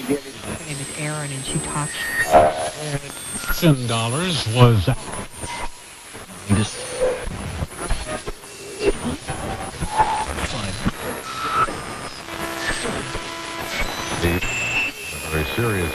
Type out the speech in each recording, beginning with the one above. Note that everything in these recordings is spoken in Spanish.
Her name is Erin, and she talks. $10 was just very serious.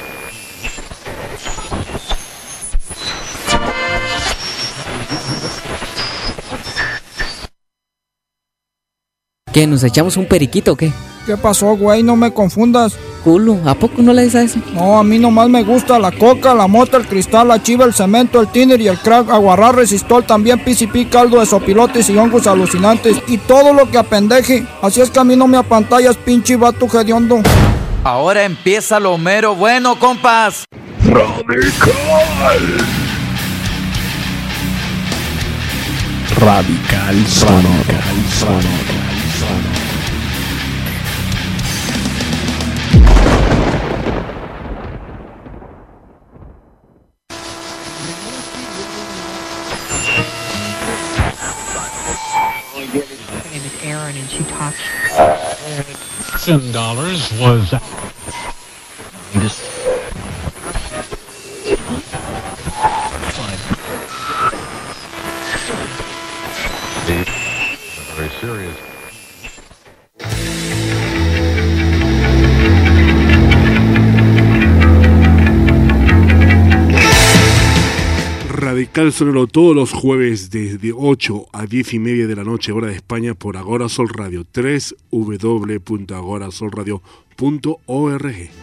¿Qué? ¿Nos echamos un periquito o qué? ¿Qué pasó, güey? No me confundas. Culo, ¿a poco no le des a eso? No, a mí nomás me gusta la coca, la mota, el cristal, la chiva, el cemento, el tiner y el crack, aguarrá, resistol, también PCP, caldo de sopilotes y hongos alucinantes y todo lo que apendeje. Así es que a mí no me apantallas, pinche vato hediondo. Ahora empieza lo mero bueno, compas. Radical Sonoro. Her name is Erin, and she talks. $10 was just very serious. Radical Sonoro todos los jueves desde 8 a 10 y media de la noche, hora de España, por Agora Sol Radio, www.agorasolradio.org.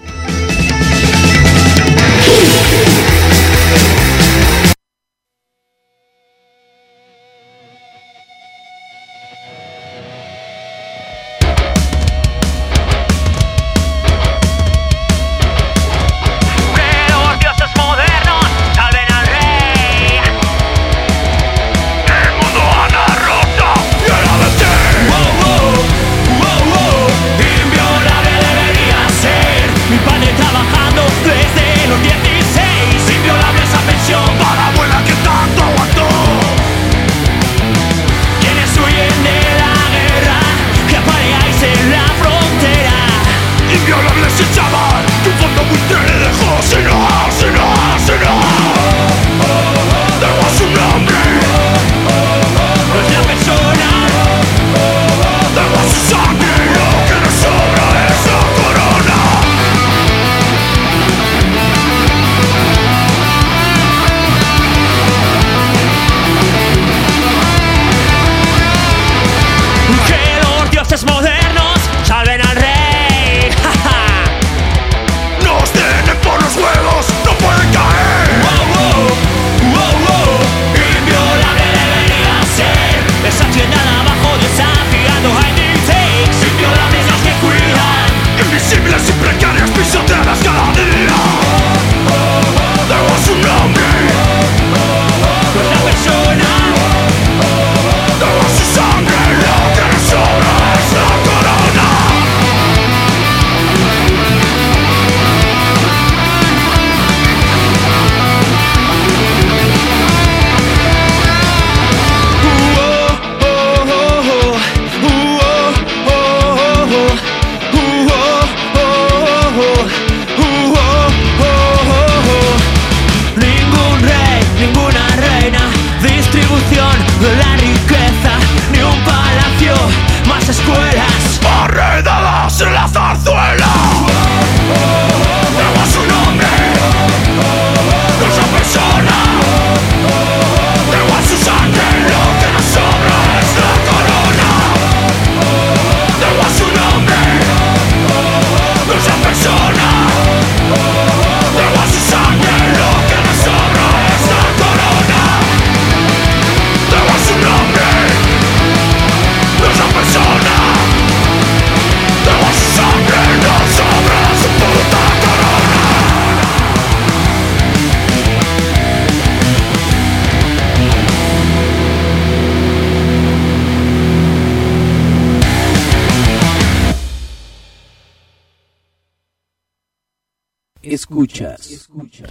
Escuchas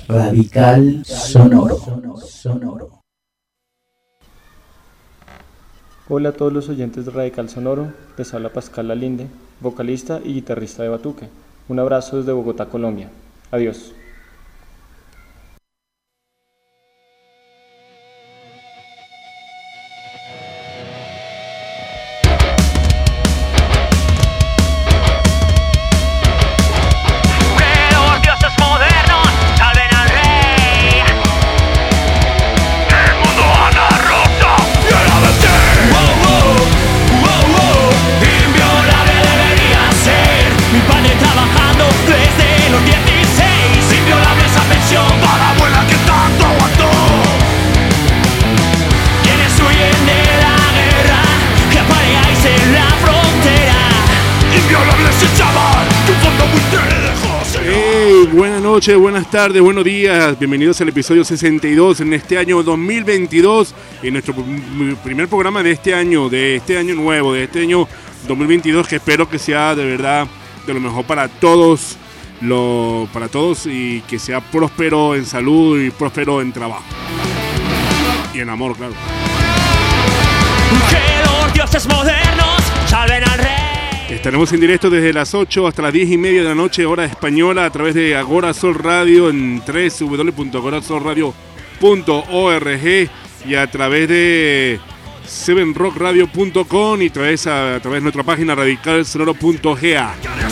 Radical Sonoro. Hola a todos los oyentes de Radical Sonoro, les habla Pascal Lalinde, vocalista y guitarrista de Batuque. Un abrazo desde Bogotá, Colombia. Adiós. Buenas tardes, buenos días, bienvenidos al episodio 62 en este año 2022, en nuestro primer programa de este año nuevo, de este año 2022, que espero que sea de verdad de lo mejor para todos y que sea próspero en salud y próspero en trabajo y en amor, claro. Que los dioses modernos salven al rey. Estaremos en directo desde las 8 hasta las 10:30 de la noche, hora española, a través de Agora Sol Radio en www.agorasolradio.org y a través de 7rockradio.com y a través de nuestra página radicalsonoro.ga.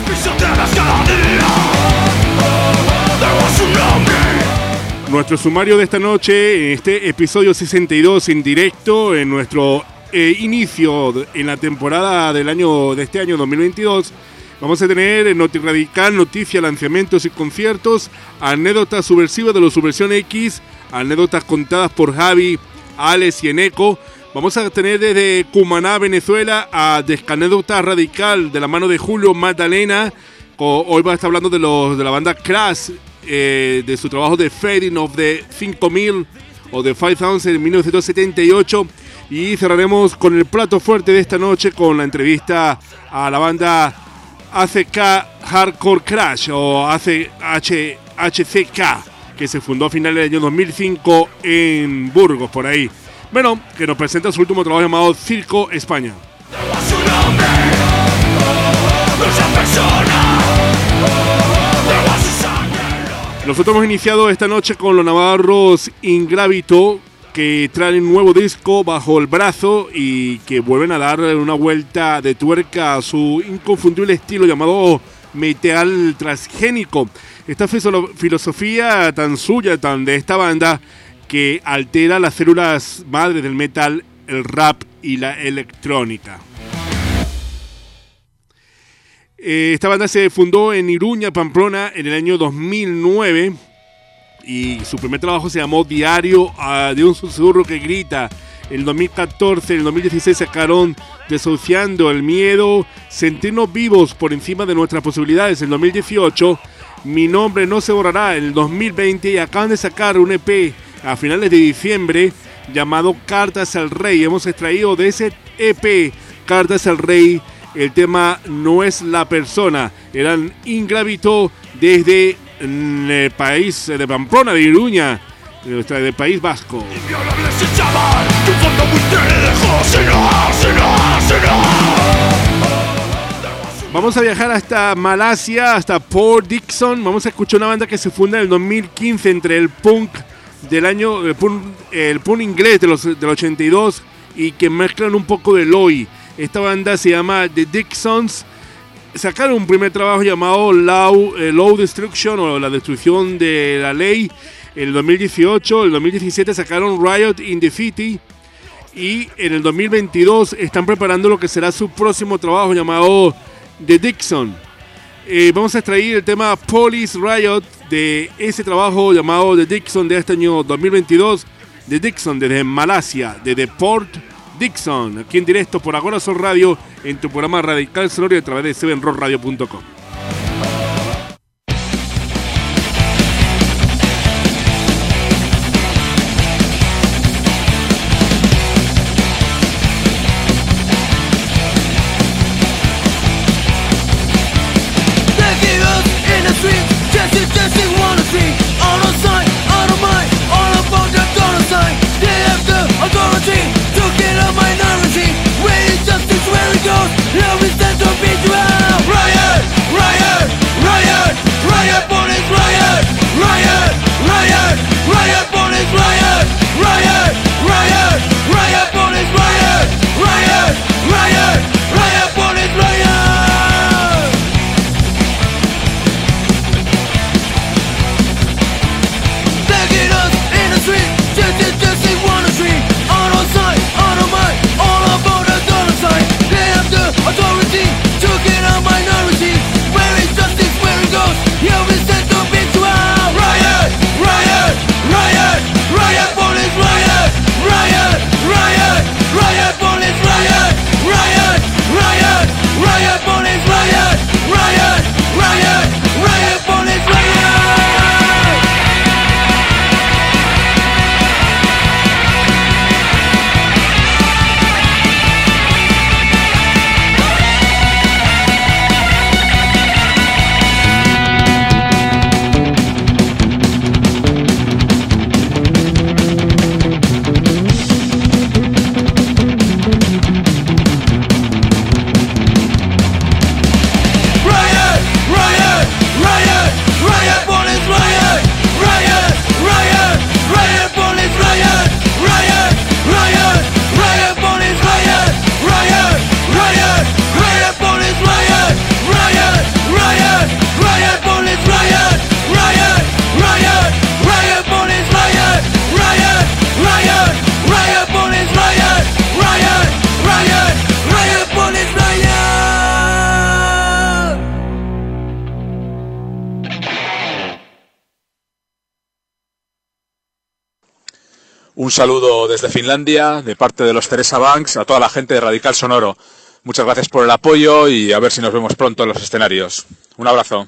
Nuestro sumario de esta noche, en este episodio 62 en directo, en nuestro inicio en la temporada de este año 2022, vamos a tener Noti Radical, noticias, lanzamientos y conciertos, anécdotas subversivas de los Subversión X, anécdotas contadas por Javi, Alex y Eneco. Vamos a tener desde Cumaná, Venezuela, a Descanécdota Radical de la mano de Julio Magdalena. Hoy va a estar hablando de la banda Crash, de su trabajo de Fading of the 5000 o de 5000 en 1978. Y cerraremos con el plato fuerte de esta noche con la entrevista a la banda ACK Hardcore Crash o HCK, que se fundó a finales del año 2005 en Burgos, por ahí. Bueno, que nos presenta su último trabajo llamado Circo España. Nosotros hemos iniciado esta noche con los navarros Ingravito, que traen un nuevo disco bajo el brazo y que vuelven a dar una vuelta de tuerca a su inconfundible estilo llamado metal transgénico. Esta filosofía tan suya, tan de esta banda, que altera las células madres del metal, el rap y la electrónica. Esta banda se fundó en Iruña, Pamplona, en el año 2009. Y su primer trabajo se llamó Diario de un susurro que grita. En el 2014, en el 2016 sacaron Desahuciando el miedo, Sentirnos vivos por encima de nuestras posibilidades. En el 2018, Mi nombre no se borrará. En el 2020 y acaban de sacar un EP a finales de diciembre llamado Cartas al Rey. Hemos extraído de ese EP Cartas al Rey el tema No es la persona. Eran Ingravito desde el país de Pamplona, de Iruña, del País Vasco. Vamos a viajar hasta Malasia, hasta Port Dickson. Vamos a escuchar una banda que se funda en el 2015 entre el punk del año, el punk inglés del 82 y que mezclan un poco de Loi. Esta banda se llama The Dixons. Sacaron un primer trabajo llamado Law Destruction o La Destrucción de la Ley en el 2018. En el 2017 sacaron Riot in the City. Y en el 2022 están preparando lo que será su próximo trabajo llamado The Dixon. Vamos a extraer el tema Police Riot de ese trabajo llamado The Dixon de este año 2022. The Dixon desde Malasia, desde Port Dickson, aquí en directo por Agora Sol Radio, en tu programa Radical Sonoro y a través de 7rockradio.com. Love is that to be to riot. Un saludo desde Finlandia, de parte de los Teresa Banks, a toda la gente de Radical Sonoro. Muchas gracias por el apoyo y a ver si nos vemos pronto en los escenarios. Un abrazo.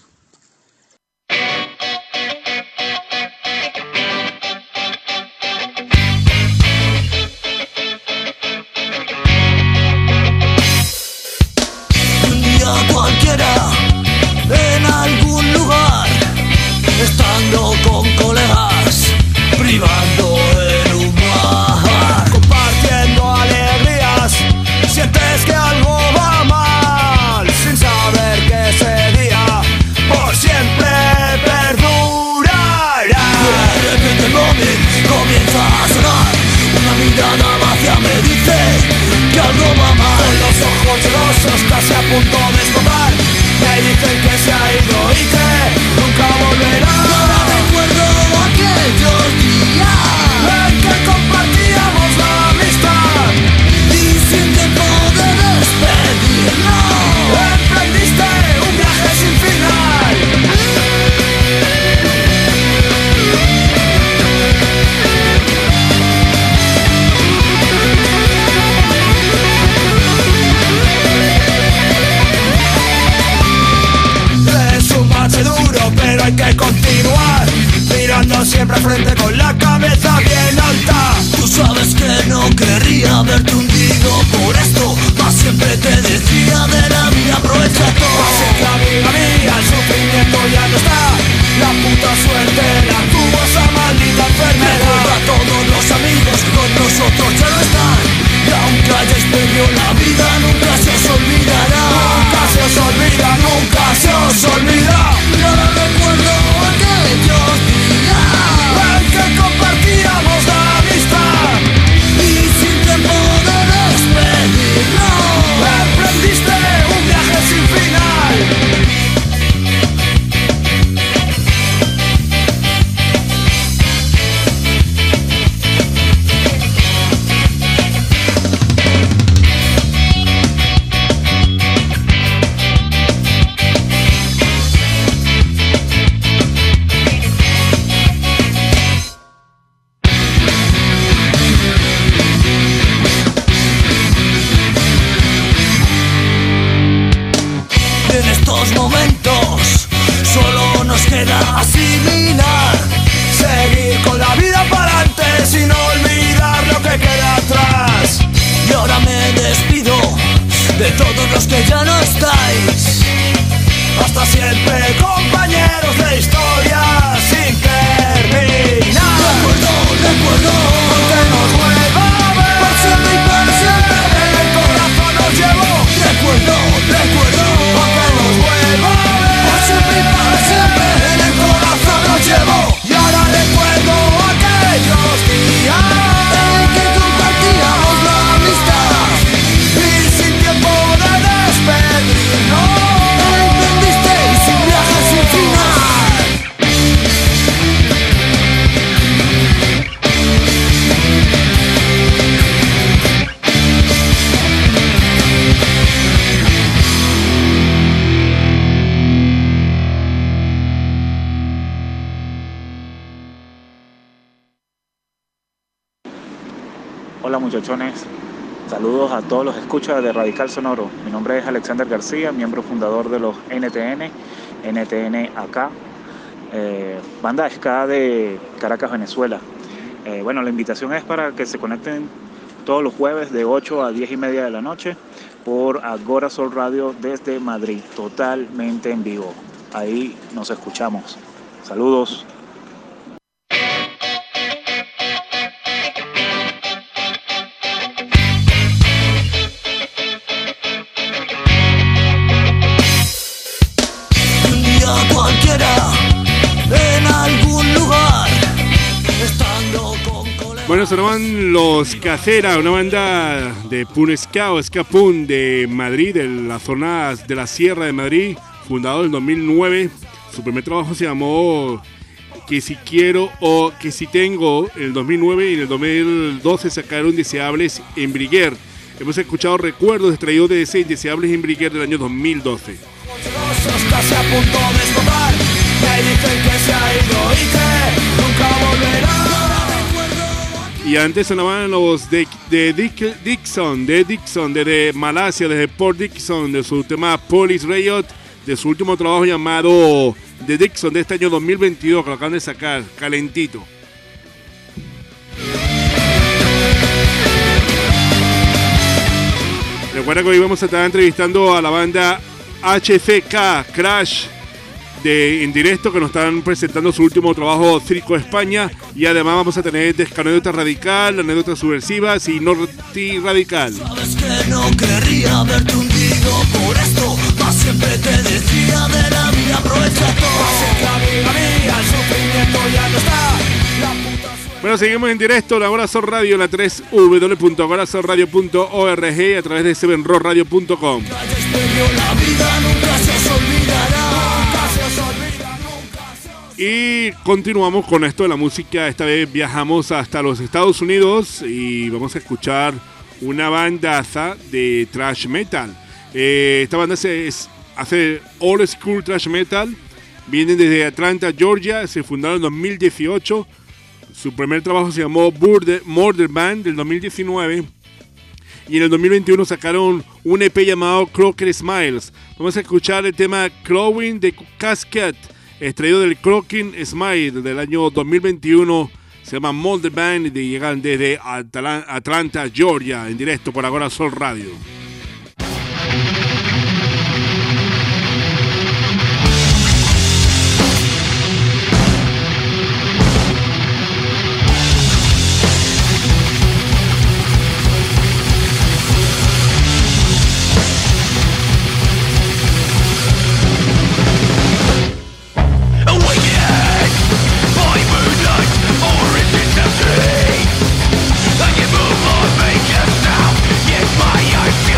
Un día cualquiera, en algún lugar, estando con colegas, privando en un bar, compartiendo alegrías, sientes que algo va mal, sin saber que ese día por siempre perdurará. De repente el móvil comienza a sonar, una mirada vacía me dice que algo va mal. Con los ojos celosos casi a punto de explotar, me dicen que se ha ido y que nunca volverá. Ahora recuerdo aquellos días en que compartíamos la amistad y sin tiempo de despedirnos emprendiste un viaje sin final. Es un bache duro, pero hay que continuar, mirando siempre al frente con la cabeza bien alta. Tú sabes que no querría verte hundido por esto, mas siempre te decía de la vida aprovecha todo. Así que amiga mía, el sufrimiento ya no está, la puta suerte la tuvo esa maldita enfermedad. Recuerda a todos los amigos que con nosotros ya no están, y aunque hayáis perdido la vida nunca se os olvidará. Nunca se os olvida, nunca se os olvida. Y ahora recuerdo aquellos días en que compartíamos la amistad y sin tiempo de despedirnos emprendiste un viaje sin final. En estos momentos solo nos queda asimilar, seguir con la vida para adelante sin olvidar lo que queda atrás. Y ahora me despido de todos los que ya no estáis. Hasta siempre, compañeros de historia sin terminar. Recuerdo, aunque nos vuelva a ver, por siempre y por siempre en el corazón nos llevo. Recuerdo, aunque nos vuelva a ver, por siempre y por siempre en el corazón nos llevo. Y ahora recuerdo aquellos días en que compartíamos la amistad y sin tiempo de despedirnos emprendisteis un viaje sin final. Hola muchachones, saludos a todos los escuchas de Radical Sonoro. Mi nombre es Alexander García, miembro fundador de los NTN acá, banda ska de Caracas, Venezuela. Bueno, la invitación es para que se conecten todos los jueves de 8 a 10 y media de la noche por Agora Soul Radio desde Madrid, totalmente en vivo. Ahí nos escuchamos. Saludos. Cualquiera, en algún lugar, estando con colegas. Bueno, sonaban los Cacera, una banda de punk ska o ska punk de Madrid, de la zona de la Sierra de Madrid, fundado en 2009. Su primer trabajo se llamó Que si quiero o Que si tengo en el 2009, y en el 2012 sacaron Indeseables en Briguer. Hemos escuchado recuerdos extraídos de ese Indeseables en Briguer del año 2012. Casi a punto de explotar, me dicen que se ha ido y que nunca volverá. Y antes sonaban los de Dixon, desde Malasia, desde Port Dickson, de su tema Police Riot, de su último trabajo llamado The Dixon, de este año 2022, que lo acaban de sacar, calentito. Recuerda que hoy vamos a estar entrevistando a la banda HFK, Crash, en directo, que nos están presentando su último trabajo, Circo España, y además vamos a tener anécdota radical, anécdotas subversivas y Norti radical. Sabes que no querría verte hundido por esto, más siempre te decía de la vida aprovecha todo. Así que amiga mía, el sufrimiento ya no está. Bueno, seguimos en directo, la Agora Soul Radio, la 3 www.agorasoulradio.org, a través de 7rockradio.com. La vida nunca se os olvidará. Y continuamos con esto de la música. Esta vez viajamos hasta los Estados Unidos y vamos a escuchar una bandaza de thrash metal. Esta banda hace old school thrash metal. Vienen desde Atlanta, Georgia. Se fundaron en 2018. Su primer trabajo se llamó Murder Band del 2019. Y en el 2021 sacaron un EP llamado Crooked Smiles. Vamos a escuchar el tema Crowing the Casket, extraído del Crooked Smile del año 2021. Se llama Murder Band y llegan desde Atlanta, Georgia, en directo por Agora Soul Radio. I can move on, make a sound. Yes, my eyes feel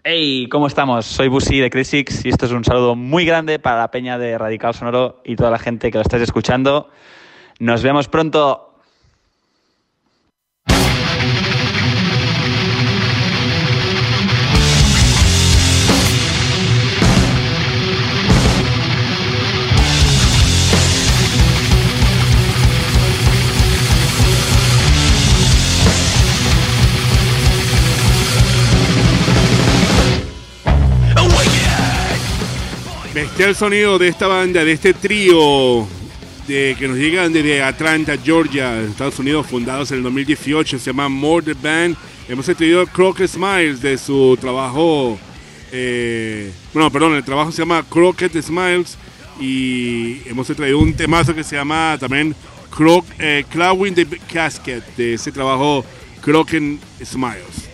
Hey, ¿cómo estamos? Soy Busi de Crisix y esto es un saludo muy grande para la peña de Radical Sonoro y toda la gente que lo estáis escuchando. Nos vemos pronto. Bestial sonido de esta banda, de este trío que nos llegan desde Atlanta, Georgia, Estados Unidos, fundados en el 2018. Se llama More The Band. Hemos traído Crooked Smiles de su trabajo. El trabajo se llama Crooked Smiles. Y hemos traído un temazo que se llama también Clawing the Casket, de ese trabajo Crooked Smiles.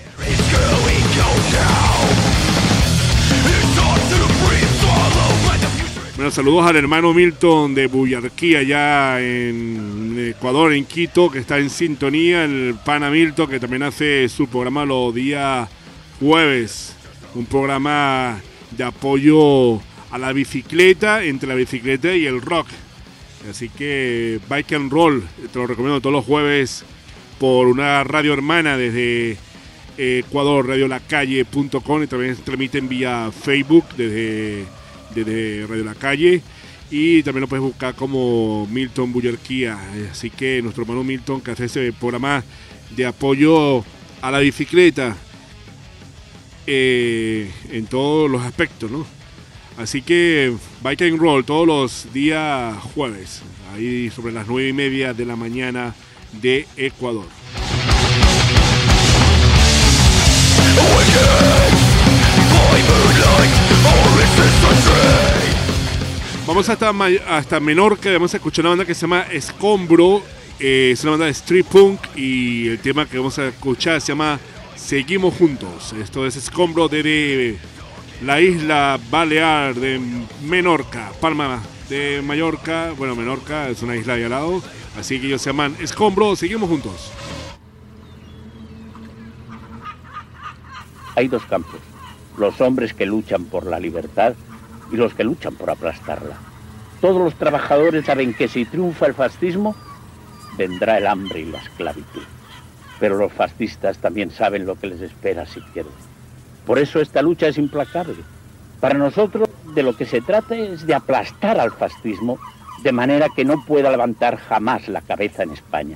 Bueno, saludos al hermano Milton de Bullarquía, allá en Ecuador, en Quito, que está en sintonía. El pana Milton, que también hace su programa los días jueves. Un programa de apoyo a la bicicleta, entre la bicicleta y el rock. Así que Bike and Roll, te lo recomiendo todos los jueves por una radio hermana desde Ecuador, radiolacalle.com, y también se transmiten vía Facebook desde Radio La Calle, y también lo puedes buscar como Milton Bullarquía. Así que nuestro hermano Milton, que hace ese programa de apoyo a la bicicleta en todos los aspectos, ¿no? Así que Bike and Roll todos los días jueves, ahí sobre las 9:30 de la mañana de Ecuador. Vamos hasta Menorca. Vamos a escuchar una banda que se llama Escombro. Es una banda de street punk, y el tema que vamos a escuchar se llama Seguimos Juntos. Esto es Escombro de la isla Balear de Menorca, Palma de Mallorca. Bueno, Menorca es una isla de al lado, así que ellos se llaman Escombro. Seguimos juntos. Hay dos campos: los hombres que luchan por la libertad y los que luchan por aplastarla. Todos los trabajadores saben que si triunfa el fascismo, vendrá el hambre y la esclavitud. Pero los fascistas también saben lo que les espera si pierden. Por eso esta lucha es implacable. Para nosotros, de lo que se trata es de aplastar al fascismo, de manera que no pueda levantar jamás la cabeza en España.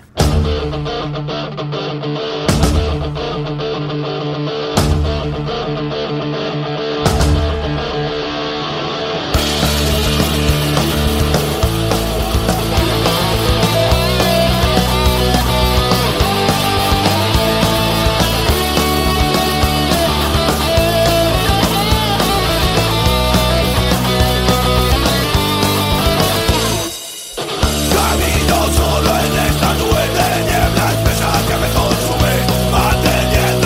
Camino solo en esta nube de niebla espesa que me consume, manteniendo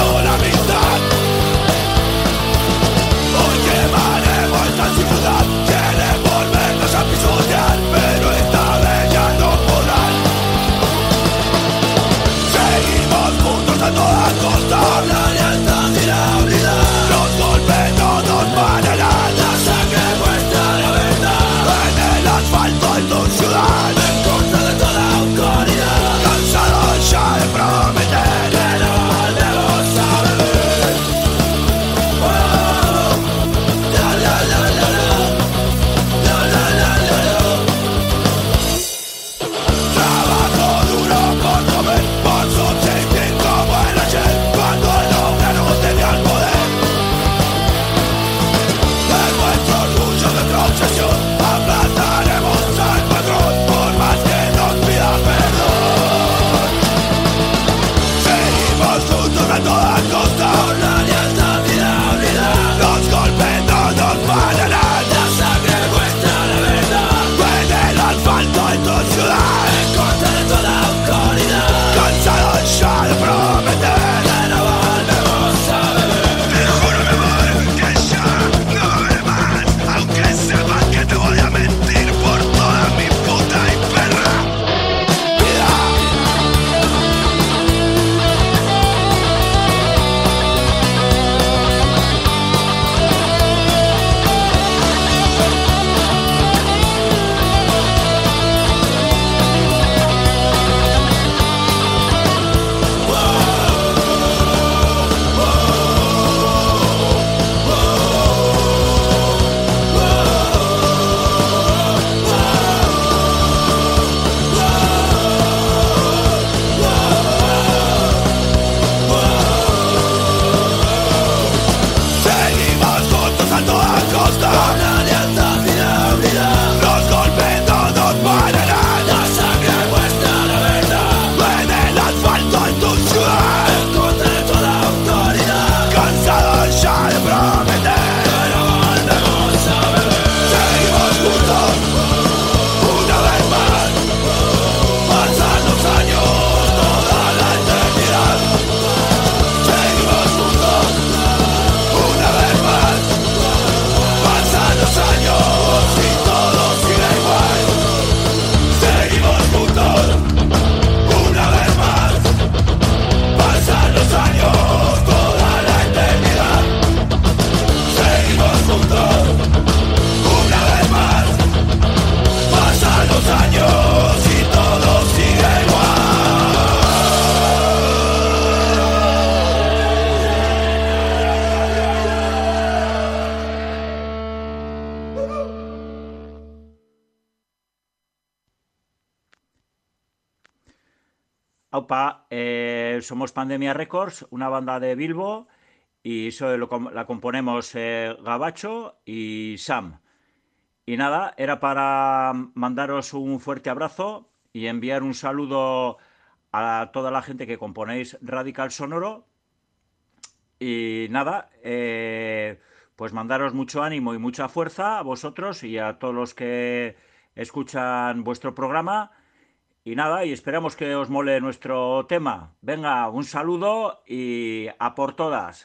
Aupa, somos Pandemia Records, una banda de Bilbo, y la componemos Gabacho y Sam. Y nada, era para mandaros un fuerte abrazo y enviar un saludo a toda la gente que componéis Radical Sonoro. Y nada, pues mandaros mucho ánimo y mucha fuerza a vosotros y a todos los que escuchan vuestro programa. Y nada, y esperamos que os mole nuestro tema. Venga, un saludo y a por todas.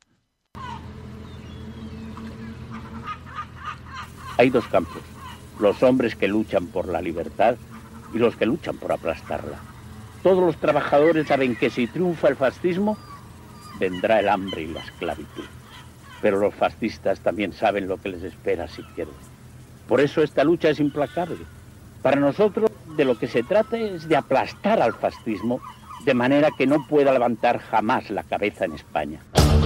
Hay dos campos, los hombres que luchan por la libertad y los que luchan por aplastarla. Todos los trabajadores saben que si triunfa el fascismo, vendrá el hambre y la esclavitud. Pero los fascistas también saben lo que les espera si pierden. Por eso esta lucha es implacable. Para nosotros, de lo que se trata es de aplastar al fascismo de manera que no pueda levantar jamás la cabeza en España.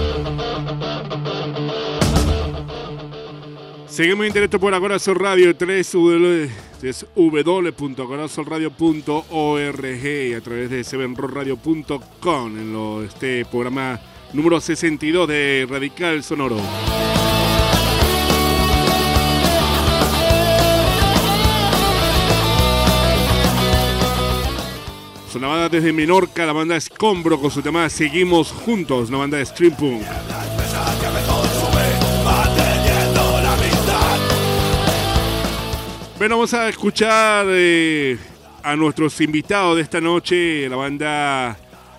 Seguimos en directo por Corazón Radio, www.corazonradio.org y a través de 7rockradio.com en este programa número 62 de Radical Sonoro. Es una banda desde Menorca, la banda Escombro con su tema Seguimos Juntos, una banda de Stream Punk. Bueno, vamos a escuchar a nuestros invitados de esta noche, la banda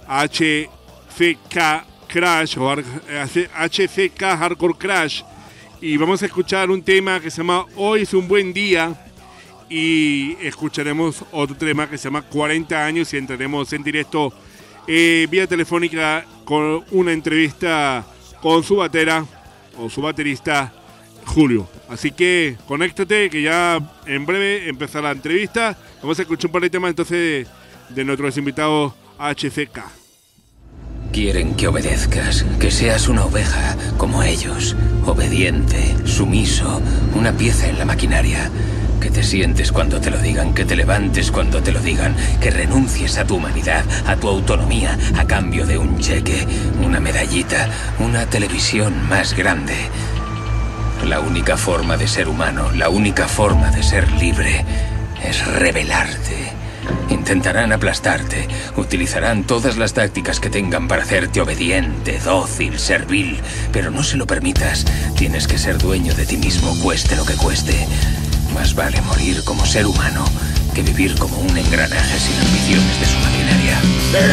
HCK Crash o HCK Hardcore Crash, y vamos a escuchar un tema que se llama Hoy es un buen día. Y escucharemos otro tema que se llama 40 años y entraremos en directo vía telefónica con una entrevista con su batera o su baterista Julio. Así que conéctate que ya en breve empezará la entrevista. Vamos a escuchar un par de temas entonces de nuestros invitados HCK. Quieren que obedezcas, que seas una oveja como ellos, obediente, sumiso, una pieza en la maquinaria. Que te sientes cuando te lo digan, que te levantes cuando te lo digan, que renuncies a tu humanidad, a tu autonomía, a cambio de un cheque, una medallita, una televisión más grande. La única forma de ser humano, la única forma de ser libre, es rebelarte. Intentarán aplastarte, utilizarán todas las tácticas que tengan para hacerte obediente, dócil, servil, pero no se lo permitas. Tienes que ser dueño de ti mismo, cueste lo que cueste. Más vale morir como ser humano que vivir como un engranaje sin ambiciones de su maquinaria.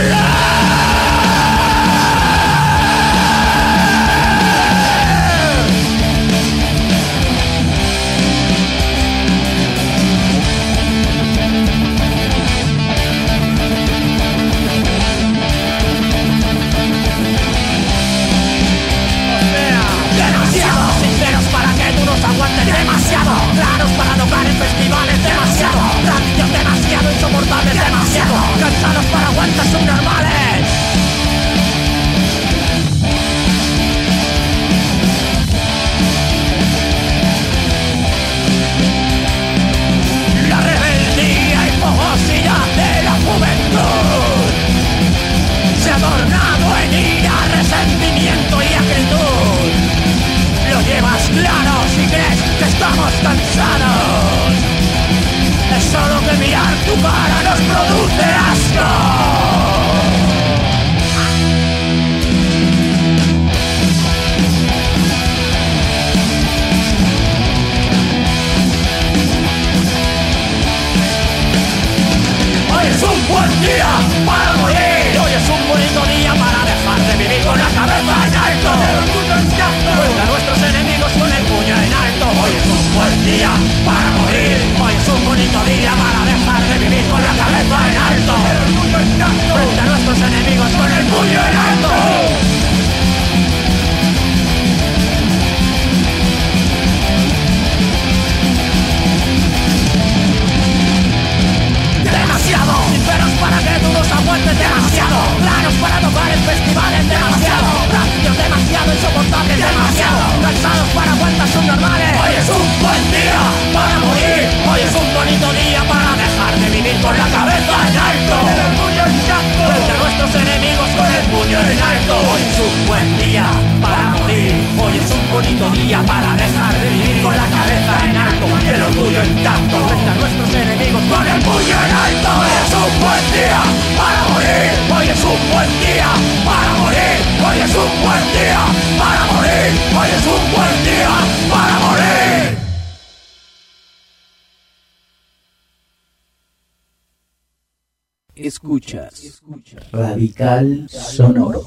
Cansados para aguantar subnormales. La rebeldía y fogosidad de la juventud se ha tornado en ira, resentimiento y acritud. Lo llevas claro si crees que estamos cansados. Es solo que mirar tu cara nos produce asco. Hoy es un buen día para morir. Hoy es un bonito día para dejar de vivir con la cabeza en alto. Contra nuestros enemigos con el puño en alto. Hoy es un buen día para morir. Hoy es un bonito día para dejar de vivir con la cabeza en alto. buen día para morir. Hoy es un buen día para morir. Escuchas Radical Sonoro.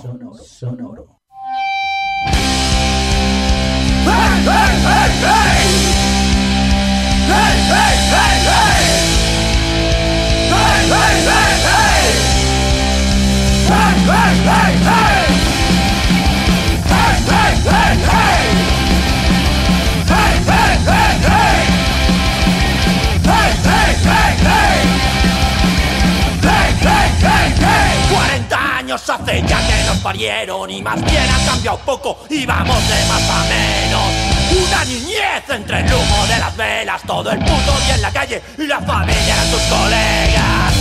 Hey, hey, hey, hey. Hey, hey, hey, hey. Hey, hey, hey, hey. Hey, hey, hey, hey. Hey, hey, hey, hey. Hey, hey, hey, hey. Hey, hey, hey, hey. Hey, hey, hey, hey. 40 años hace ya que nos parieron y más bien ha cambiado poco y vamos de más a menos. Una niñez entre el humo de las velas, todo el puto día en la calle y la familia eran tus colegas.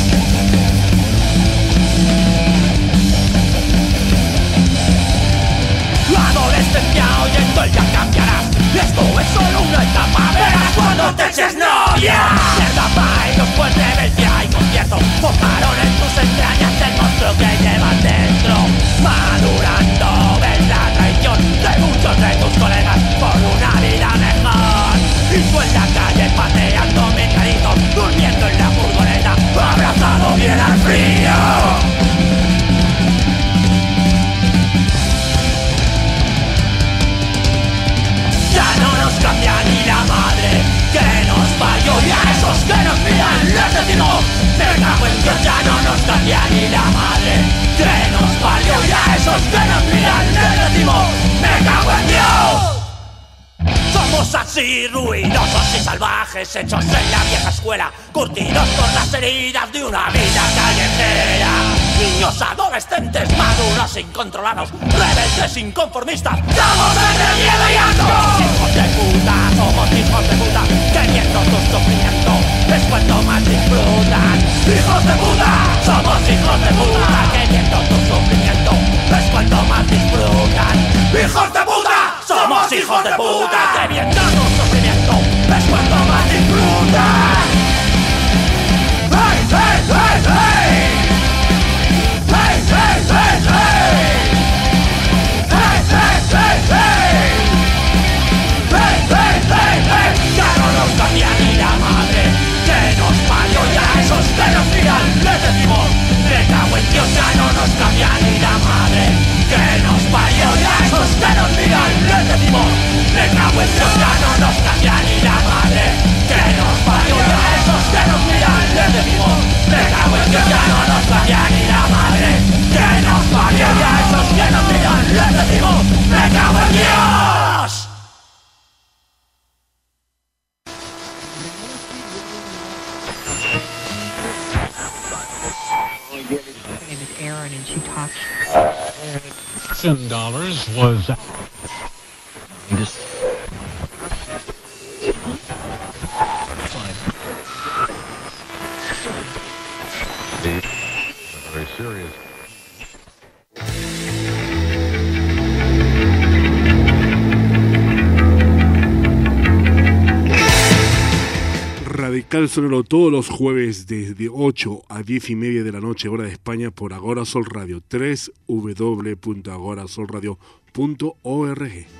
La adolescencia oyendo el ya cambiarás. Esto es solo una etapa, verás cuando te eches novia. Mierda, bailos, pues rebeldia y conciertos formaron en tus entrañas el monstruo que llevas dentro. Madurando ves la traición de muchos de tus colegas por una vida mejor. Y tú en la calle pateando mecanitos, durmiendo en la furgoneta, abrazado bien al frío. Ya no nos cambia ni la madre que nos parió y a esos que nos miran les decimos me cago en Dios. Ya no nos cambia ni la madre que nos parió y a esos que nos miran les decimos me cago en Dios. Somos así ruidosos y salvajes, hechos en la vieja escuela, curtidos por las heridas de una vida callejera. Niños adolescentes, maduros, incontrolados, rebeldes, inconformistas, somos entre miedo y asco. Hijos de puta, somos hijos de puta, que viendo tu sufrimiento es cuando más disfrutan. Hijos de puta, somos hijos de puta, que viendo tu sufrimiento es cuando más disfrutan. Hijos de puta, somos hijos de puta, que viendo tu sufrimiento es cuando más disfrutan. Hey, hey, hey, hey. Hey, hey, hey, hey. Hey, hey, hey, hey. Hey, hey, hey, hey. Ya no nos cambia ni la madre que nos parió y a esos que nos miran les decimos me cago en Dios. Ya no nos cambia ni la madre que nos parió y a esos que nos miran les decimos me cago en Dios. Ya no nos cambia ni la madre que nos parió y a esos que nos miran les decimos me cago en Dios. Ya no nos cambia ni la madre que nos parió y a esos que nos miran les decimos me cago en Dios. Her name is Erin, and she talks. $10 was very serious. Radical Sonoro todos los jueves desde 8 a 10 y media de la noche, hora de España, por Agora Sol Radio, www.agorasolradio.org.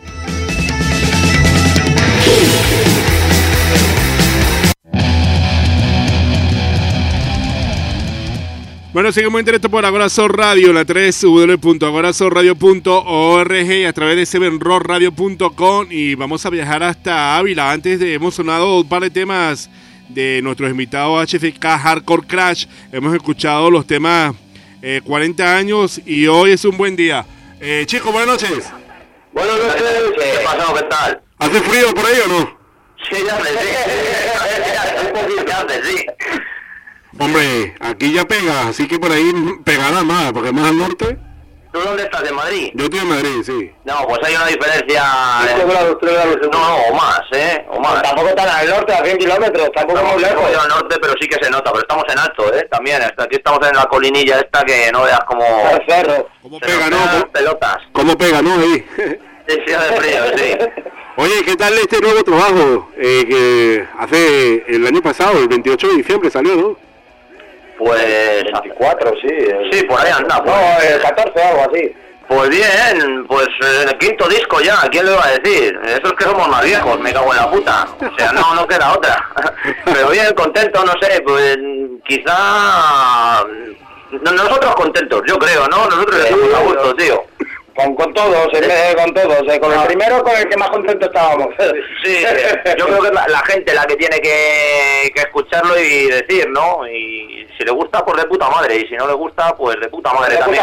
Bueno, seguimos en directo por Agora Sol Radio, la 3 www.agorasolradio.org y a través de sevenrockradio.com, y vamos a viajar hasta Ávila. Antes hemos sonado un par de temas de nuestros invitados HFK Hardcore Crash. Hemos escuchado los temas 40 años y hoy es un buen día. Chicos, buenas noches. Buenas noches. ¿Qué pasó? ¿Qué tal? ¿Hace frío por ahí o no? Sí, ya hace, sí. Un poquito hace, sí. Hombre, aquí ya pega, así que por ahí pegará más, porque más al norte. ¿Tú dónde estás? ¿En Madrid? Yo estoy en Madrid, sí. No, pues hay una diferencia... 3 grados. No, o más, O más. Tampoco están al norte, a 100 kilómetros, tampoco muy lejos. Yo al norte, pero sí que se nota, pero estamos en alto, También, aquí estamos en la colinilla esta que no veas como... El cerro. ¿Cómo pega, no? Pelotas. ¿Cómo pega, no? Ahí. Sí, hace frío, sí. Oye, ¿qué tal este nuevo trabajo que hace el año pasado, el 28 de diciembre salió, no? Pues... 24, sí. Sí, por ahí anda. Pues. No, el 14 o algo así. Pues bien, pues en el 5.º disco ya, ¿quién lo iba a decir? Eso es que somos más viejos, me cago en la puta. O sea, no queda otra. Pero bien, contento, no sé, pues quizá... Nosotros contentos, yo creo, ¿no? Nosotros estamos a gusto, tío. Con todos, con todos. Con el primero, con el que más contento estábamos. Sí, yo creo que es la gente la que tiene que escucharlo y decir, ¿no? Y si le gusta, pues de puta madre. Y si no le gusta, pues de puta madre también.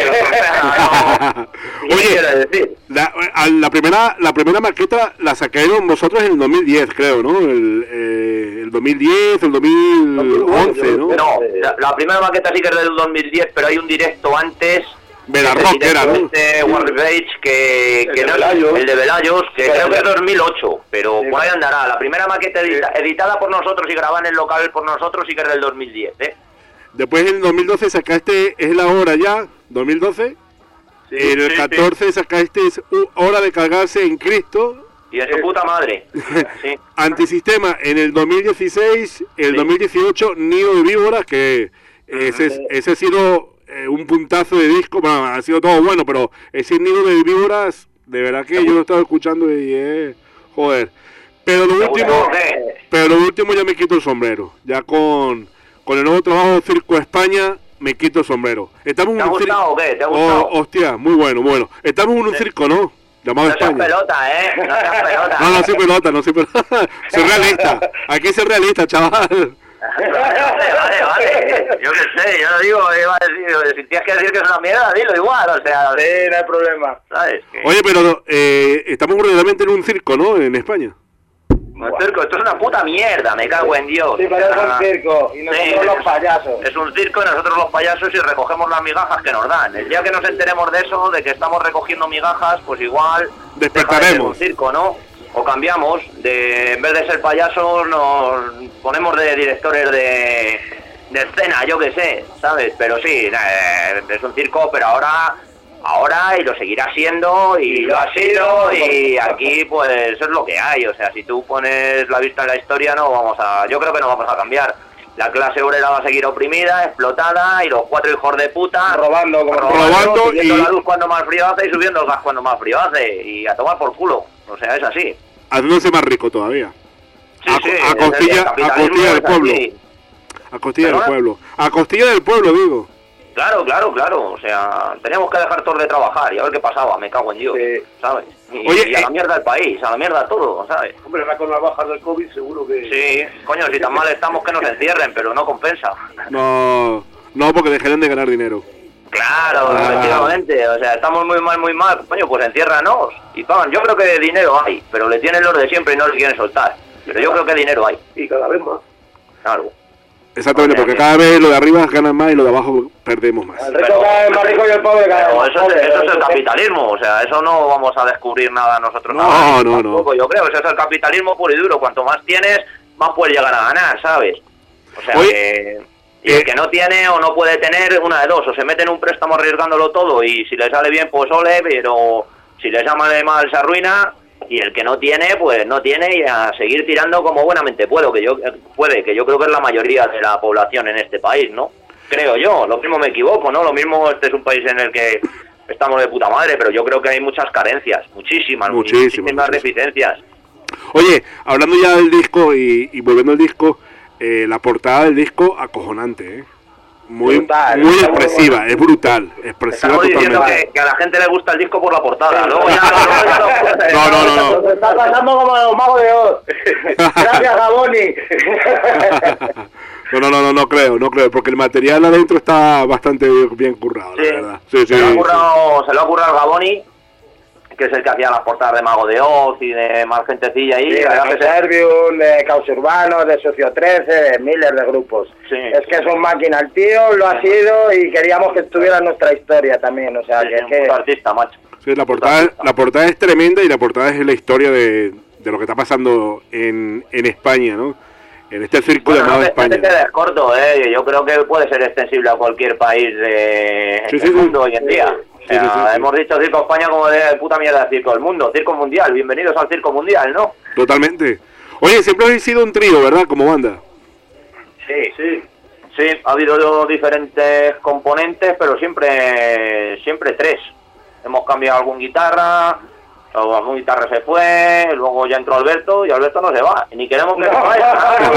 Oye, la primera maqueta la sacaron vosotros en el 2010, creo, ¿no? El 2010, el 2011, ¿no? No, la primera maqueta sí que es del 2010, pero hay un directo antes... Velarrock era, ¿no? Warrior Rage, que no, el de Velayos, que creo que es 2008, pero por ahí andará. La primera maqueta editada por nosotros y grabada en el local por nosotros sí que es del 2010, ¿eh? Después en el 2012 sacaste Es la Hora ya, 2012. Sí, en el 14 sacaste Hora de Cagarse en Cristo. Y en su puta madre. Sí. Antisistema en el 2016, el 2018 Nido de Víboras, que ese ha sido... un puntazo de disco, bueno, ha sido todo bueno, pero ese Nido de Víboras, de verdad que yo lo estaba escuchando y joder. Pero lo último ya me quito el sombrero. Ya con el nuevo trabajo Circo España me quito el sombrero. Estamos ¿Te ha gustado o qué? ¿Te ha gustado? Hostia, muy bueno. Estamos en un circo, ¿no? Llamado España. No seas pelota, No seas pelota. No soy pelota. Soy realista. Hay que ser realista, chaval. Vale. Yo qué sé, yo no digo, iba a decir, si tienes que decir que es una mierda, dilo igual, o sea... Sí, no hay problema. ¿Sabes? Oye, pero estamos realmente en un circo, ¿no? En España. Un circo, esto es una puta mierda, me cago en Dios. Sí, pero es un circo, y nosotros los payasos. Es un circo y nosotros los payasos y recogemos las migajas que nos dan. El día que nos enteremos de eso, de que estamos recogiendo migajas, pues igual... Despertaremos. Un circo, ¿no? O cambiamos, en vez de ser payasos nos ponemos de directores de escena, yo qué sé, ¿sabes? Pero sí, es un circo, pero ahora y lo seguirá siendo y lo ha sido y aquí pues eso es lo que hay. O sea, si tú pones la vista en la historia yo creo que no vamos a cambiar. La clase obrera va a seguir oprimida, explotada y los 4 hijos de puta robando subiendo la luz cuando más frío hace y subiendo el gas cuando más frío hace y a tomar por culo. O sea, es así. Haciéndose más rico todavía. Sí, a costilla del pueblo. A costilla del pueblo. A costilla del pueblo, digo. Claro. O sea, teníamos que dejar todos de trabajar y a ver qué pasaba, me cago en Dios, ¿sabes? Y a la mierda el país, a la mierda todo, ¿sabes? Hombre, ahora con las bajas del COVID seguro que... Sí, coño, si tan mal estamos que nos encierren, pero no compensa. No, porque dejarán de ganar dinero. Claro, efectivamente, o sea, estamos muy mal, coño, pues enciérranos y pagan. Yo creo que dinero hay, pero le tienen los de siempre y no le quieren soltar. Pero yo creo que dinero hay. Y cada vez más. Claro. Exactamente, porque cada vez lo de arriba ganan más y lo de abajo perdemos más. El rico cada vez más rico y el pobre cada vez más pobre. Eso es el capitalismo, o sea, eso no vamos a descubrir nada nosotros. No. Yo creo, eso es el capitalismo puro y duro. Cuanto más tienes, más puedes llegar a ganar, ¿sabes? O sea, y el que no tiene o no puede tener, una de dos, o se mete en un préstamo arriesgándolo todo y si le sale bien, pues ole, pero si le sale mal se arruina. Y el que no tiene, pues no tiene y a seguir tirando como buenamente puede, que yo creo que es la mayoría de la población en este país, ¿no? Creo yo, lo mismo me equivoco, ¿no? Lo mismo este es un país en el que estamos de puta madre, pero yo creo que hay muchas carencias, muchísimas deficiencias. Oye, hablando ya del disco y volviendo al disco, la portada del disco acojonante, ¿eh? Muy expresiva, es brutal, expresiva totalmente. Estamos diciendo que a la gente le gusta el disco por la portada, ¿no? No. Nos está pasando como los magos de Oz. Gracias, Gaboni. No creo, porque el material adentro está bastante bien currado, la verdad. Se lo ha currado el Gaboni, que es el que hacía las portadas de Mago de Oz y de más gentecilla ahí. Sí, de Servium, de Caos Urbano, de Socio 13, de miles de grupos. Sí. Es que es un máquina el tío, lo ha sido y queríamos que estuviera en nuestra historia también, o sea, es un artista, macho. Sí, la portada es tremenda y la portada es la historia de lo que está pasando en España, ¿no? En este circo llamado España. No te quedes corto, yo creo que puede ser extensible a cualquier país del mundo hoy en día. Hemos dicho Circo España como de puta mierda de Circo del Mundo. Circo Mundial, bienvenidos al Circo Mundial, ¿no? Totalmente. Oye, siempre habéis sido un trío, ¿verdad? Como banda. Sí, ha habido diferentes componentes, pero siempre tres. hemos cambiado algún guitarra, o algún guitarra se fue, luego ya entró Alberto y Alberto no se va, ni queremos que se vaya.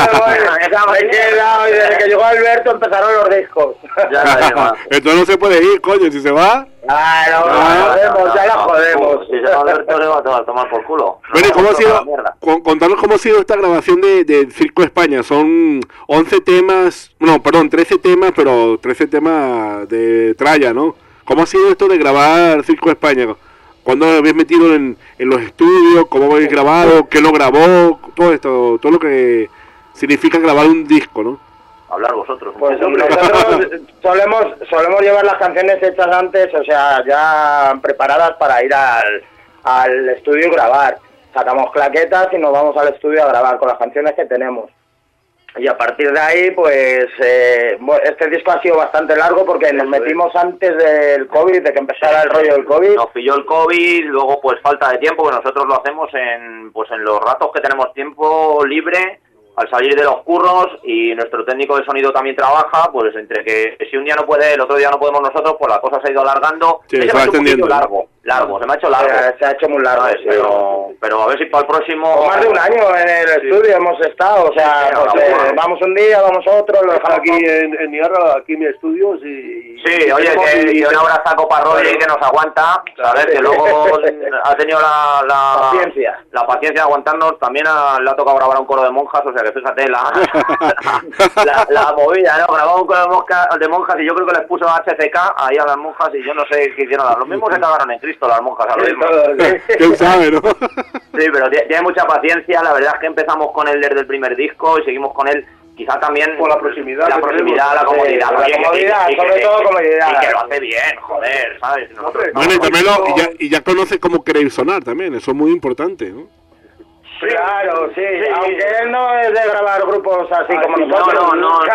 Y desde que llegó Alberto empezaron los discos. Entonces no se puede ir, coño, si se va. La jodemos. Si se va Alberto le va a tomar por culo. Bueno, ¿y cómo ha sido? Contanos cómo ha sido esta grabación de Circo España. Son 11 temas, 13 temas, pero 13 temas de tralla, ¿no? ¿Cómo ha sido esto de grabar Circo España? ¿Cuándo habéis metido en los estudios? ¿Cómo habéis grabado? ¿Qué lo grabó? Todo esto, todo lo que significa grabar un disco, ¿no? Hablar vosotros. Pues nosotros solemos llevar las canciones hechas antes, o sea, ya preparadas para ir al estudio y grabar. Sacamos claquetas y nos vamos al estudio a grabar con las canciones que tenemos. Y a partir de ahí, pues, este disco ha sido bastante largo porque nos metimos antes del COVID, de que empezara el rollo del COVID. Nos pilló el COVID, luego pues falta de tiempo, que nosotros lo hacemos en los ratos que tenemos tiempo libre, al salir de los curros, y nuestro técnico de sonido también trabaja, pues entre que si un día no puede, el otro día no podemos nosotros, pues la cosa se ha ido alargando. Sí, se va extendiendo. Largo, se me ha hecho largo. Se ha hecho muy largo, ¿sabes? Pero a ver si para el próximo... Pues más de un año en el estudio hemos estado, o sea, vamos un día, vamos otro, lo dejamos aquí en Niarra, aquí en mi estudio, Sí, oye, que un abrazo a Coparroy que nos aguanta, ¿sabes? Que luego ha tenido la paciencia de aguantarnos. También le ha tocado grabar un coro de monjas, o sea que fíjate la movida, ¿no? Grababa un coro de monjas y yo creo que les puso HCK ahí a las monjas y yo no sé qué hicieron. Los mismos se cagaron en Cristo las monjas, a lo mismo. ¿Quién sabe, no? Sí, pero tiene mucha paciencia. La verdad es que empezamos con él desde el primer disco y seguimos con él. Quizá también por la proximidad, la comodidad. La comodidad, sobre todo comodidad. Y que lo hace bien, joder, ¿sabes? Bueno, y también ya conoce cómo queréis sonar también, eso es muy importante, ¿no? Claro, sí, aunque él no es de grabar grupos así como nosotros.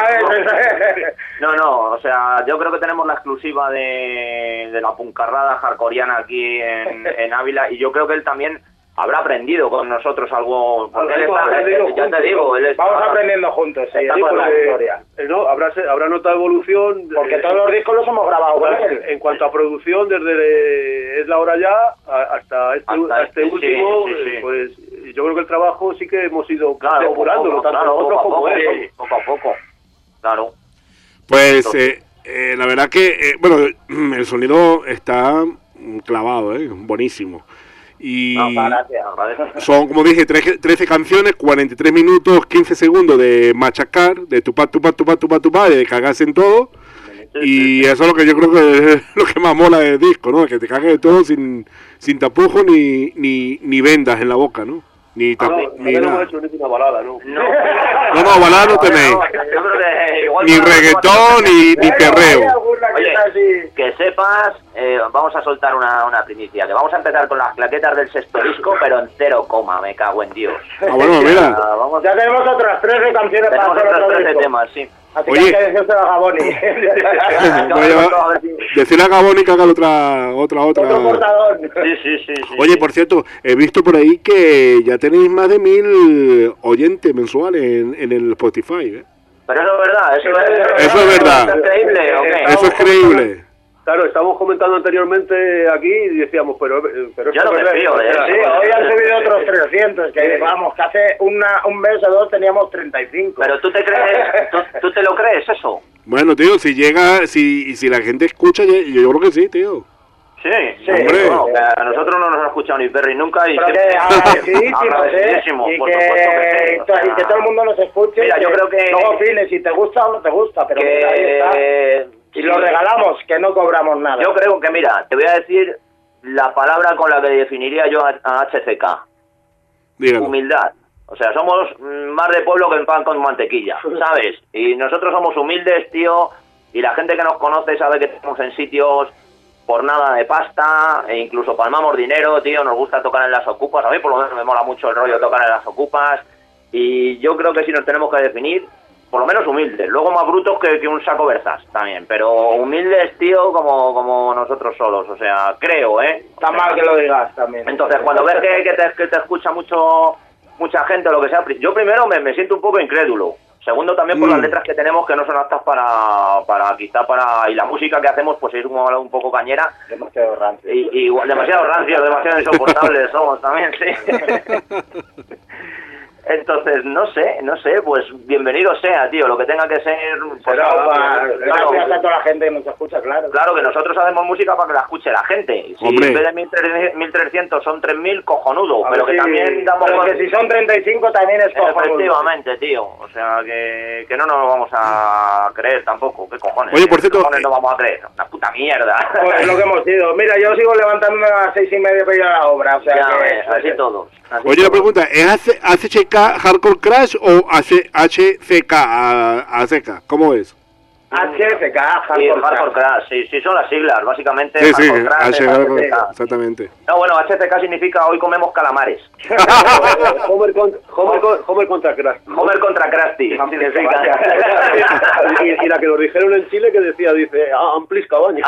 No, o sea, yo creo que tenemos la exclusiva de la puncarrada hardcoreana aquí en Ávila, y yo creo que él también habrá aprendido con nosotros algo, porque él ya te digo, vamos aprendiendo juntos, sí, con la historia. No, habrá notado evolución, porque todos los discos los hemos grabado con él. En cuanto a producción, desde Es la Hora Ya hasta este último, pues yo creo que el trabajo sí que hemos ido depurándolo, tanto nosotros como él. Poco a poco, claro. Pues la verdad que, el sonido está clavado, buenísimo. Y son, como dije, 13 canciones, 43 minutos, 15 segundos de machacar, de tupá, de cagarse en todo. Y eso es lo que yo creo que es lo que más mola del disco, ¿no? Que te cagues de todo sin tapujos ni vendas en la boca, ¿no? Ni nada. No hemos hecho ninguna balada, ¿no? No, balada no tenéis. Ni reggaetón, ni perreo. Oye, que sepas, vamos a soltar una primicia, que vamos a empezar con las claquetas del sexto disco, pero en 0, me cago en Dios. Bueno, mira. Ya tenemos otras 13 canciones para hacer otro 13 temas, sí. Así que hay que decirse a Gaboni. Decirle a Gaboni que haga otra. Otro portador. Sí. Oye, por cierto, he visto por ahí que ya tenéis más de 1000 oyentes mensuales en el Spotify, ¿eh? Pero eso es verdad, eso es verdad. ¿Es creíble o qué? Eso es creíble. Claro, estábamos comentando anteriormente aquí y decíamos, pero yo no me fío de eso. Sí, hoy han subido otros 300, que vamos, que hace un mes o dos teníamos 35. Pero tú te crees, tú te lo crees eso. Bueno, tío, si la gente escucha, yo creo que sí, tío. Sí, no, a nosotros no nos ha escuchado ni Perry nunca y agradecidísimos, y que todo el mundo nos escuche. Mira, yo creo que luego opines si te gusta o no te gusta, pero mira, ahí está. Y lo regalamos, que no cobramos nada. Yo creo que, mira, te voy a decir la palabra con la que definiría yo a HCK. Dígalo. Humildad. O sea, somos más de pueblo que el pan con mantequilla, ¿sabes? Y nosotros somos humildes, tío, y la gente que nos conoce sabe que estamos en sitios por nada de pasta, e incluso palmamos dinero, tío, nos gusta tocar en las ocupas. A mí por lo menos me mola mucho el rollo de tocar en las ocupas, y yo creo que sí nos tenemos que definir, por lo menos humildes, luego más brutos que un saco Berzas también, pero humildes, tío, como nosotros solos, o sea, creo, Está mal que lo digas también. Entonces, cuando ves que te escucha mucha gente o lo que sea, yo primero me siento un poco incrédulo, Segundo, también por las letras que tenemos, que no son aptas y la música que hacemos pues es un poco cañera. Demasiado rancio. Y demasiado rancio, demasiado insoportables somos también, sí. Entonces, no sé, pues bienvenido sea, tío, lo que tenga que ser. Pues, gracias a toda la gente que nos escucha, claro. Claro, que nosotros hacemos música para que la escuche la gente. Si en vez de 1.300 son 3.000, cojonudo. Pero que también damos. Pero que si son 35 también es cojonudo. Efectivamente, tío. O sea, que no nos lo vamos a creer tampoco. ¿Qué cojones? Oye, por cierto. ¿Qué cojones no vamos a creer? Una puta mierda. Pues es lo que hemos sido. Mira, yo sigo levantándome a las 6:30 para ir a la obra. O sea, ya ves, así todos. Oye, la pregunta, ¿es HCK Hardcore Crash o HCK ACK? ¿Cómo es? HCK Hardcore Crash, sí, son las siglas, básicamente. Sí, Hardcore Crash, HCK, exactamente. No, bueno, HCK significa hoy comemos calamares. Homer contra Krusty. Homer contra Krusty. Y la que nos dijeron en Chile que dice, amplis cabaña.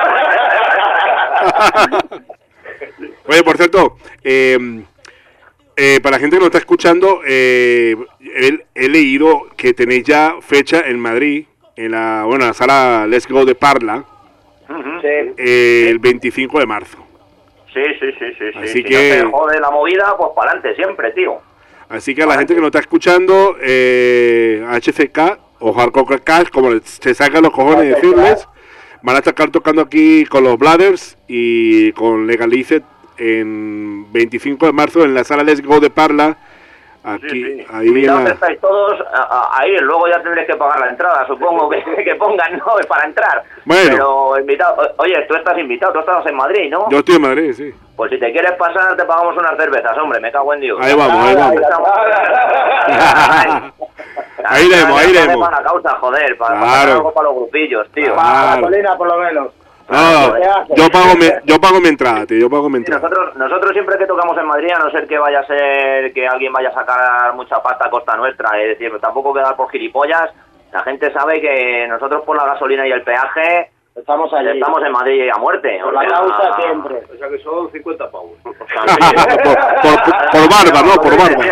Oye, por cierto, para la gente que nos está escuchando, he leído que tenéis ya fecha en Madrid, en la sala Let's Go de Parla, el 25 de marzo. Sí. Así si que no se jode la movida, pues para adelante siempre, tío. Así que a la gente que nos está escuchando, HCK o Hardcore Crash, como se sacan los cojones de decirles, van a estar tocando aquí con los Bladders y con Legalized en 25 de marzo en la sala Let's Go de Parla. Aquí, ahí invitados estáis todos a ir, luego ya tendréis que pagar la entrada, supongo que pongan, ¿no? Para entrar. Bueno. Pero invitado, oye, tú estás invitado, tú estás en Madrid, ¿no? Yo estoy en Madrid, sí. Pues si te quieres pasar, te pagamos unas cervezas, hombre, me cago en Dios. Ahí vamos. Ahí iremos. Para la causa, joder, para algo para los grupillos, tío. Para la gasolina, por lo menos. No, yo pago mi entrada, tío, Nosotros siempre que tocamos en Madrid, a no ser que vaya a ser que alguien vaya a sacar mucha pasta a costa nuestra, es decir, tampoco quedar por gilipollas, la gente sabe que nosotros por la gasolina y el peaje estamos en Madrid a muerte. Por la causa siempre. O sea que son 50 pavos. por barba, ¿no? Por barba.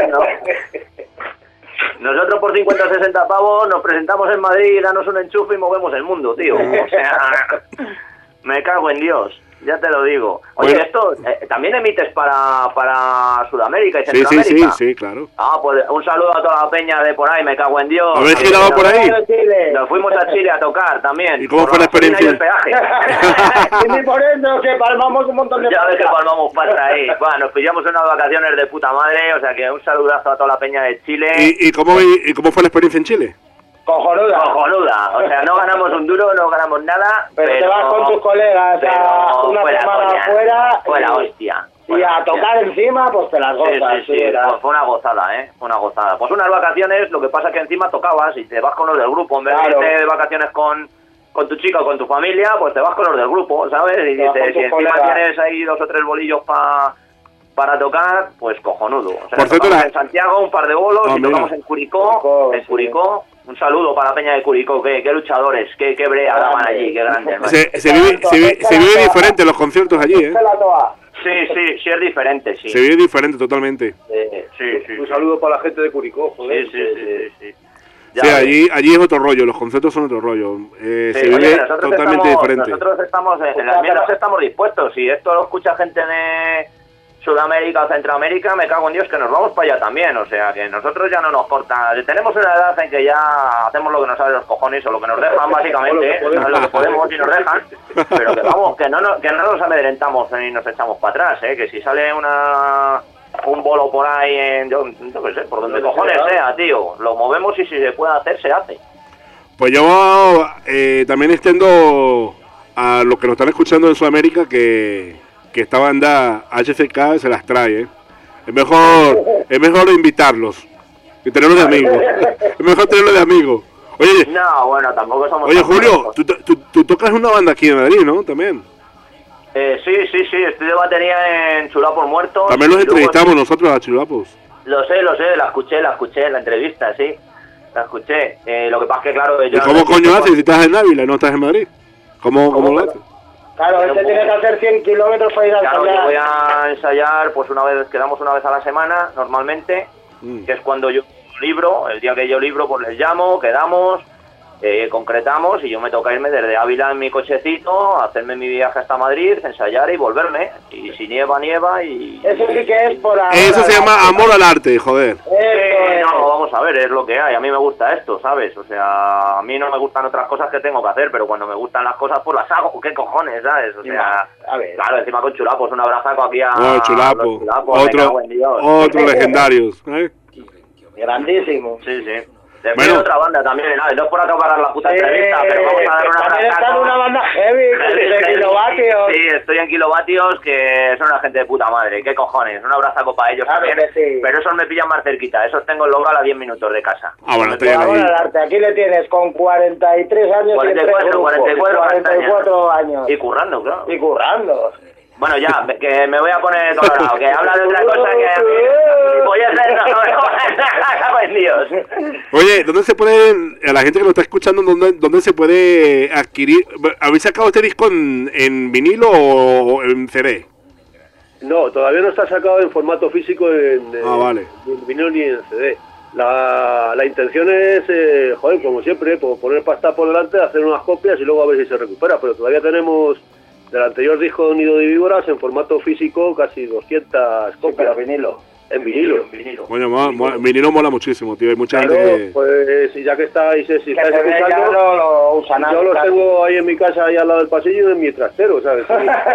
Nosotros por 50 o 60 pavos nos presentamos en Madrid, danos un enchufe y movemos el mundo, tío. O sea, me cago en Dios, ya te lo digo. Oye, esto también emites para Sudamérica y Centroamérica. Sí, claro. Pues un saludo a toda la peña de por ahí, me cago en Dios. ¿Habéis girado por ahí? Nos fuimos a Chile a tocar también. ¿Y cómo fue la experiencia? El peaje. Y por eso que palmamos un montón de ya ves que palmamos pasta ahí. Bueno, nos pillamos unas vacaciones de puta madre, o sea que un saludazo a toda la peña de Chile. ¿Y cómo fue la experiencia en Chile? Cojonuda, o sea, no ganamos un duro, no ganamos nada. Pero te vas con tus colegas a una semana afuera. Fue la hostia. Y a tocar encima, pues te las gozas. Sí. Pues fue una gozada, fue una gozada. Pues unas vacaciones, lo que pasa es que encima tocabas y te vas con los del grupo. En vez de irte de vacaciones con tu chica o con tu familia, pues te vas con los del grupo, ¿sabes? Y dices, si encima tienes ahí 2 o 3 bolillos para tocar, pues cojonudo. O sea, tocamos en Santiago un par de bolos y tocamos en Curicó. Un saludo para la peña de Curicó, qué luchadores, qué brea daban allí, qué grandes. Se vive diferente los conciertos allí, Sí, es diferente, sí. Se vive diferente totalmente. Sí. Un saludo para la gente de Curicó, joder. Sí. Sí, allí es otro rollo, los conciertos son otro rollo. Se vive totalmente diferente. Nosotros estamos, en las mierdas estamos dispuestos. Si esto lo escucha gente de Sudamérica o Centroamérica, me cago en Dios que nos vamos para allá también, o sea que nosotros ya no nos corta, tenemos una edad en que ya hacemos lo que nos sale los cojones o lo que nos dejan básicamente, lo que podemos y nos dejan, pero que vamos, que no nos amedrentamos ni nos echamos para atrás, que si sale un bolo por ahí yo qué sé, por donde cojones sea, tío, lo movemos y si se puede hacer, se hace. Pues yo también extiendo a los que nos están escuchando en Sudamérica que esta banda HCK se las trae, Es mejor invitarlos y tenerlos de amigos. Es mejor tenerlos de amigos. Oye, no, bueno, tampoco somos... Oye, Julio, tú tocas una banda aquí en Madrid, ¿no? También. Sí, estoy de batería en Chulapos Muertos. También los entrevistamos nosotros a Chulapos. Lo sé, la escuché, la entrevista, sí. La escuché. Lo que pasa es que, claro... ¿Y cómo coño haces si estás en Ávila y no estás en Madrid? ¿Cómo lo haces? Claro, este tiene que hacer 100 kilómetros para ir a ensayar. Claro, yo voy a ensayar, pues quedamos una vez a la semana, normalmente, que es cuando yo libro, el día que yo libro, pues les llamo, quedamos, concretamos y yo me toca irme desde Ávila en mi cochecito, hacerme mi viaje hasta Madrid, ensayar y volverme. Y si nieva, nieva y... Eso sí que es por ahora. Eso se llama amor al arte, joder. No, vamos a ver, es lo que hay. A mí me gusta esto, ¿sabes? O sea, a mí no me gustan otras cosas que tengo que hacer, pero cuando me gustan las cosas, pues las hago. ¿Qué cojones, sabes? O sea, a ver. Claro, encima con chulapos, un abrazaco aquí a... Chulapo. los chulapos, me cago en Dios. Otros legendarios. Grandísimo. Sí. Después de otra banda también, no es por acabar la puta entrevista, pero vamos a dar una también está en una banda heavy, de kilovatios. Sí, estoy en kilovatios, que son una gente de puta madre, qué cojones, un abrazaco para ellos también, pero esos me pillan más cerquita, esos tengo el local a 10 minutos de casa. Bueno, estoy ahí. Aquí le tienes con 43 años 44 años. Y currando, claro. Y currando. Bueno, ya, que me voy a poner colorado, que habla de otra cosa que... voy a hacer... Dios. Oye, ¿dónde se puede, a la gente que nos está escuchando, dónde se puede adquirir? ¿Habéis sacado este disco en vinilo o en CD? No, todavía no está sacado en formato físico vale. Ni en vinilo ni en CD. La intención es, como siempre, poner pasta por delante, hacer unas copias y luego a ver si se recupera, pero todavía tenemos del anterior disco de Nido de Víboras en formato físico casi 200 copias. Pero vinilo. En vinilo. Bueno, vinilo mola muchísimo, tío. Hay mucha gente que... pues ya que estáis escuchando, lo usan, yo los tengo ahí en mi casa, ahí al lado del pasillo, en mi trastero, ¿sabes?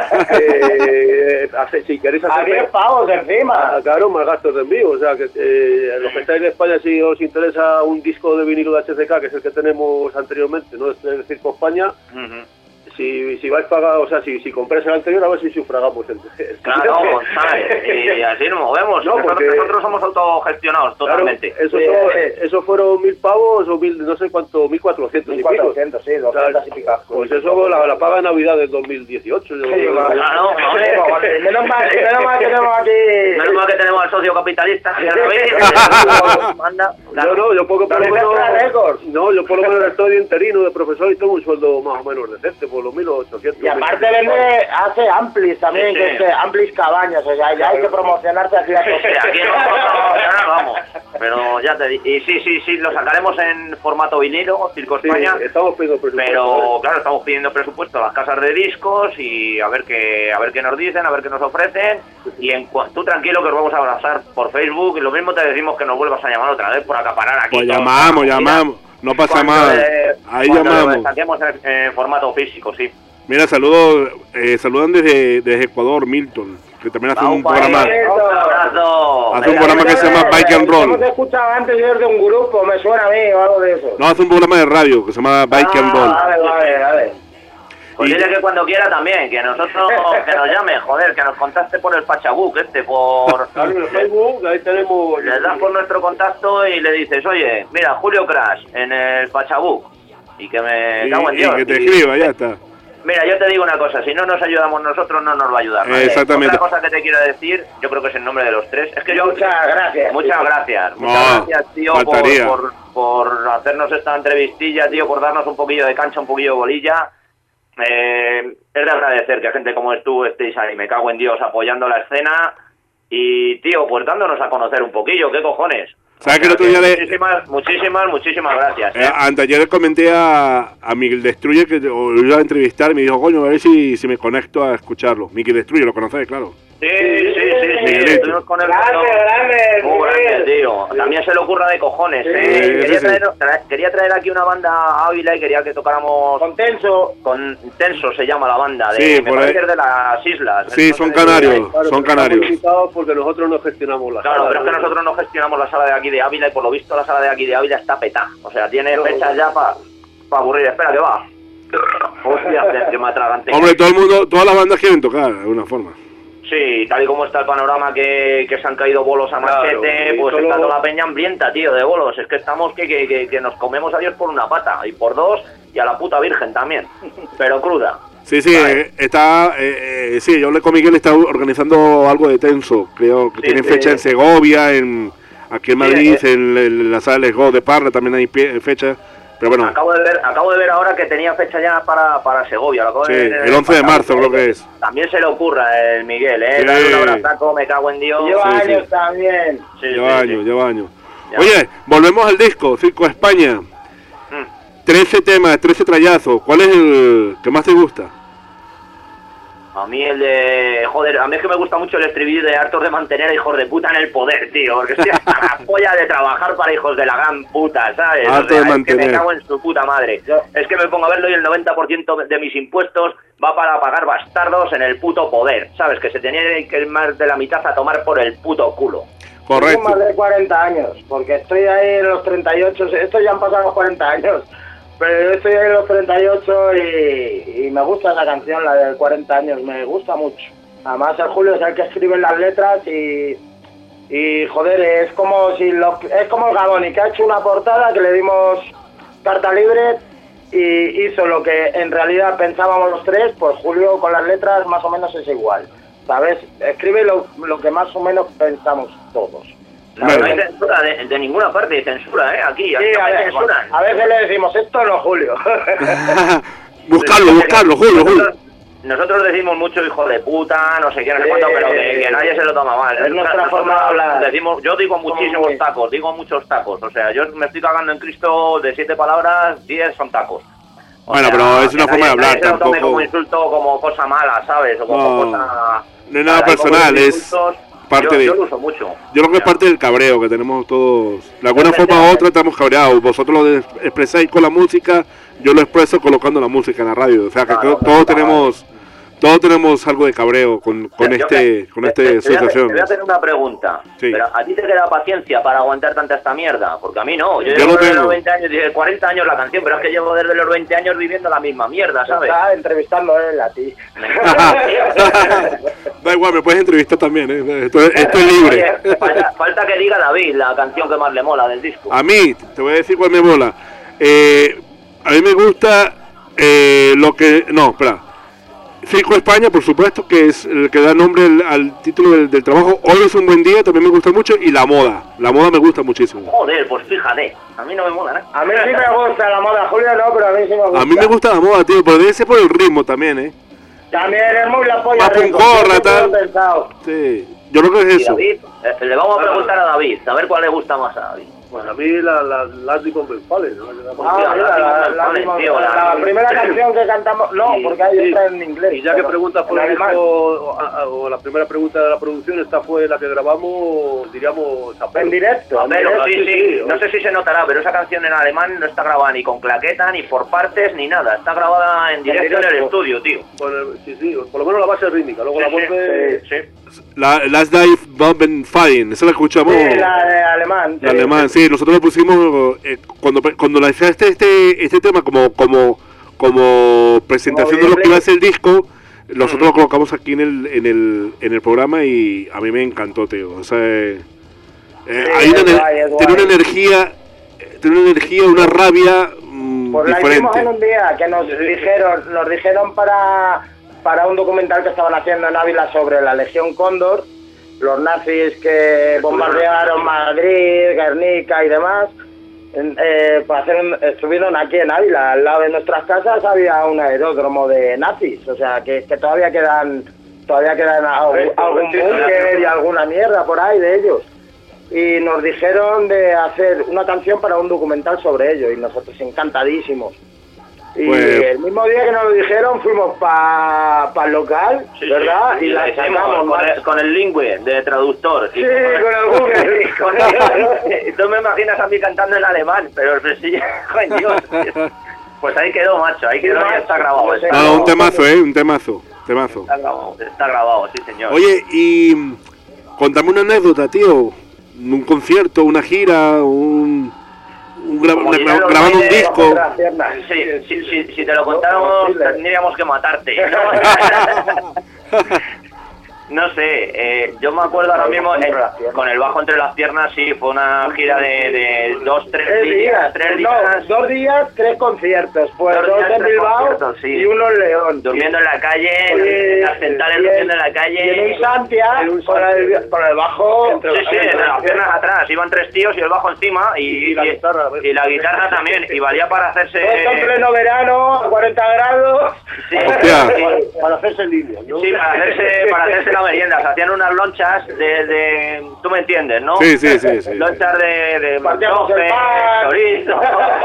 Si queréis hacer... A 10 pavos encima. Claro, más gastos de envío. O sea, que los que estáis en España, si os interesa un disco de vinilo de HCK, que es el que tenemos anteriormente, ¿no? Es decir, por España... Si vais pagado, o sea, si compráis el anterior, a ver si sufragamos el Claro, ¿sabes? Y así nos movemos. No, nosotros somos autogestionados totalmente. Claro, eso fueron 1.000 pavos o 1.000, no sé cuánto, 1.400 y pico. 1.400, sí, 200 y pico. Pues eso la paga de Navidad del 2018. Menos mal que tenemos al socio capitalista. Yo por lo menos estoy interino de profesor y tengo un sueldo más o menos decente, por los 1.800. Y aparte hace amplis también, que es amplis cabañas, o sea, ya hay que promocionarse aquí a tope. Aquí vamos, pero ya te digo, y sí, lo sacaremos en formato vinilo, Circo España. Estamos pidiendo presupuesto. Pero claro, estamos pidiendo presupuesto a las casas de discos y a ver qué nos dicen, a ver qué nos ofrecen. Y tú tranquilo que os vamos a abrazar por Facebook y lo mismo te decimos que nos vuelvas a llamar otra vez por acaparar aquí. Pues llamamos. No pasa nada. Ahí llamamos. Lo saquemos en formato físico, sí. Mira, saludan desde Ecuador, Milton, que también hace un programa. Hace un programa que se llama Bike and Roll. Hemos escuchado antes de un grupo, me suena a mí o algo de eso. No, hace un programa de radio que se llama Bike and Roll. Vale. Pues dile que cuando quiera también, que nosotros, que nos llame, joder, que nos contacte por el Pachabuk, por... Claro, en el Facebook, ahí tenemos... Le das por nuestro contacto y le dices, oye, mira, Julio Crash, en el Pachabuk, y que me cago en Dios. Y que te escriba, ya está. Mira, yo te digo una cosa, si no nos ayudamos nosotros, no nos va a ayudar nadie. Exactamente. Otra cosa que te quiero decir, yo creo que es en nombre de los tres, es que yo... Muchas gracias. Muchas gracias, tío, por hacernos esta entrevistilla, tío, por darnos un poquillo de cancha, un poquillo de bolilla. Es de agradecer que gente como tú estéis ahí, me cago en Dios, apoyando la escena y, tío, pues dándonos a conocer un poquillo, ¿qué cojones? ¿Sabes que el otro día muchísimas gracias. Anteayer le comenté a Miguel Destruye que lo iba a entrevistar y me dijo, coño, a ver si me conecto a escucharlo. Miguel Destruye, lo conocéis, claro. Sí. Estuvimos con el grande, tío. También se le ocurra de cojones, Quería traer aquí una banda Ávila y quería que tocáramos con Tenso. Con Tenso se llama la banda, me parece que es de las islas. Sí, son canarios, son canarios. Porque nosotros no gestionamos la sala. Claro, pero es que nosotros no gestionamos la sala de aquí de Ávila y por lo visto la sala de aquí de Ávila está petada. O sea, tiene fechas ya para aburrir. Espera, que va. Hostia, que me atragante. Hombre, todas las bandas quieren tocar de alguna forma. Sí, tal y como está el panorama que se han caído bolos a machete, pues está toda la peña hambrienta, tío, de bolos. Es que estamos que nos comemos a Dios por una pata, y por dos, y a la puta virgen también, pero cruda. Sí, vale. Sí, yo hablé con Miguel, está organizando algo de Tenso, creo que tienen fecha en Segovia, aquí en Madrid, en la sala de Lesgo de Parra también hay fecha. Pero bueno. Acabo de ver ahora que tenía fecha ya para Segovia. El 11 de marzo creo que es. También se le ocurra el Miguel, Dale un abrazaco, me cago en Dios. Lleva años también. Lleva años. Ya. Oye, volvemos al disco, Circo España. 13 temas, 13 trayazos. ¿Cuál es el que más te gusta? A mí el de... Joder, a mí es que me gusta mucho el estribillo de hartos de mantener a hijos de puta en el poder, tío. Porque estoy hasta la polla de trabajar para hijos de la gran puta, ¿sabes? Harto de es mantener. que me cago en su puta madre. Es que me pongo a verlo y el 90% de mis impuestos va para pagar bastardos en el puto poder, ¿sabes? Que se tenía que ir más de la mitad a tomar por el puto culo. Correcto. Tengo más de 40 años, porque estoy ahí en los 38, estos ya han pasado los 40 años, pero yo estoy ahí en los 38 y me gusta esa canción, la de 40 años, me gusta mucho. Además el Julio es el que escribe las letras y joder, es como si es como el Gaboni, que ha hecho una portada que le dimos carta libre y hizo lo que en realidad pensábamos los tres, pues Julio con las letras más o menos es igual. ¿Sabes? Escribe lo que más o menos pensamos todos. No hay censura de ninguna parte, de censura, ¿eh? Aquí Sí, a veces le decimos, esto no, Julio. buscarlo, Julio. Nosotros decimos mucho hijo de puta, no sé qué, no sé cuánto, pero que nadie se lo toma mal. Es nuestra forma de hablar. Yo digo muchísimos tacos, digo muchos tacos. O sea, yo me estoy cagando en Cristo de 7 palabras, 10 son tacos. Bueno, pero es una forma de hablar, tampoco. No se lo tome como tampoco. insulto, como cosa mala, ¿sabes? O como cosa... No es nada personal, es parte yo de... lo uso mucho. Yo creo que es parte del cabreo que tenemos todos. De alguna forma u otra estamos cabreados. Vosotros lo expresáis con la música, yo lo expreso colocando la música en la radio. O sea que todos tenemos algo de cabreo con esta situación. Te voy a hacer una pregunta. Sí. Pero ¿a ti te queda paciencia para aguantar tanta esta mierda? Porque a mí no. Yo Yo llevo no desde tengo. los 20 años, desde 40 años la canción, pero es que llevo desde los 20 años viviendo la misma mierda, ¿sabes? Está entrevistando él a ti. Da igual, me puedes entrevistar también, ¿eh? Esto es libre. Oye, falta que diga David la canción que más le mola del disco. A mí, te voy a decir cuál me mola. A mí me gusta lo que... No, espera. Circo España, por supuesto, que es el que da nombre al título del trabajo. Hoy es un buen día, también me gusta mucho. Y la moda me gusta muchísimo. Joder, pues fíjate, a mí no me mola, ¿eh? A mí sí me gusta la moda, Julio no, pero a mí sí me gusta. A mí me gusta la moda, tío, pero debe ser por el ritmo también, ¿eh? También es muy la polla. Más puncorra, tal. Pensado. Sí, yo creo que es Y eso. David, le vamos a preguntar a David, a ver cuál le gusta más a David. Pues a mí las de Convenfales, ¿no? La primera canción que cantamos, no, porque hay otra en inglés. Y ya que preguntas por el disco, o la primera pregunta de la producción, esta fue la que grabamos, diríamos, en directo. Sí. No sé si se notará, pero esa canción en alemán no está grabada ni con claqueta, ni por partes, ni nada. Está grabada en directo en el estudio, tío. Sí, por lo menos la base rítmica, luego la vuelve... Last Dive Bomben Fallen, esa la escuchamos. Sí, la de alemán. La alemán, sí, nosotros lo pusimos cuando lanzaste este tema como presentación de lo que iba a ser el disco, nosotros lo colocamos aquí en el programa y a mí me encantó, tío. O sea, tiene una energía, una rabia pues la hicimos en un día que nos dijeron para un documental que estaban haciendo en Ávila sobre la Legión Cóndor, los nazis que bombardearon Madrid, Guernica y demás. Estuvieron aquí en Ávila, al lado de nuestras casas había un aeródromo de nazis, o sea que todavía quedan algún búnker y alguna mierda por ahí de ellos. Y nos dijeron de hacer una canción para un documental sobre ello y nosotros encantadísimos. Y el mismo día que nos lo dijeron fuimos para el local, ¿verdad? Sí, y la sacamos con el lingüe de traductor. Sí, con el Google. Tú me imaginas a mí cantando en alemán, pero sí, Dios. Pues ahí quedó, macho, ahí quedó, ya está grabado. Un temazo, un temazo. Está grabado, sí, señor. Oye, y contame una anécdota, tío. Un concierto, una gira, grabando un disco. Si te lo contáramos tendríamos que matarte. No sé, yo me acuerdo ahora mismo con el bajo entre las piernas, sí, fue una gira de 3 días. 2 días, 3 conciertos, pues 2 en Bilbao y 1 en León. Durmiendo en la calle, en las centrales durmiendo en la calle. Y en un Santia, con el bajo... Sí, entre las piernas atrás, iban 3 tíos y el bajo encima y la guitarra también, y valía para hacerse... Esto en pleno verano, a 40 grados... Sí, para hacerse en línea, ¿no? Sí, para hacerse la merienda, se hacían unas lonchas tú me entiendes, ¿no? Sí. Lonchas de Partíamos el pan. chorizo.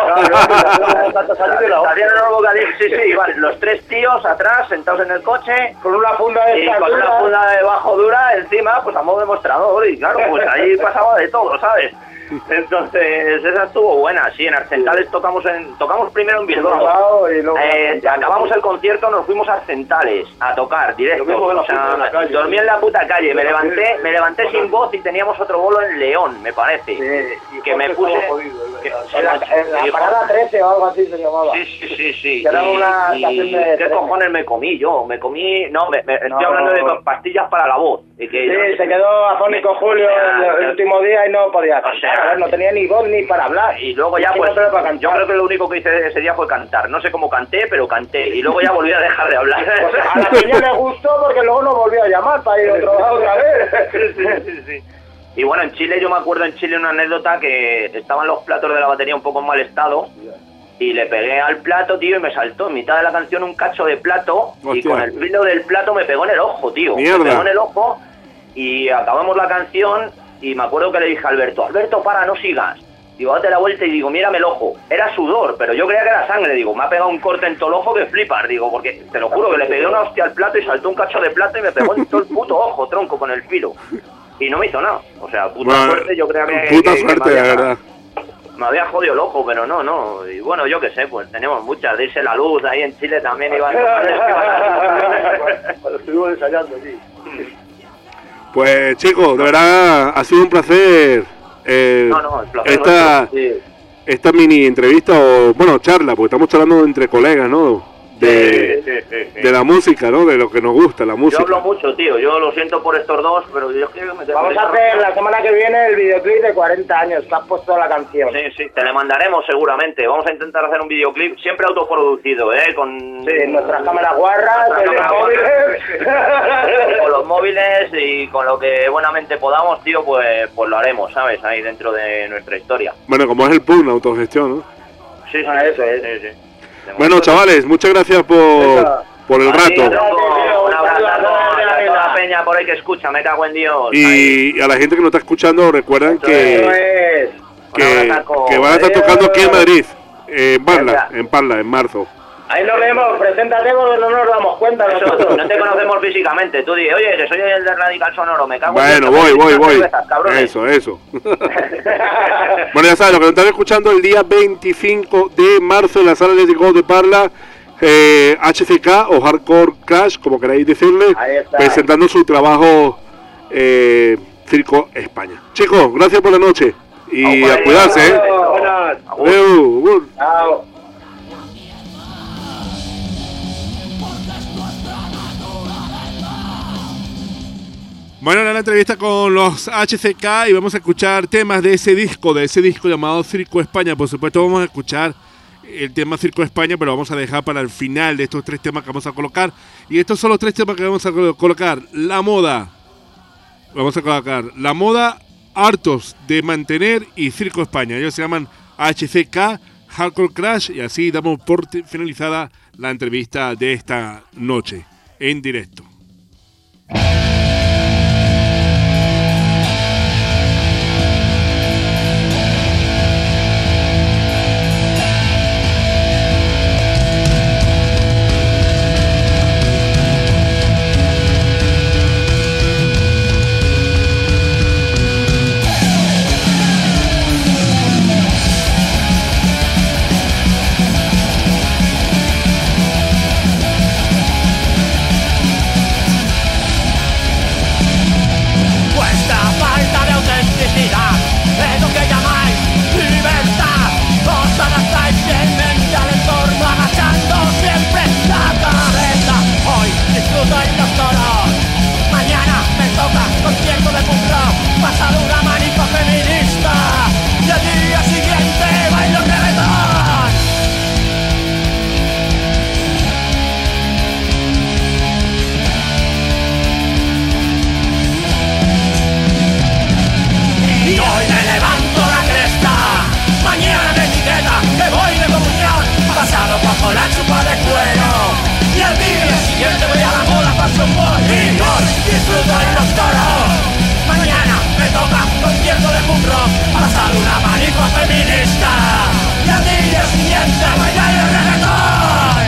Hacían unos bocadillos, sí, iban los 3 tíos atrás, sentados en el coche, con una funda de con una funda de bajo dura encima, pues a modo de mostrador, y claro, pues ahí pasaba de todo, ¿sabes? Entonces, esa estuvo buena, sí, en Arcentales tocamos primero en Bilbao, acabamos el concierto, nos fuimos a Arcentales a tocar directo, o sea, dormí en la puta calle, me levanté sin voz y teníamos otro bolo en León, me parece, que me puse... En la parada 13 o algo así se llamaba. Sí. Era una estación de... ¿Qué cojones me comí yo? Estoy hablando de pastillas para la voz. Sí, se quedó afónico Julio el último día y no podía cantar, no tenía ni voz ni para hablar. Y luego ya, pues, yo creo que lo único que hice ese día fue cantar. No sé cómo canté, pero canté. Y luego ya volví a dejar de hablar. Pues a la peña le gustó porque luego no volvió a llamar para ir otra vez. Sí. Y bueno, en Chile, yo me acuerdo una anécdota que estaban los platos de la batería un poco en mal estado. Y le pegué al plato, tío, y me saltó en mitad de la canción un cacho de plato. Hostia. Y con el filo del plato me pegó en el ojo, tío. Mierda. Me pegó en el ojo y acabamos la canción y me acuerdo que le dije a Alberto, para, no sigas. Digo, date la vuelta y digo, mírame el ojo. Era sudor, pero yo creía que era sangre. Digo, me ha pegado un corte en todo el ojo que flipas. Digo, porque te lo juro que le pegué una hostia al plato y saltó un cacho de plato y me pegó en todo el puto ojo, tronco, con el filo. Y no me hizo nada. O sea, suerte, yo creía que... Puta suerte, de verdad. Me había jodido el ojo, pero no. Y bueno, yo qué sé, pues tenemos muchas. De irse la luz, ahí en Chile también iban... Estuvimos ensayando, sí. Pues chicos, de verdad ha sido un placer, el placer esta mini entrevista o, bueno, charla, porque estamos charlando entre colegas, ¿no? De la música, ¿no? De lo que nos gusta, la música. Yo hablo mucho, tío, yo lo siento por estos dos, pero yo quiero que me... Vamos a hacer la semana que viene el videoclip de 40 años, que has puesto la canción. Sí, te le mandaremos seguramente. Vamos a intentar hacer un videoclip siempre autoproducido, con... Sí, nuestras cámaras guarras, con los móviles y con lo que buenamente podamos, tío, pues lo haremos, ¿sabes? Ahí dentro de nuestra historia. Bueno, como es el PUN, la autogestión, ¿no? Sí, eso es. Sí. Bueno, chavales, muchas gracias por el rato. Un abrazo a toda la peña por ahí que escucha, me cago en Dios. Y a la gente que nos está escuchando, recuerdan que van a estar tocando aquí en Madrid, en Parla, en marzo. Ahí nos vemos, preséntate porque no nos damos cuenta nosotros. No te conocemos físicamente, tú dices, oye, que soy el de Radical Sonoro, me cago en Dios. Bueno, voy. Eso. Bueno, ya sabes, lo que nos están escuchando el día 25 de marzo en la sala de Go de Parla, HCK o Hardcore Crash, como queráis decirle, presentando su trabajo Circo España. Chicos, gracias por la noche y a cuidarse, Buenas. Chao. Bueno, ahora la entrevista con los HCK y vamos a escuchar temas de ese disco llamado Circo España. Por supuesto vamos a escuchar el tema Circo España, pero lo vamos a dejar para el final de estos 3 temas que vamos a colocar. Y estos son los 3 temas que vamos a colocar. La moda, Hartos de Mantener y Circo España. Ellos se llaman HCK, Hardcore Crash, y así damos por finalizada la entrevista de esta noche en directo. disfruto en los toros. Mañana me toca concierto de punk rock, pasar una manifa feminista y al día siguiente bailar el reggaetón.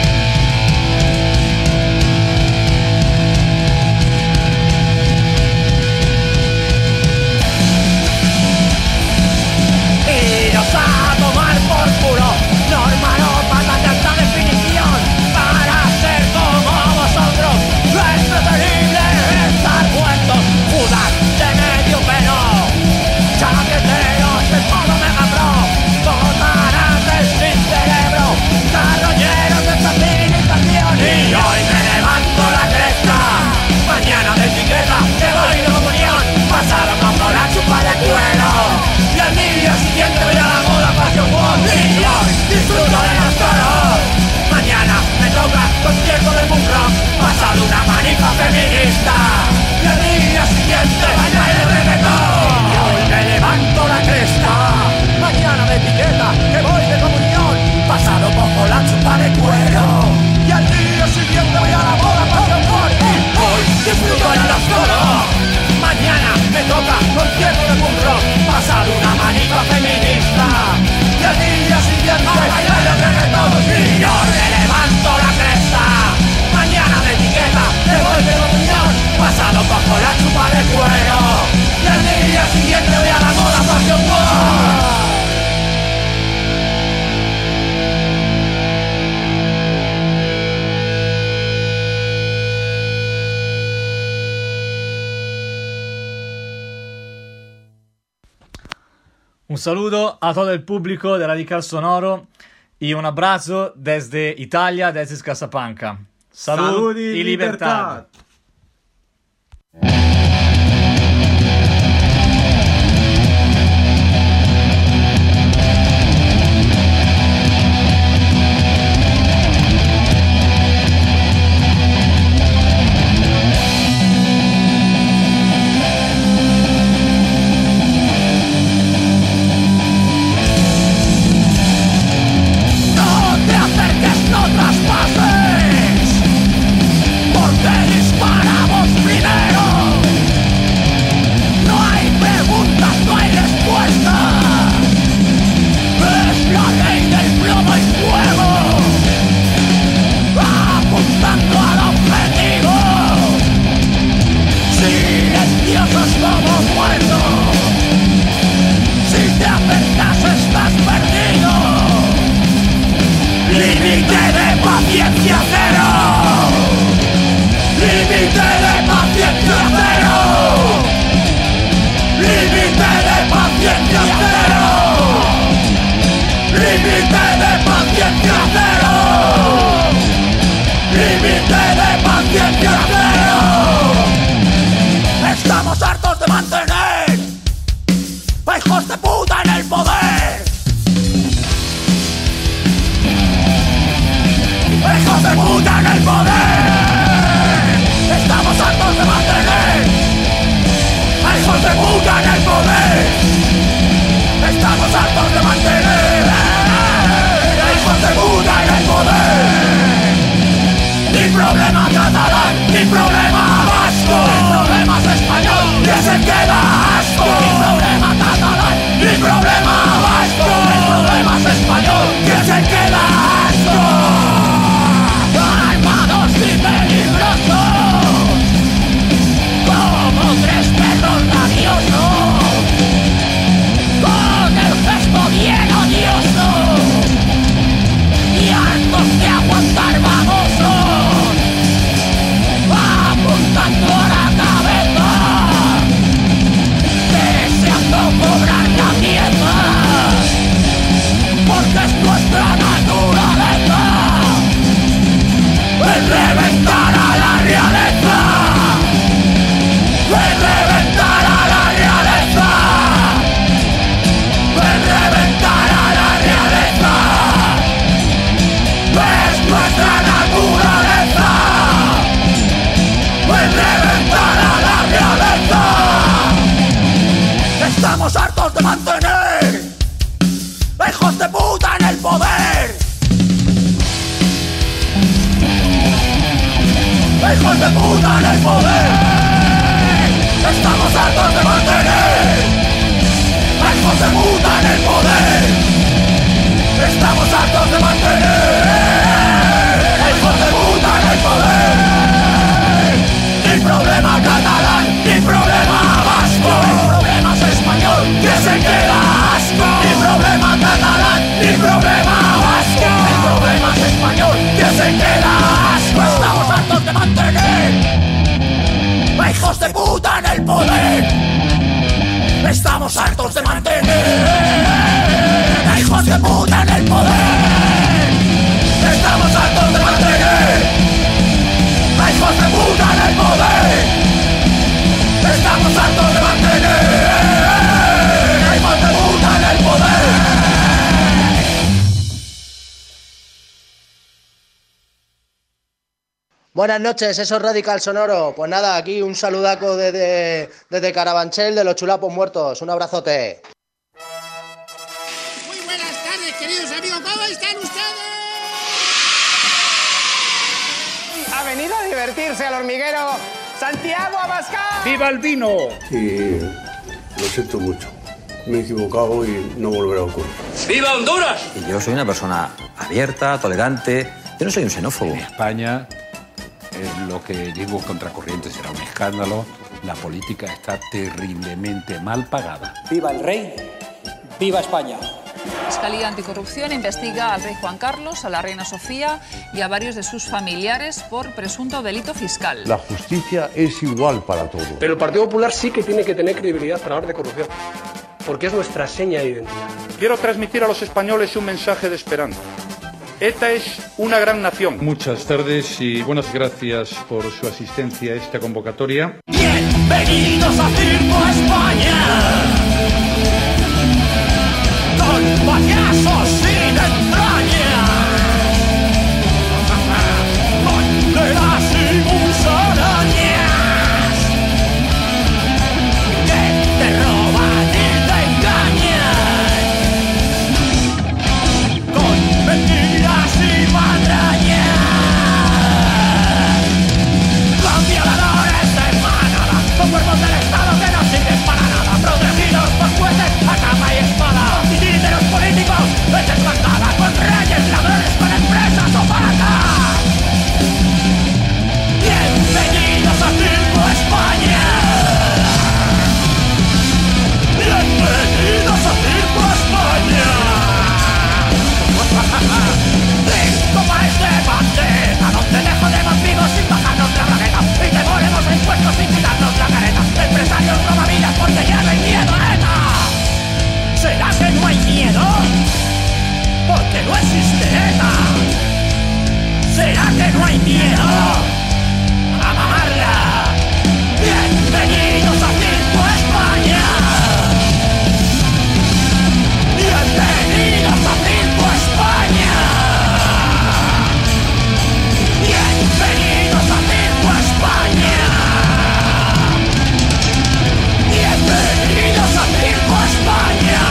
Iros a tomar por culo, norma no falta tanta definición. Para ser como vosotros es preferible estar muertos. Judas de medio pelo, chaqueteros de todo mega pro, botarantes sin cerebro, carroñeros de esta civilización. Y hoy me levanto la cresta, mañana de etiqueta, que voy de comunión, pasado como la chupa de cuero, y al día siguiente voy a la moda Fashion World. Y hoy disfruto de los toros, mañana me toca concierto de punk rock, pasado una manifa feminista, y al día siguiente bailar el reggaetón. Y hoy me levanto la cresta, mañana de etiqueta, que voy de comunión, pasado cojo la chupa de cuero, y al día siguiente voy a la moda Fashion World. Hoy disfruto de los toros, mañana me toca concierto de punk rock, pasado una manifa feminista, y al día siguiente bailar el reggaetón. Y yo le levanto la cresta, mañana de etiqueta, que voy de comunión, pasado cojo la chupa de cuero, y al día siguiente voy a la moda Fashion World. Un saludo a todo el público de Radical Sonoro y un abrazo desde Italia, desde Casapanca. Salud y libertad. No traspases, porque disparamos primero. No hay preguntas, no hay respuestas. Es la ley del plomo y fuego, apuntando al objetivo, silenciosos como muertos. Si te acercas estás perdido. Límite de paciencia cero. Límite de paciencia cero. Límite de paciencia cero. Límite de paciencia cero. Límite de paciencia cero. Estamos hartos de mantener a hijos de puta en el poder. ¡Hijos de puta en el poder! Estamos hartos de mantener a hijos de puta en el poder. Estamos hartos de mantener a hijos de puta en el poder. Ni problema catalán, ni problema vasco, el problema es español, que se queda asco. Ni problema catalán, ni problema vasco, el problema es español, que se queda asco. Armados y peligrosos, como tres perros rabiosos, con el gesto bien odioso, y hartos de aguantar babosos, apuntando a la cabeza, deseando cobrar la pieza, porque es nuestra naturaleza. El reventar a la realeza, el reventar a la realeza, el reventar a la realeza, es nuestra naturaleza, el reventar a la realeza. Estamos hartos de mantener a hijos de puta en el poder. ¡Hijos de puta en el poder! poder. Estamos hartos de mantener a hijos de puta en el poder. Estamos hartos de mantener a hijos de puta en el poder. Estamos hartos de mantener a hijos de puta en el poder. Buenas noches, eso es Radical Sonoro. Pues nada, aquí un saludaco desde Carabanchel de los Chulapos Muertos. Un abrazote. Muy buenas tardes, queridos amigos. ¿Cómo están ustedes? Ha venido a divertirse al hormiguero Santiago Abascal. ¡Viva el vino! Y lo siento mucho. Me he equivocado y no volverá a ocurrir. ¡Viva Honduras! Y yo soy una persona abierta, tolerante. Yo no soy un xenófobo. En España, lo que digo contracorriente será un escándalo. La política está terriblemente mal pagada. ¡Viva el rey! ¡Viva España! La Fiscalía Anticorrupción investiga al rey Juan Carlos, a la reina Sofía y a varios de sus familiares por presunto delito fiscal. La justicia es igual para todos. Pero el Partido Popular sí que tiene que tener credibilidad para hablar de corrupción, porque es nuestra seña de identidad. Quiero transmitir a los españoles un mensaje de esperanza. ETA es una gran nación. Muchas tardes y buenas gracias por su asistencia a esta convocatoria. Bienvenidos a Circo España, con payasos sin entrañas, con velas y musarañas, que te roban y te engañan, con mentiras y patrañas, con violadores de manada, con cuerpos del Estado que no sirven para nada, protegidos por jueces a capa y espada, títeros políticos de desbandada, con reyes ladrones, con empresas opacas. Bienvenidos a Circo España. Bienvenidos a Circo España. Circo país de bandera, donde dejaremos vivos sin bajarnos la bragueta y te ponemos impuestos sin quitarnos la careta. Empresarios roban vidas porque ya no hay miedo a ETA. ¿Será que no hay miedo? Porque no existe ETA. ¿Será que no hay miedo? ¡A mamarla! ¡Bienvenidos a Circo España! ¡Bienvenidos a Circo España! ¡Bienvenidos a Circo España! ¡Bienvenidos a Circo España!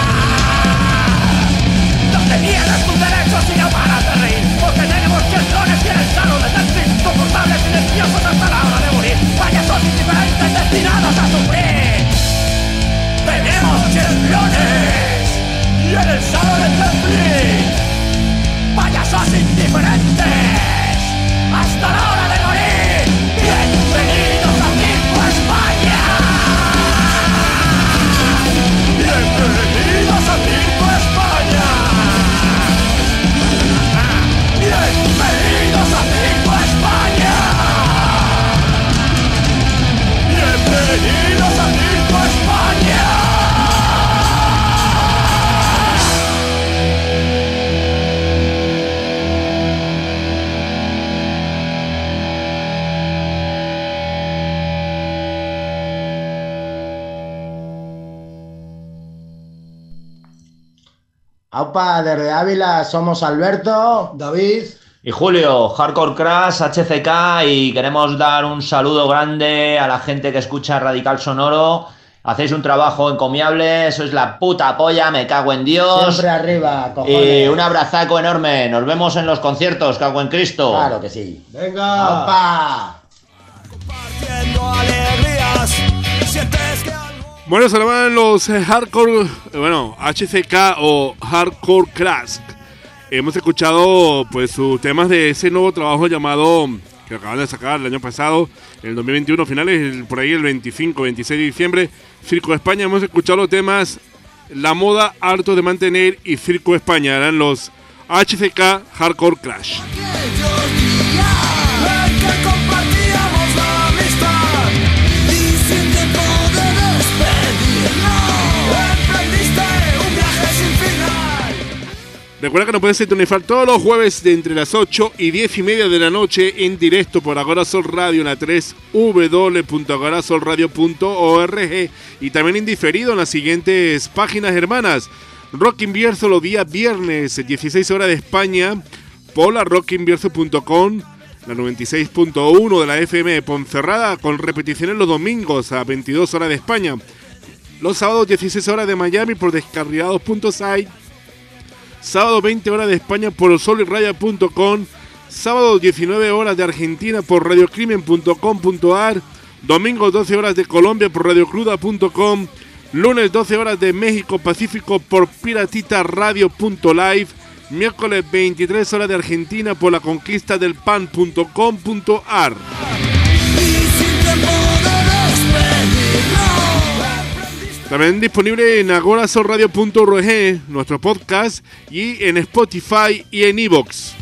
Donde pierdes tus derechos y no paras de reír, porque tenemos chestrones y el sano de taxi, confortables silenciosos hasta la hora de morir, payasos indiferentes destinados a sufrir. Tenemos chestrones y en el sano de taxi, payasos indiferentes hasta la hora de morir. Bienvenidos a Circo España. Bienvenidos a Circo España. Bienvenidos a Circo España. Bienvenidos a Circo España. Aupa, desde Ávila somos Alberto, David y Julio, Hardcore Crash, HCK, y queremos dar un saludo grande a la gente que escucha Radical Sonoro. Hacéis un trabajo encomiable, eso es la puta polla, me cago en Dios. Siempre arriba, cojones. Y un abrazaco enorme, nos vemos en los conciertos, cago en Cristo. Claro que sí. Venga, aupa. Bueno, se llaman los Hardcore, HCK o Hardcore Crash. Hemos escuchado pues sus temas de ese nuevo trabajo llamado, que acaban de sacar el año pasado, en el 2021, finales, por ahí el 25, 26 de diciembre, Circo España. Hemos escuchado los temas La Moda, Harto de Mantener y Circo España. Eran los HCK Hardcore Crash. Que compartíamos la amistad y sin tiempo Recuerda que nos puedes sintonizar todos los jueves de entre las 8 y 10 y media de la noche en directo por Agora Sol Radio en la 3 www.agorasolradio.org y también en diferido en las siguientes páginas hermanas. Rock Invierso los días viernes, 16 horas de España, por la rockinvierso.com, la 96.1 de la FM de Ponferrada, con repeticiones los domingos a 22 horas de España. Los sábados 16 horas de Miami por descarriados.site. Sábado 20 horas de España por solirraya.com. Sábado 19 horas de Argentina por radiocrimen.com.ar. Domingo 12 horas de Colombia por radiocruda.com. Lunes 12 horas de México Pacífico por piratitaradio.live. Miércoles 23 horas de Argentina por la conquista del pan.com.ar. También disponible en agorasolradio.org, nuestro podcast, y en Spotify y en iVoox.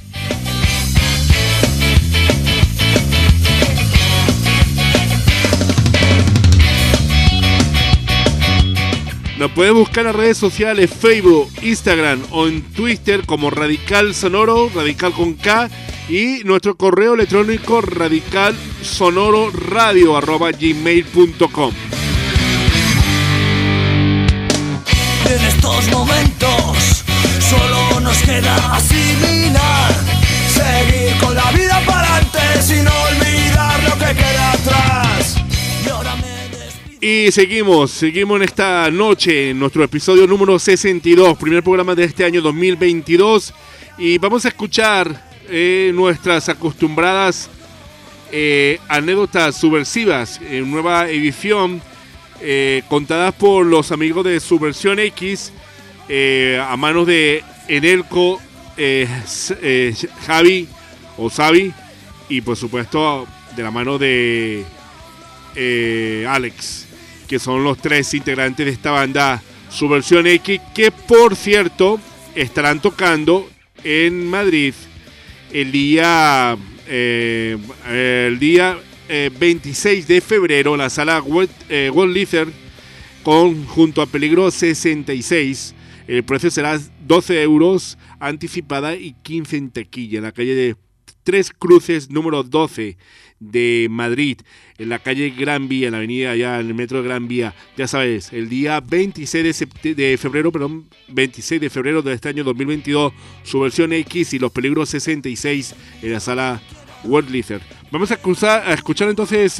Nos puedes buscar en las redes sociales, Facebook, Instagram o en Twitter como Radical Sonoro, Radical con K, y nuestro correo electrónico radicalsonororadio@gmail.com. En estos momentos solo nos queda asimilar, seguir con la vida para adelante sin olvidar lo que queda atrás. Y ahora Y seguimos en esta noche, en nuestro episodio número 62, primer programa de este año 2022, y vamos a escuchar nuestras acostumbradas anécdotas subversivas en nueva edición, contadas por los amigos de Subversión X, a manos de Enelco, Javi o Xavi, y por supuesto de la mano de Alex, que son los tres integrantes de esta banda Subversión X, que por cierto estarán tocando en Madrid el día 26 de febrero en la sala Wildlifer junto a Peligro 66. El precio será 12 euros anticipada y 15 en taquilla, en la calle de Tres Cruces número 12 de Madrid, en la calle Gran Vía, en la avenida allá en el metro de Gran Vía. Ya sabes, el día 26 de febrero de este año 2022, Subversión X y Los Peligros 66 en la sala Wildlifer. Vamos a escuchar entonces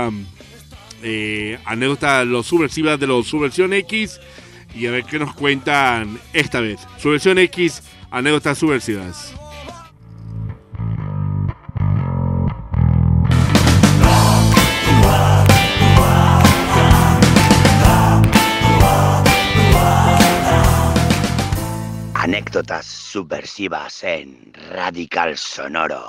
anécdotas los subversivas de los Subversión X y a ver qué nos cuentan esta vez. Subversión X, anécdotas subversivas. Anécdotas subversivas en Radical Sonoro.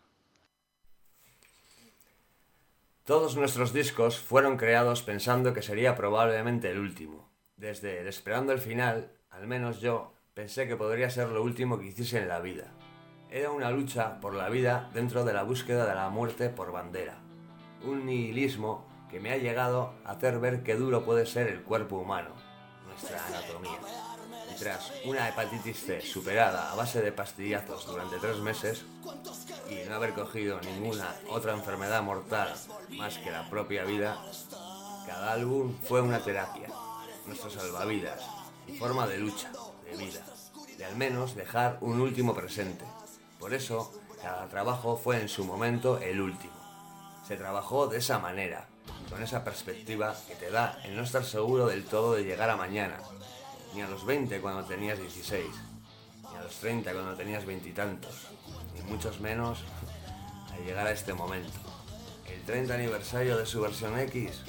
Todos nuestros discos fueron creados pensando que sería probablemente el último. Desde Esperando el Final, al menos yo, pensé que podría ser lo último que hiciese en la vida. Era una lucha por la vida dentro de la búsqueda de la muerte por bandera. Un nihilismo que me ha llegado a hacer ver qué duro puede ser el cuerpo humano, nuestra anatomía. Y tras una hepatitis C superada a base de pastillazos durante 3 meses y no haber cogido ninguna otra enfermedad mortal más que la propia vida, cada álbum fue una terapia, nuestro salvavidas, y forma de lucha, de vida, de al menos dejar un último presente. Por eso, cada trabajo fue en su momento el último. Se trabajó de esa manera, con esa perspectiva que te da el no estar seguro del todo de llegar a mañana, ni a los 20 cuando tenías 16, ni a los 30 cuando tenías 20 y tantos, ni muchos menos al llegar a este momento. El 30 aniversario de Subversión X,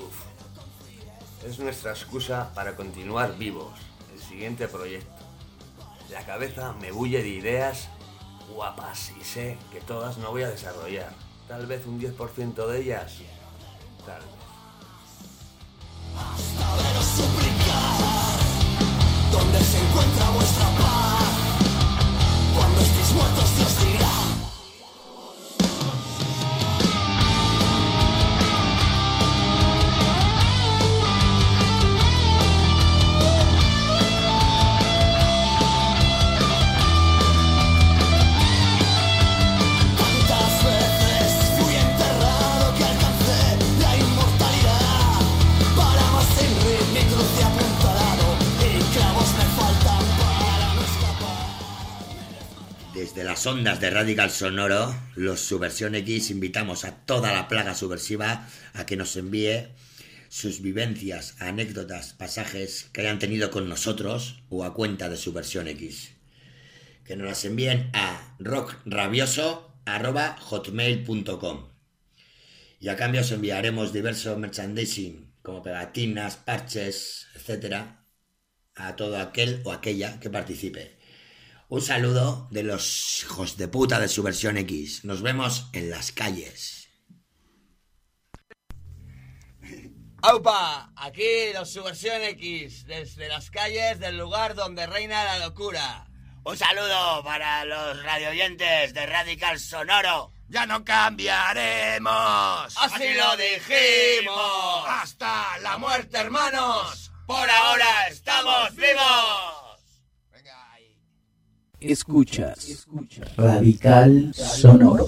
es nuestra excusa para continuar vivos, el siguiente proyecto. La cabeza me bulle de ideas guapas y sé que todas no voy a desarrollar. Tal vez un 10% de ellas, tal vez. Hasta veros suplicar, ¿dónde se encuentra vuestra paz? Cuando estéis muertos Dios dirá. Desde las ondas de Radical Sonoro, los Subversión X, invitamos a toda la plaga subversiva a que nos envíe sus vivencias, anécdotas, pasajes que hayan tenido con nosotros o a cuenta de Subversión X. Que nos las envíen a rockrabioso@hotmail.com. Y a cambio os enviaremos diversos merchandising, como pegatinas, parches, etcétera, a todo aquel o aquella que participe. Un saludo de los hijos de puta de Subversión X. Nos vemos en las calles. ¡Aupa! Aquí los Subversión X, desde las calles del lugar donde reina la locura. Un saludo para los radioyentes de Radical Sonoro. ¡Ya no cambiaremos! ¡Así lo dijimos! ¡Hasta la muerte, hermanos! ¡Por ahora estamos vivos! Escuchas Radical Sonoro.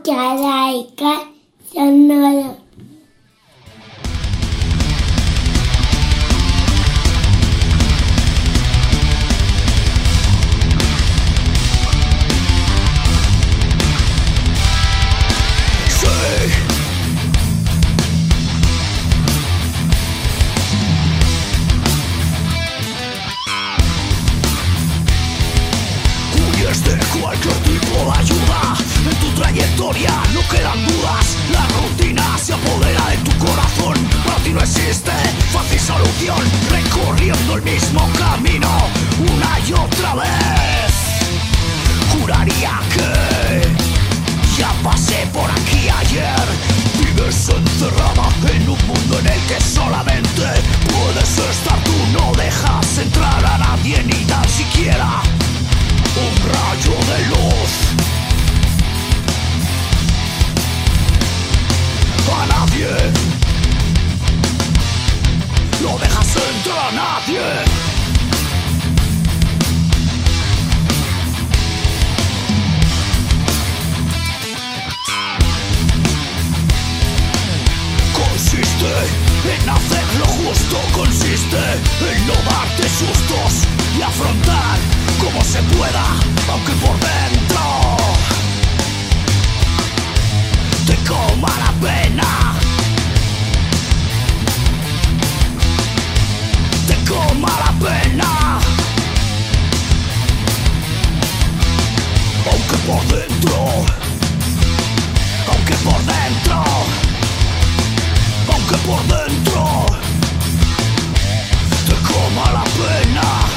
escucha Radical Sonoro. Cualquier tipo de ayuda en tu trayectoria, no quedan dudas. La rutina se apodera de tu corazón. Para ti no existe fácil solución, recorriendo el mismo camino una y otra vez. Juraría que ya pasé por aquí ayer. Vives encerrada en un mundo en el que solamente puedes estar tú. No dejas entrar a nadie, ni tan siquiera un rayo de luz. A nadie no dejas entrar a nadie. Consiste en hacer lo justo, consiste en no darte sustos y afrontar como se pueda, aunque por dentro te coma la pena, te coma la pena, aunque por dentro, aunque por dentro, aunque por dentro te coma la pena.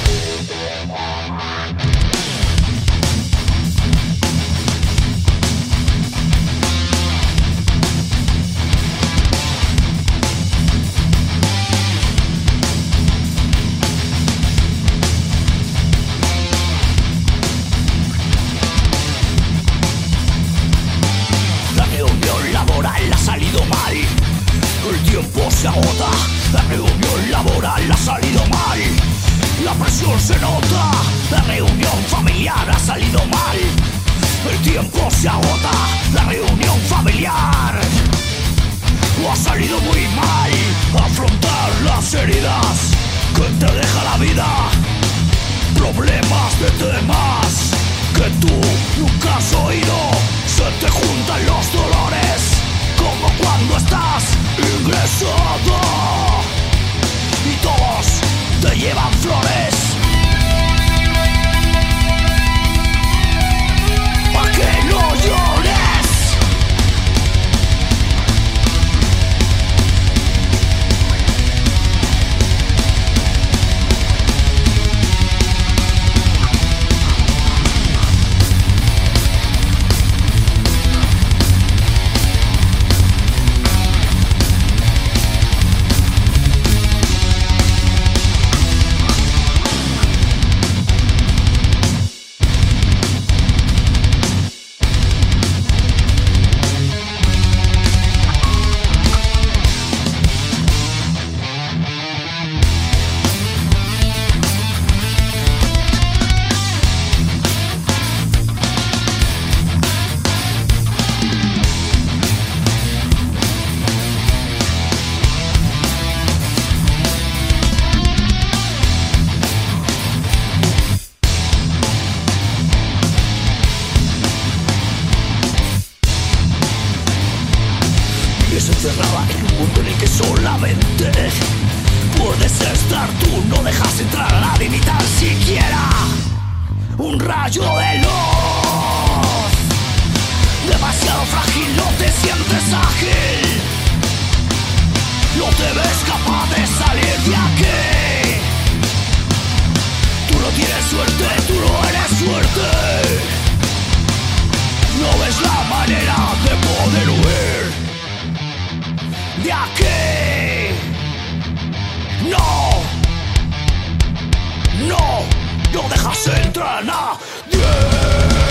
Ha salido mal, el tiempo se agota. La reunión laboral ha salido mal, la presión se nota. La reunión familiar ha salido mal, el tiempo se agota. La reunión familiar ha salido muy mal. Afrontar las heridas que te deja la vida, problemas de temas que tú nunca has oído. Se te juntan los dolores como cuando estás ingresado y todos te llevan flores. ¿Pa' que no llores? Encerrada en un mundo en el que solamente puedes estar tú. No dejas entrar a nadie, ni tan siquiera un rayo de luz. Demasiado frágil, no te sientes ágil, no te ves capaz de salir de aquí. Tú no tienes suerte, tú no eres suerte. No ves la manera de poder huir de aquí. No, no, no dejas entrar a nadie.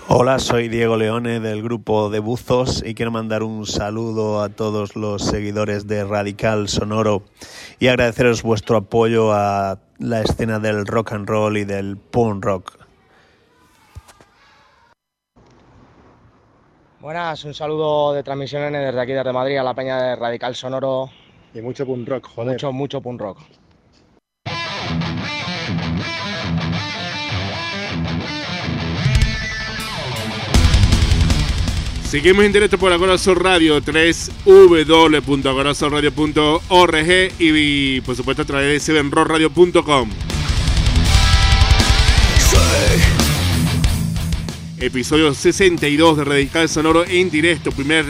Hola, soy Diego Leone del grupo de Buzos y quiero mandar un saludo a todos los seguidores de Radical Sonoro y agradeceros vuestro apoyo a la escena del rock and roll y del punk rock. Buenas, un saludo de Transmisiones desde aquí, desde Madrid, a la peña de Radical Sonoro. Y mucho punk rock, joder. Mucho punk rock. Seguimos en directo por Agorasol Radio, www.agorasolradio.org y por supuesto a través de sevenrockradio.com. Episodio 62 de Radical Sonoro en directo, primer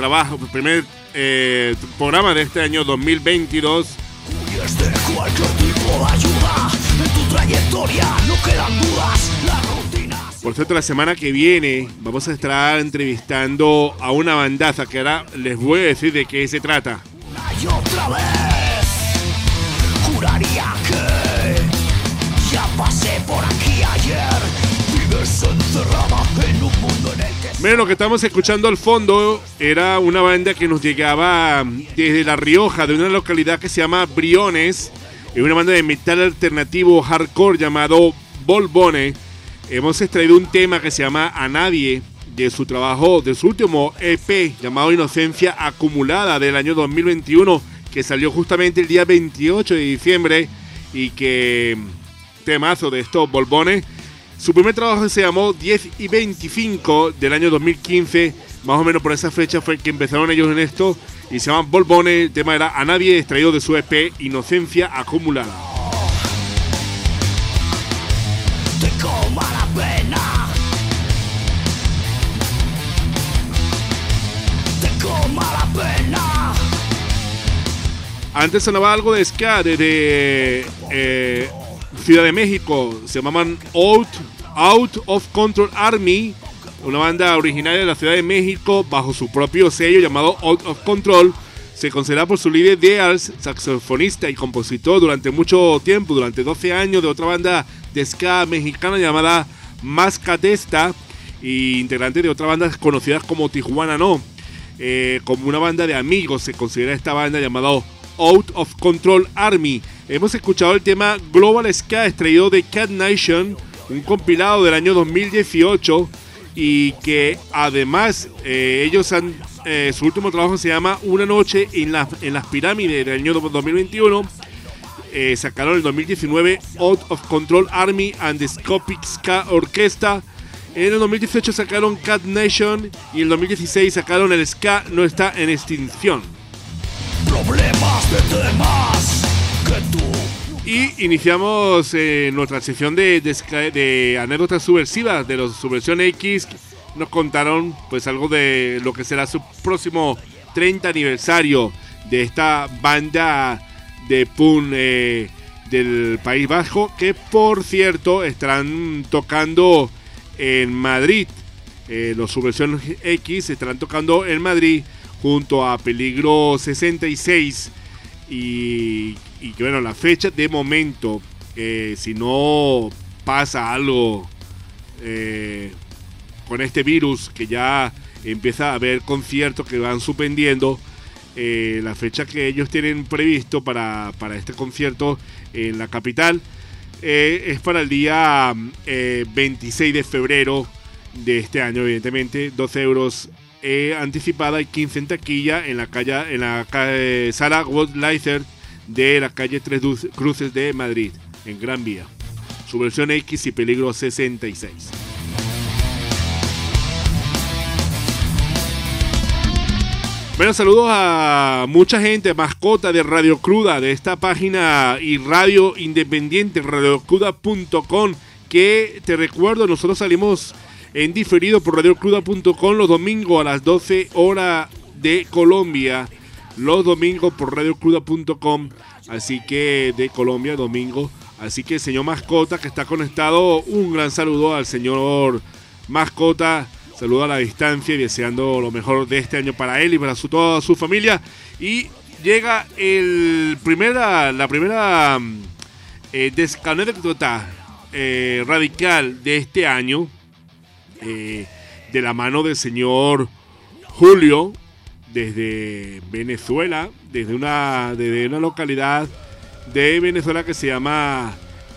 programa de este año 2022. Desde cualquier tipo de ayuda en tu trayectoria no quedan dudas, las rutinas. Por cierto, la semana que viene vamos a estar entrevistando a una bandaza que ahora les voy a decir de qué se trata. Una y otra vez juraría que ya pasé por aquí ayer. Vives encerrada en un mundo en el que... Miren, lo que estamos escuchando al fondo era una banda que nos llegaba desde La Rioja, de una localidad que se llama Briones. Es una banda de metal alternativo hardcore llamado Volbone. Hemos extraído un tema que se llama A Nadie de su trabajo, de su último EP llamado Inocencia Acumulada del año 2021, que salió justamente el día 28 de diciembre y que temazo de estos Volbones. Su primer trabajo se llamó 10 y 25 del año 2015, más o menos por esa fecha fue que empezaron ellos en esto y se llaman Volbones. El tema era A Nadie, extraído de su EP Inocencia Acumulada. Te coma la pena, te coma la pena. Antes sonaba algo de ska desde Ciudad de México, se llamaban Out of Control Army, una banda originaria de la Ciudad de México bajo su propio sello llamado Out of Control. Se considera por su líder Deals, saxofonista y compositor durante mucho tiempo, durante 12 años, de otra banda de ska mexicana llamada Mascatesta, y integrante de otras bandas conocidas como Tijuana No. Como una banda de amigos se considera esta banda llamada Out of Control Army. Hemos escuchado el tema Global Ska, extraído de Cat Nation, un compilado del año 2018, y que además ellos han su último trabajo se llama Una Noche en las Pirámides del año 2021. Sacaron el 2019 Out of Control Army and the Scopic Ska Orquesta. En el 2018 sacaron Cat Nation y en el 2016 sacaron El Ska No Está en Extinción. Problemas de temas que tú... Y iniciamos nuestra sección de anécdotas subversivas de los Subversión X. Nos contaron pues algo de lo que será su próximo 30 aniversario de esta banda de punk del País Vasco, que por cierto estarán tocando en Madrid. Los Subversión X estarán tocando en Madrid junto a Peligro 66 y que bueno, la fecha de momento, si no pasa algo con este virus, que ya empieza a haber conciertos que van suspendiendo, la fecha que ellos tienen previsto para este concierto en la capital es para el día 26 de febrero de este año, evidentemente. 12 euros anticipada y 15 en taquilla en la calle Sala Waldleiser de la calle Tres Cruces de Madrid, en Gran Vía. Subversión X y Peligro 66. Bueno, saludos a mucha gente, mascota de Radio Cruda, de esta página y radio independiente, radiocruda.com, que te recuerdo, nosotros salimos en diferido por radiocruda.com los domingos a las 12 horas de Colombia, los domingos por radiocruda.com, así que de Colombia, domingo. Así que señor Mascota que está conectado, un gran saludo al señor Mascota. Saludo a la distancia y deseando lo mejor de este año para él y para toda su familia. Y llega la primera anécdota radical de este año. de la mano del señor Julio, desde Venezuela, desde una localidad de Venezuela que se llama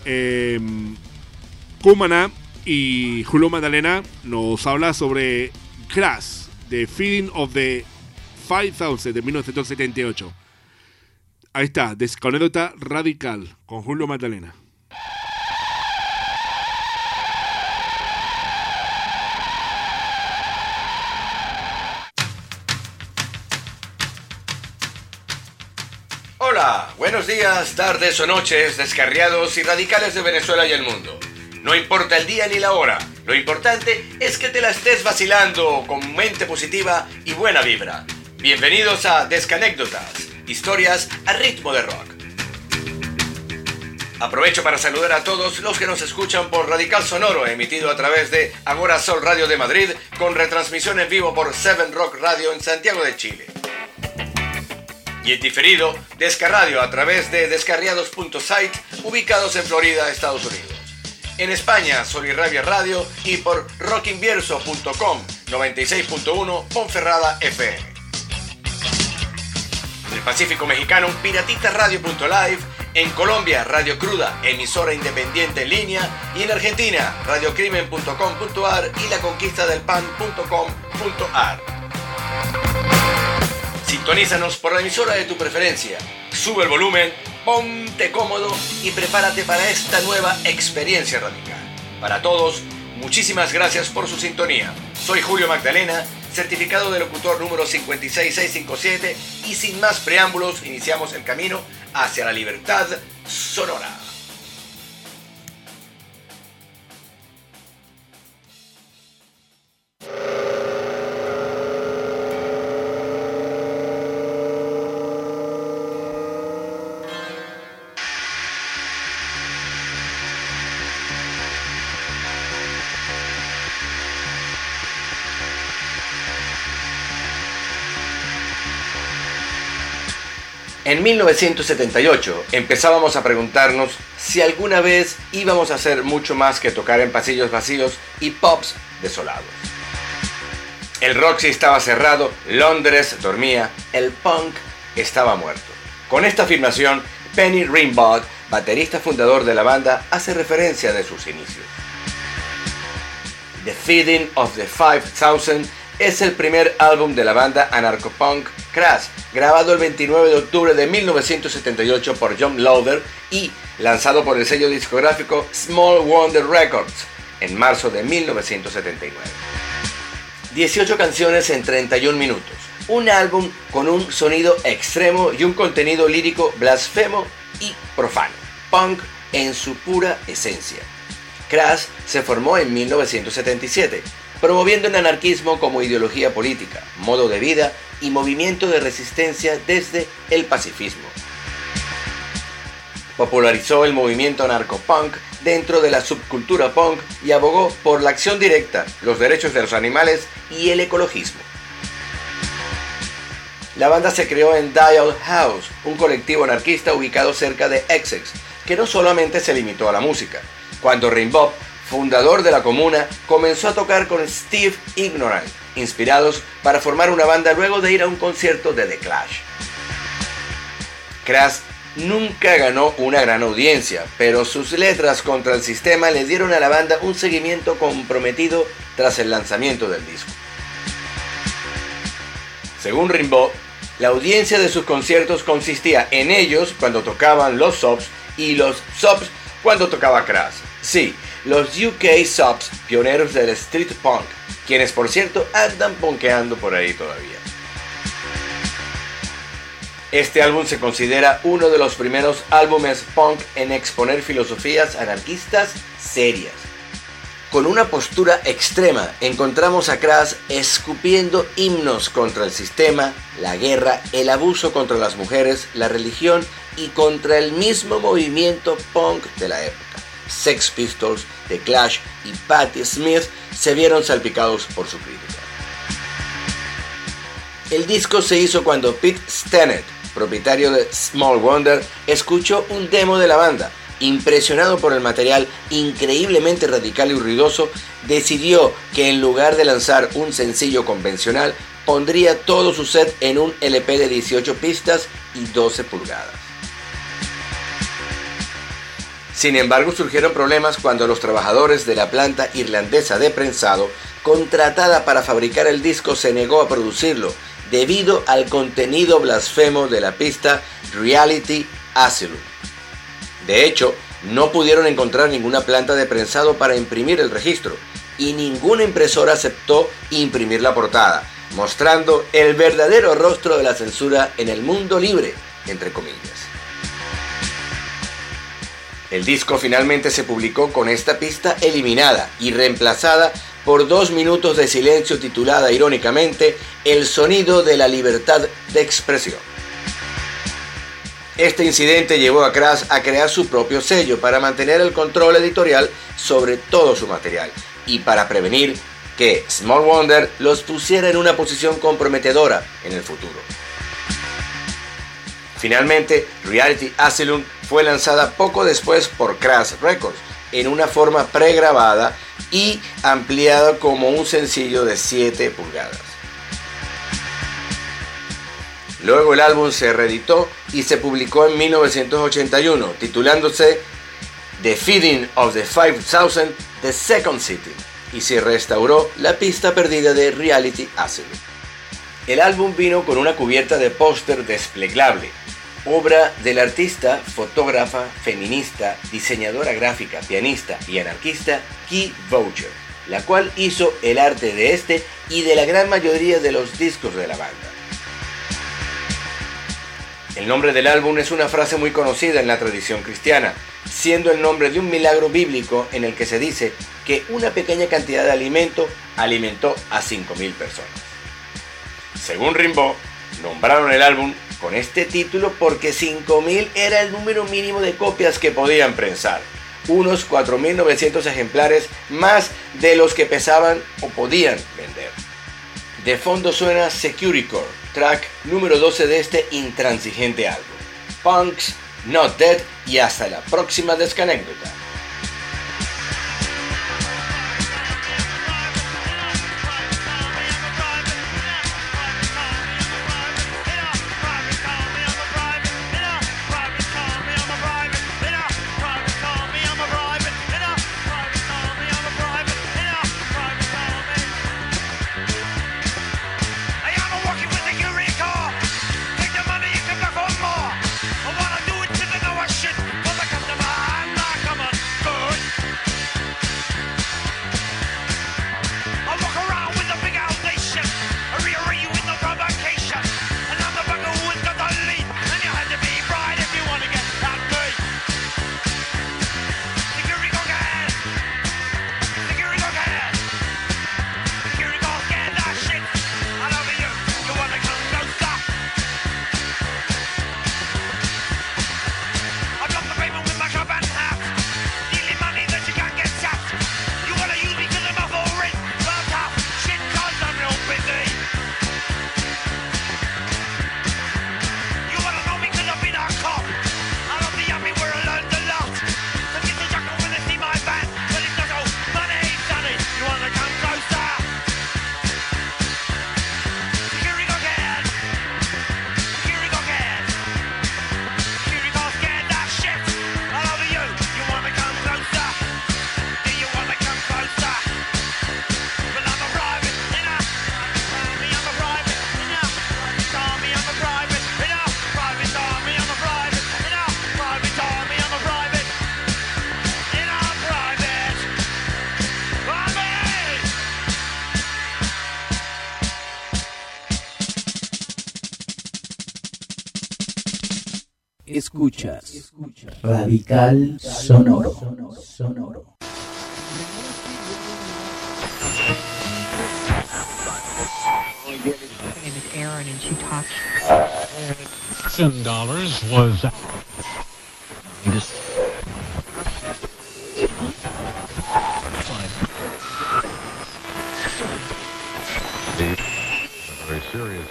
Cumaná, y Julio Magdalena nos habla sobre Crash, The Feeding of the 5000 de 1978. Ahí está, Desconécdota Radical con Julio Magdalena. Hola, buenos días, tardes o noches, descarriados y radicales de Venezuela y el mundo. No importa el día ni la hora, lo importante es que te la estés vacilando con mente positiva y buena vibra. Bienvenidos a Descanécdotas, historias a ritmo de rock. Aprovecho para saludar a todos los que nos escuchan por Radical Sonoro, emitido a través de Agora Sol Radio de Madrid, con retransmisión en vivo por Seven Rock Radio en Santiago de Chile. Y en diferido, Descarradio a través de descarriados.site, ubicados en Florida, Estados Unidos. En España, Solirrabia Radio y por rockinvierso.com 96.1 Ponferrada FM. En el Pacífico Mexicano, piratitaradio.live. En Colombia, Radio Cruda, emisora independiente en línea. Y en Argentina, radiocrimen.com.ar y laconquistadelpan.com.ar. Sintonízanos por la emisora de tu preferencia. Sube el volumen, ponte cómodo y prepárate para esta nueva experiencia radical. Para todos, muchísimas gracias por su sintonía. Soy Julio Magdalena, certificado de locutor número 56657, y sin más preámbulos iniciamos el camino hacia la libertad sonora. En 1978 empezábamos a preguntarnos si alguna vez íbamos a hacer mucho más que tocar en pasillos vacíos y pubs desolados. El Roxy estaba cerrado, Londres dormía, el punk estaba muerto. Con esta afirmación, Penny Rimbaud, baterista fundador de la banda, hace referencia de sus inicios. The Feeding of the 5000 es el primer álbum de la banda anarcopunk Crash, grabado el 29 de octubre de 1978 por John Lowder y lanzado por el sello discográfico Small Wonder Records en marzo de 1979. 18 canciones en 31 minutos, un álbum con un sonido extremo y un contenido lírico blasfemo y profano, punk en su pura esencia. Crash se formó en 1977, promoviendo el anarquismo como ideología política, modo de vida y movimiento de resistencia desde el pacifismo. Popularizó el movimiento anarcopunk dentro de la subcultura punk y abogó por la acción directa, los derechos de los animales y el ecologismo. La banda se creó en Dial House, un colectivo anarquista ubicado cerca de Essex, que no solamente se limitó a la música. Cuando Rimbaud, fundador de la comuna, comenzó a tocar con Steve Ignorant, inspirados para formar una banda luego de ir a un concierto de The Clash. Crash nunca ganó una gran audiencia, pero sus letras contra el sistema le dieron a la banda un seguimiento comprometido tras el lanzamiento del disco. Según Rimbaud, la audiencia de sus conciertos consistía en ellos cuando tocaban los Subs y los Subs cuando tocaba Crash. Sí, los UK Subs, pioneros del street punk, quienes por cierto andan punkeando por ahí todavía. Este álbum se considera uno de los primeros álbumes punk en exponer filosofías anarquistas serias. Con una postura extrema encontramos a Crash escupiendo himnos contra el sistema, la guerra, el abuso contra las mujeres, la religión y contra el mismo movimiento punk de la época. Sex Pistols, The Clash y Patti Smith se vieron salpicados por su crítica. El disco se hizo cuando Pete Stennett, propietario de Small Wonder, escuchó un demo de la banda impresionado por el material increíblemente radical y ruidoso, decidió que en lugar de lanzar un sencillo convencional, pondría todo su set en un LP de 18 pistas y 12 pulgadas. Sin embargo, surgieron problemas cuando los trabajadores de la planta irlandesa de prensado, contratada para fabricar el disco, se negó a producirlo debido al contenido blasfemo de la pista Reality Asylum. De hecho, no pudieron encontrar ninguna planta de prensado para imprimir el registro y ninguna impresora aceptó imprimir la portada, mostrando el verdadero rostro de la censura en el mundo libre, entre comillas. El disco finalmente se publicó con esta pista eliminada y reemplazada por 2 minutos de silencio titulada irónicamente El sonido de la libertad de expresión. Este incidente llevó a Crash a crear su propio sello para mantener el control editorial sobre todo su material y para prevenir que Small Wonder los pusiera en una posición comprometedora en el futuro. Finalmente, Reality Asylum fue lanzada poco después por Crash Records en una forma pregrabada y ampliada como un sencillo de 7 pulgadas. Luego el álbum se reeditó y se publicó en 1981, titulándose The Feeding of the 5000, The Second City, y se restauró la pista perdida de Reality Asylum. El álbum vino con una cubierta de póster desplegable, obra del artista, fotógrafa, feminista, diseñadora gráfica, pianista y anarquista Key Voucher, la cual hizo el arte de este y de la gran mayoría de los discos de la banda. El nombre del álbum es una frase muy conocida en la tradición cristiana, siendo el nombre de un milagro bíblico en el que se dice que una pequeña cantidad de alimento alimentó a 5.000 personas. Según Rimbaud, nombraron el álbum con este título porque 5.000 era el número mínimo de copias que podían prensar, unos 4.900 ejemplares más de los que pesaban o podían vender. De fondo suena Security Core, track número 12 de este intransigente álbum. Punks, Not Dead, y hasta la próxima descanécdota. Escuchas Radical Sonoro. $10 was very serious.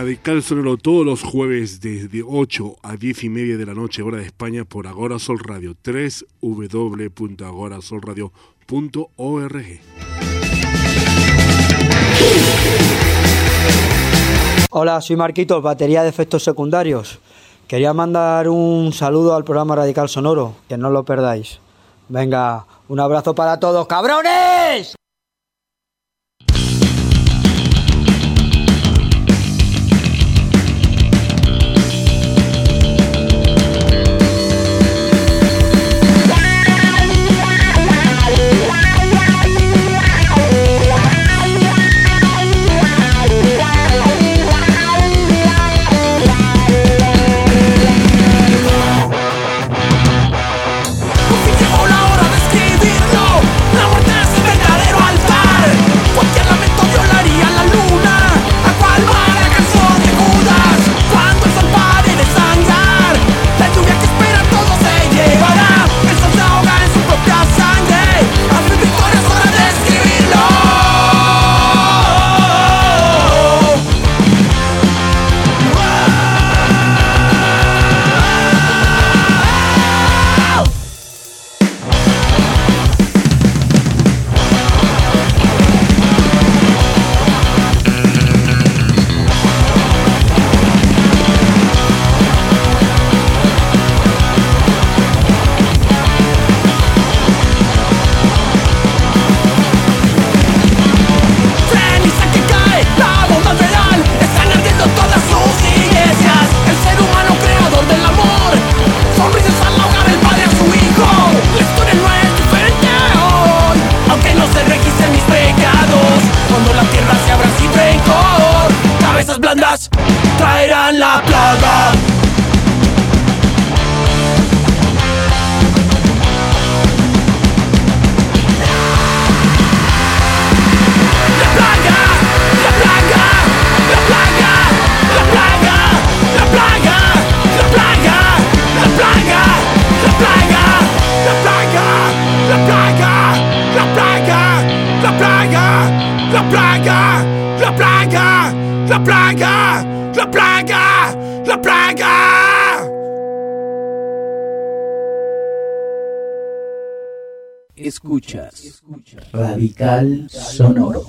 Radical Sonoro todos los jueves desde 8 a 10 y media de la noche, hora de España, por Agora Sol Radio, www.agorasolradio.org. Hola, soy Marquitos, batería de efectos secundarios. Quería mandar un saludo al programa Radical Sonoro, que no lo perdáis. Venga, un abrazo para todos, ¡cabrones! Traerán la plaga. La plaga. Escuchas Radical Sonoro.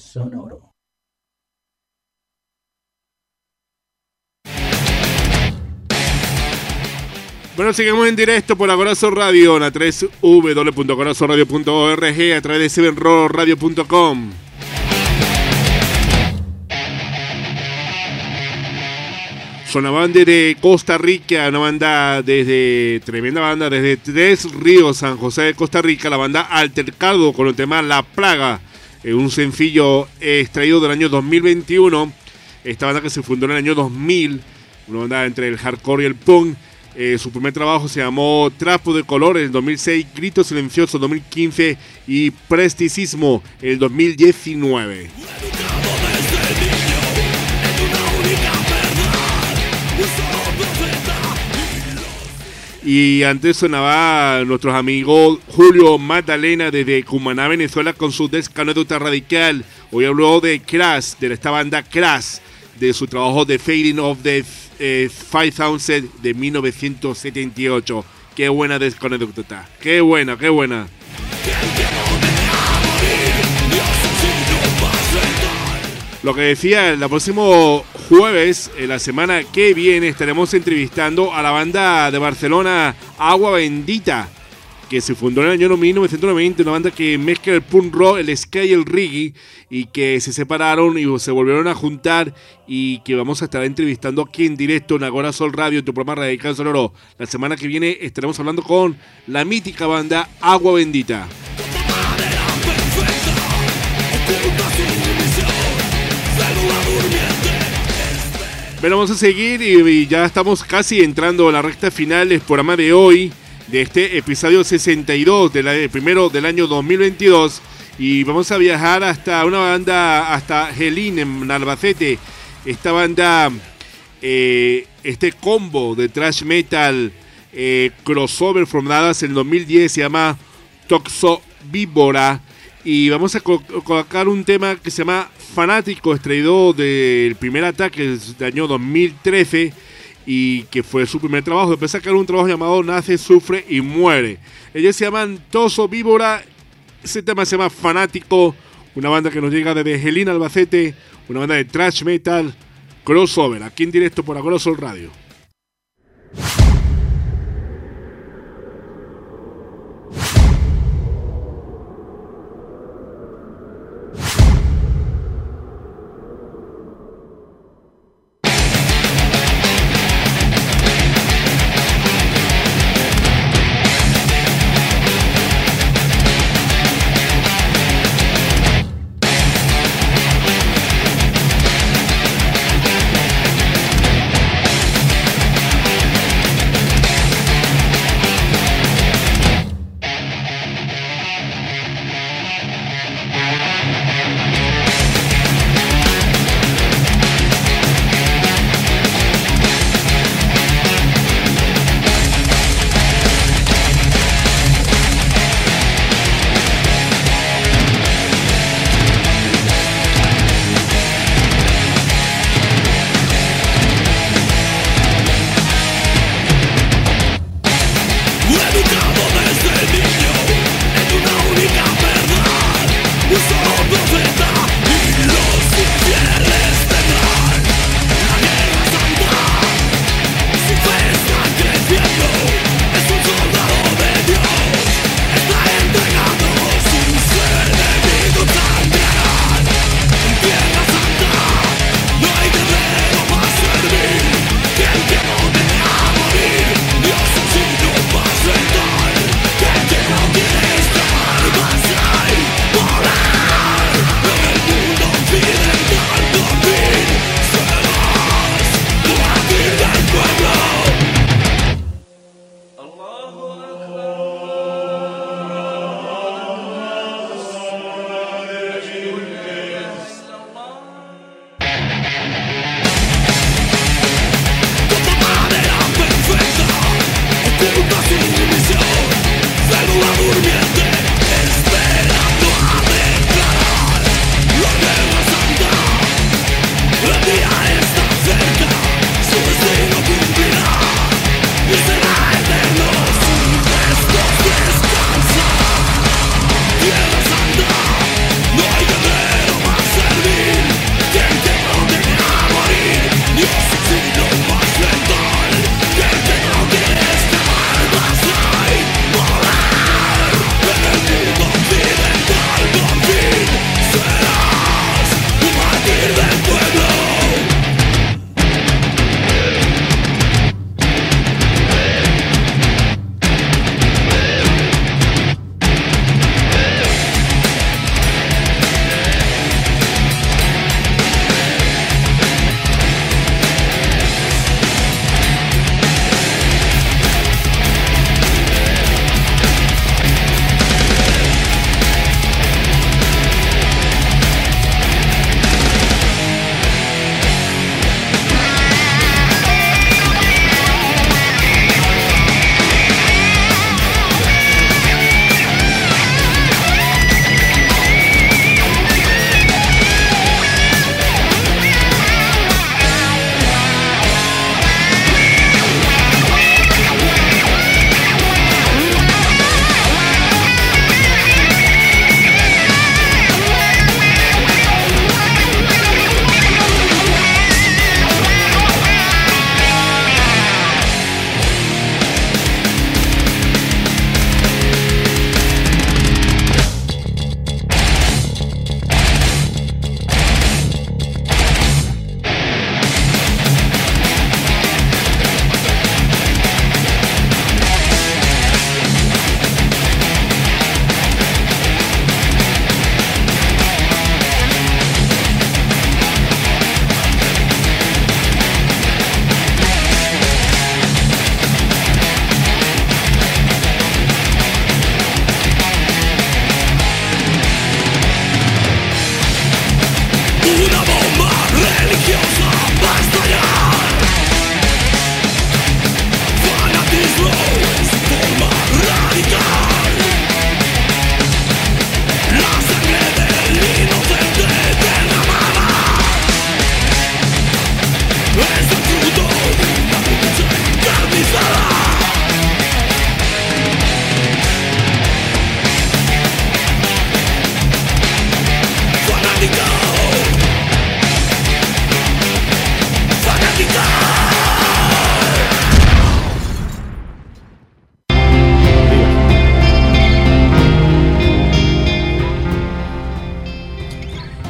Bueno, seguimos en directo por Agora Sol Radio, en la www.agorasolradio.org, a través de 7roradio.com. Sonaban desde Costa Rica, una banda tremenda banda desde Tres Ríos, San José de Costa Rica, la banda Altercado con el tema La Plaga, un sencillo extraído del año 2021. Esta banda que se fundó en el año 2000, una banda entre el hardcore y el punk. Su primer trabajo se llamó Trapo de Colores en 2006, Grito Silencioso en 2015 y Presticismo en el 2019. Y antes sonaba nuestros amigos Julio Magdalena desde Cumaná, Venezuela, con su Descanédota Radical. Hoy habló de Crash, de esta banda Crash, de su trabajo The Fading of the 5000 de 1978. Qué buena Descanédota, qué buena, qué buena. Lo que decía, el próximo jueves, la semana que viene, estaremos entrevistando a la banda de Barcelona Agua Bendita, que se fundó en el año 1990, una banda que mezcla el punk rock, el ska y el reggae, y que se separaron y se volvieron a juntar, y que vamos a estar entrevistando aquí en directo en Agora Sol Radio, en tu programa Radical Sonoro. La semana que viene estaremos hablando con la mítica banda Agua Bendita. Pero vamos a seguir y ya estamos casi entrando a la recta final del programa de hoy, de este episodio 62, primero del año 2022. Y vamos a viajar hasta una banda, hasta Gelín, en Albacete. Esta banda, este combo de thrash metal crossover formadas en el 2010, se llama Toxo Víbora. Y vamos a colocar un tema que se llama Fanático, extraído del primer ataque del año 2013 y que fue su primer trabajo. Después sacaron un trabajo llamado Nace, Sufre y Muere. Ellos se llaman Toso Víbora. Ese tema se llama Fanático, una banda que nos llega desde Gelín, Albacete, una banda de thrash metal crossover, aquí en directo por Agrosol Radio.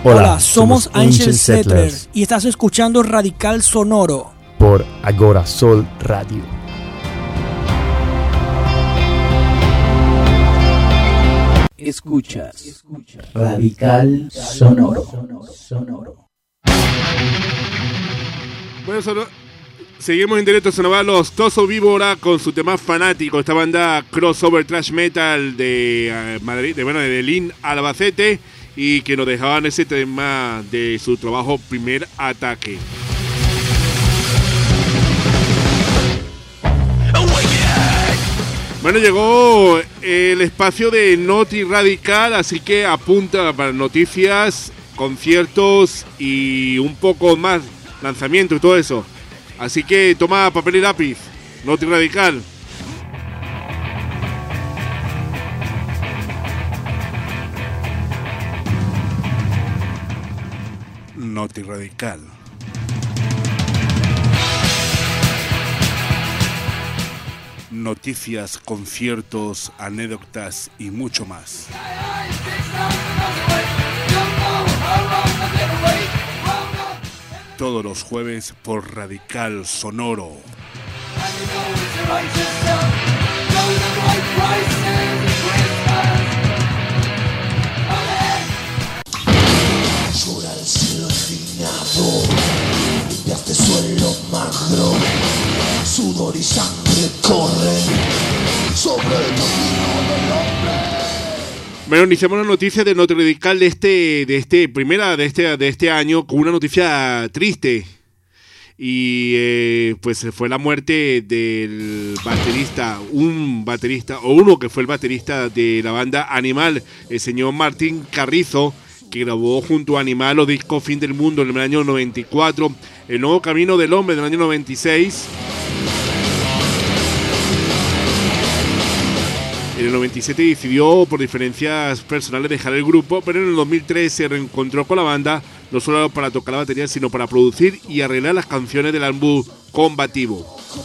Hola, somos Angel Settlers y estás escuchando Radical Sonoro por Agora Sol Radio. Escuchas Radical Sonoro. Bueno, seguimos en directo. Sonaban los Toso Víbora con su tema Fanático, esta banda crossover thrash metal de Madrid, de Lin Albacete, y que nos dejaban ese tema de su trabajo Primer Ataque. Bueno, llegó el espacio de Noti Radical, así que apunta para noticias, conciertos y un poco más, lanzamiento y todo eso. Así que toma papel y lápiz, Noti Radical. Noti Radical. Noticias, conciertos, anécdotas y mucho más. Todos los jueves por Radical Sonoro. Llora el cielo indignado, limpiaste suelo magro, sudor y sangre corren sobre el camino del hombre. Bueno, iniciamos la noticia de Noti Radical de este año con una noticia triste. Y pues fue la muerte del baterista, uno que fue el baterista de la banda Animal, el señor Martín Carrizo, que grabó junto a Animal los discos Fin del Mundo en el año 94, El Nuevo Camino del Hombre del año 96. En el 97 decidió por diferencias personales dejar el grupo, pero en el 2003 se reencontró con la banda, no solo para tocar la batería, sino para producir y arreglar las canciones del álbum Combativo.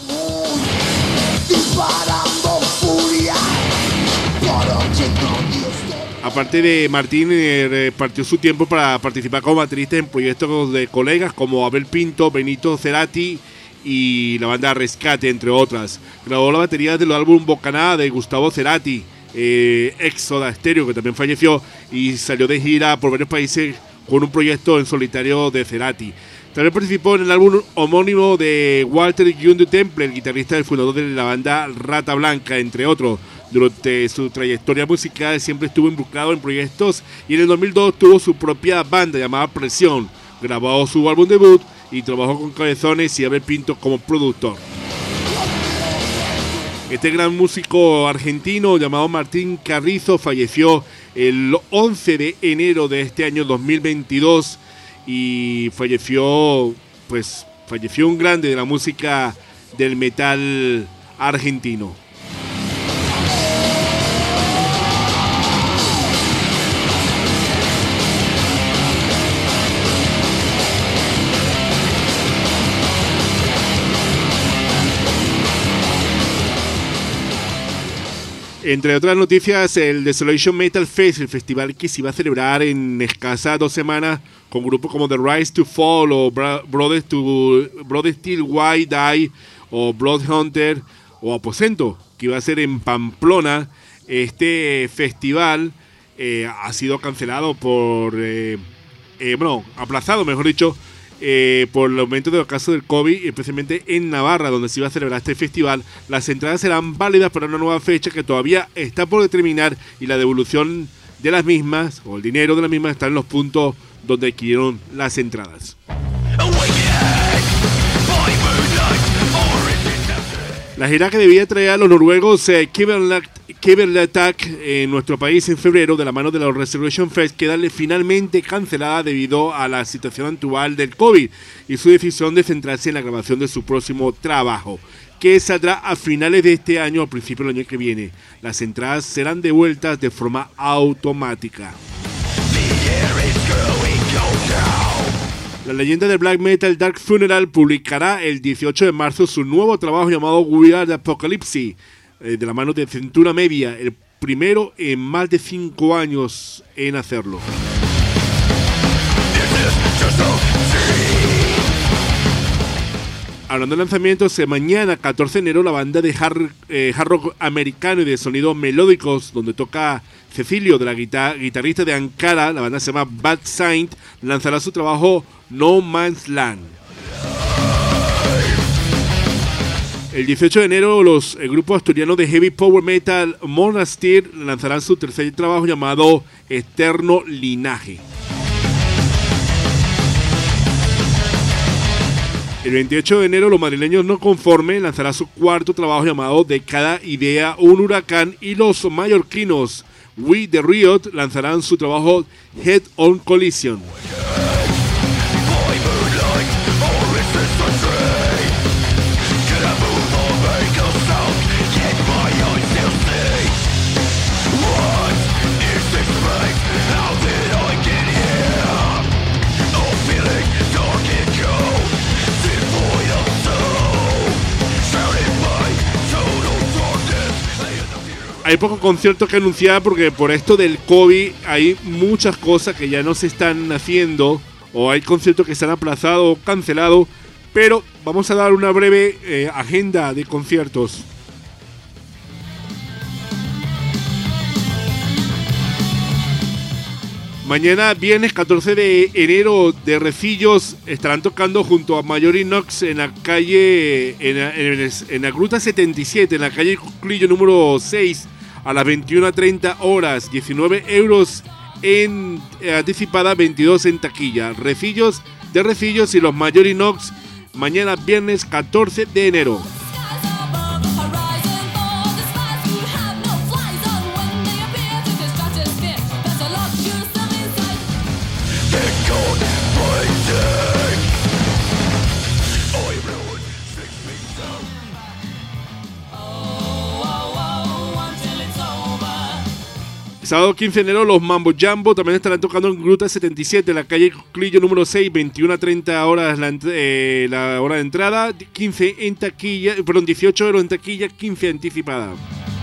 Aparte de Martín, partió su tiempo para participar como baterista en proyectos de colegas como Abel Pinto, Benito Cerati y la banda Rescate, entre otras. Grabó la batería del álbum Bocanada de Gustavo Cerati, ex Soda Stereo, que también falleció, y salió de gira por varios países con un proyecto en solitario de Cerati. También participó en el álbum homónimo de Walter Gundu Temple, el guitarrista y fundador de la banda Rata Blanca, entre otros. Durante su trayectoria musical siempre estuvo involucrado en proyectos y en el 2002 tuvo su propia banda llamada Presión. Grabó su álbum debut y trabajó con Cabezones y Abel Pinto como productor. Este gran músico argentino llamado Martín Carrizo falleció el 11 de enero de este año 2022 y falleció un grande de la música del metal argentino. Entre otras noticias, el Desolation Metal Fest, el festival que se iba a celebrar en escasas 2 semanas con grupos como The Rise to Fall o Brothers Till White Die o Bloodhunter o Aposento, que iba a ser en Pamplona. Este festival ha sido cancelado aplazado, mejor dicho, por el aumento de los casos del COVID, especialmente en Navarra, donde se iba a celebrar este festival. Las entradas serán válidas para una nueva fecha que todavía está por determinar, y la devolución de las mismas, o el dinero de las mismas, está en los puntos donde adquirieron las entradas. La gira que debía traer a los noruegos Kvelertak en nuestro país en febrero, de la mano de la Resurrection Fest, queda finalmente cancelada debido a la situación actual del COVID y su decisión de centrarse en la grabación de su próximo trabajo, que saldrá a finales de este año o a principios del año que viene. Las entradas serán devueltas de forma automática. La leyenda del black metal Dark Funeral publicará el 18 de marzo su nuevo trabajo llamado We Are the Apocalypse, de la mano de Centura Media, el primero en más de 5 años en hacerlo. Hablando de lanzamientos, mañana 14 de enero la banda de hard rock americano y de sonidos melódicos, donde toca Cecilio, de la guitarrista de Ankara, la banda se llama Bad Saint, lanzará su trabajo No Man's Land. El 18 de enero el grupo asturiano de heavy power metal Monastir lanzarán su tercer trabajo llamado Eterno Linaje. El 28 de enero los madrileños No Conforme lanzará su cuarto trabajo llamado De Cada Idea un Huracán, y los mallorquinos We The Riot lanzarán su trabajo Head On Collision. Hay pocos conciertos que anunciar porque por esto del COVID hay muchas cosas que ya no se están haciendo, o hay conciertos que se han aplazado o cancelado, pero vamos a dar una breve agenda de conciertos. Mañana, viernes 14 de enero, de Recillos estarán tocando junto a Majority Knox en la calle, en la Gruta 77, en la calle Cuclillo número 6, a las 21:30 horas, 19 euros en anticipada, 22 en taquilla. Recillos de Recillos y los Majority Knox, mañana viernes 14 de enero. Sábado 15 de enero los Mambo Jambo también estarán tocando en Gruta 77, en la calle Clillo número 6, 21:30 horas la hora de entrada, 15 en taquilla, perdón, 18 euros en taquilla, 15 anticipada.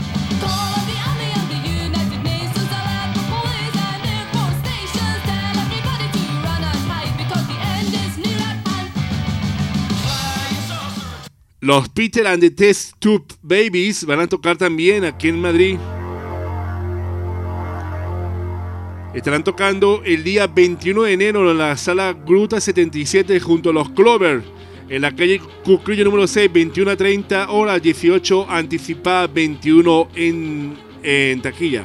Los Peter and the Test Tube Babies van a tocar también aquí en Madrid. Estarán tocando el día 21 de enero en la sala Gruta 77 junto a los Clover, en la calle Cuclillo número 6, 21:30 horas, 18 anticipada, 21 en taquilla.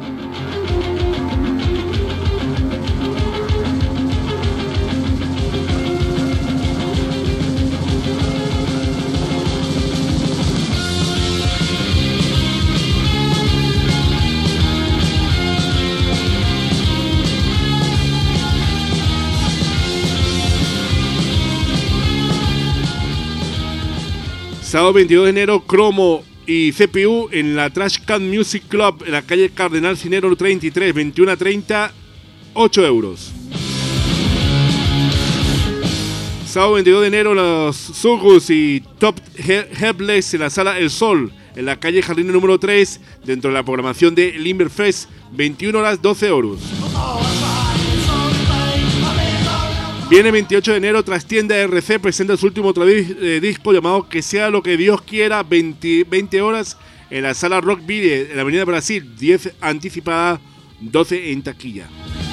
Sábado 22 de enero, Cromo y CPU en la Trash Can Music Club en la calle Cardenal Cinero 33, 21:30, 8 euros. Sábado 22 de enero, los Sugus y Top Helpless en la sala El Sol en la calle Jardín número 3 dentro de la programación de Limberfest, 21 horas, 12 euros. Viene 28 de enero, Trastienda RC presenta su último disco llamado Que Sea Lo Que Dios Quiera, 20 horas en la sala Rockville en la Avenida Brasil, 10 anticipada, 12 en taquilla.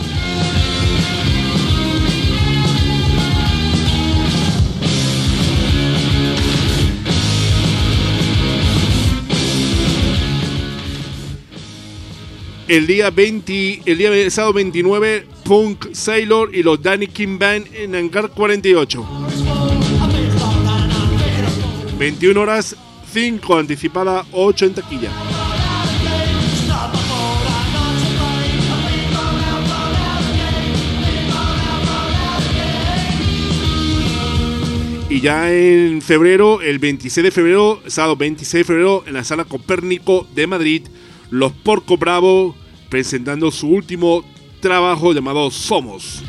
El día sábado 29, Punk Sailor y los Danny King Band en Hangar 48. 21 horas, 5 anticipada, 8 en taquilla. Y ya en febrero, el 26 de febrero, sábado 26 de febrero, en la Sala Copérnico de Madrid, los Porco Bravo presentando su último trabajo llamado Somos.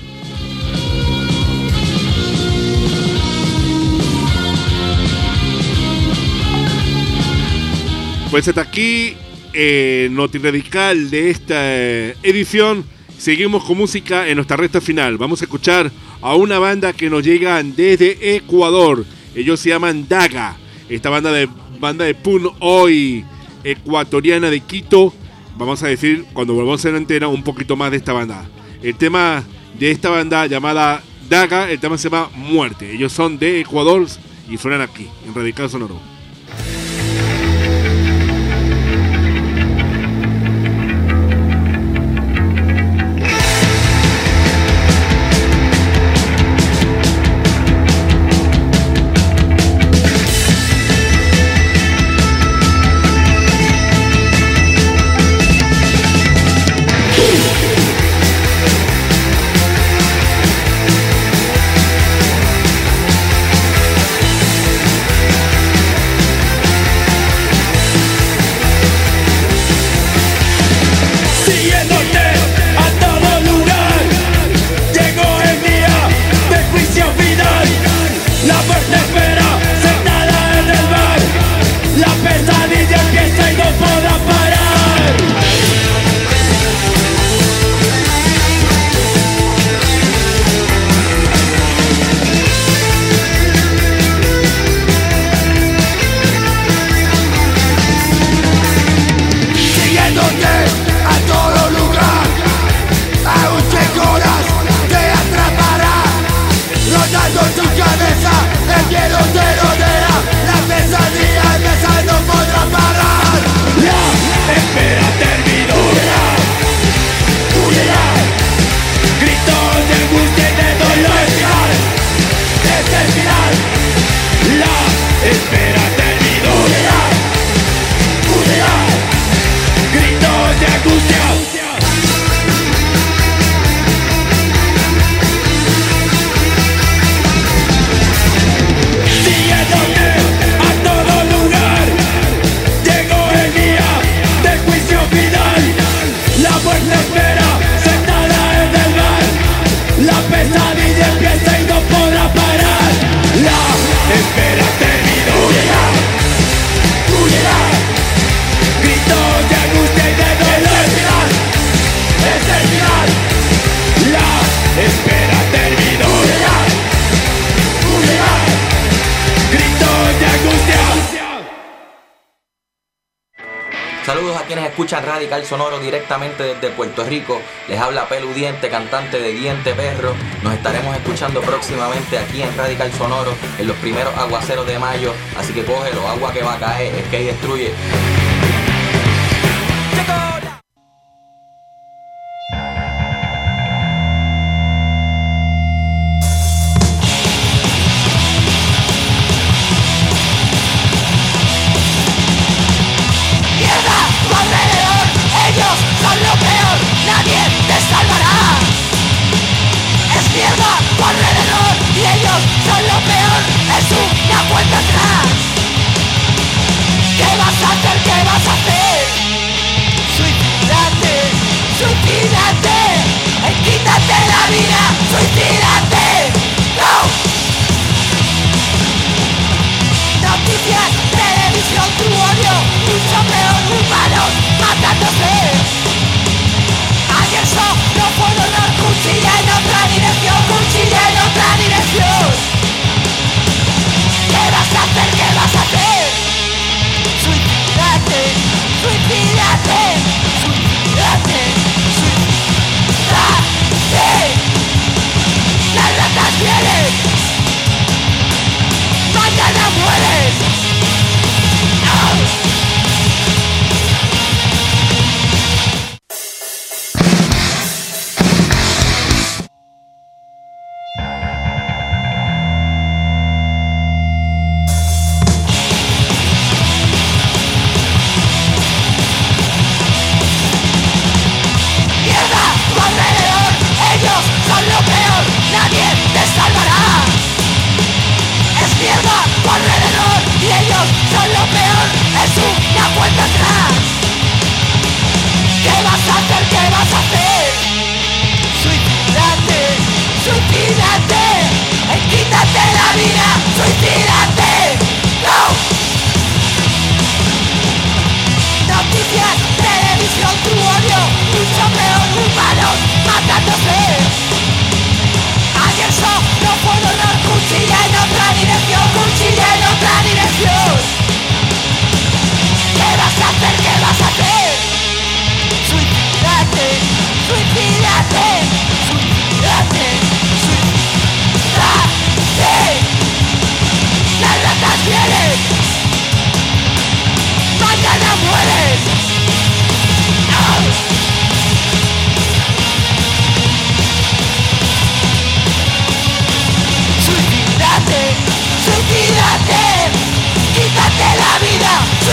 Pues hasta aquí Noti Radical de esta edición. seguimos con música en nuestra recta final. Vamos a escuchar a una banda que nos llega desde Ecuador. Ellos se llaman Daga. Esta banda de punk hoy ecuatoriana de Quito. Vamos a decir, cuando volvamos en la antena, un poquito más de esta banda. El tema de esta banda llamada Daga, el tema se llama Muerte. Ellos son de Ecuador y suenan aquí, en Radical Sonoro. Saludos a quienes escuchan Radical Sonoro directamente desde Puerto Rico. Les habla Pelu Diente, cantante de Diente Perro. Nos estaremos escuchando próximamente aquí en Radical Sonoro en los primeros aguaceros de mayo. Así que cógelo, agua que va a caer, es que ahí destruye.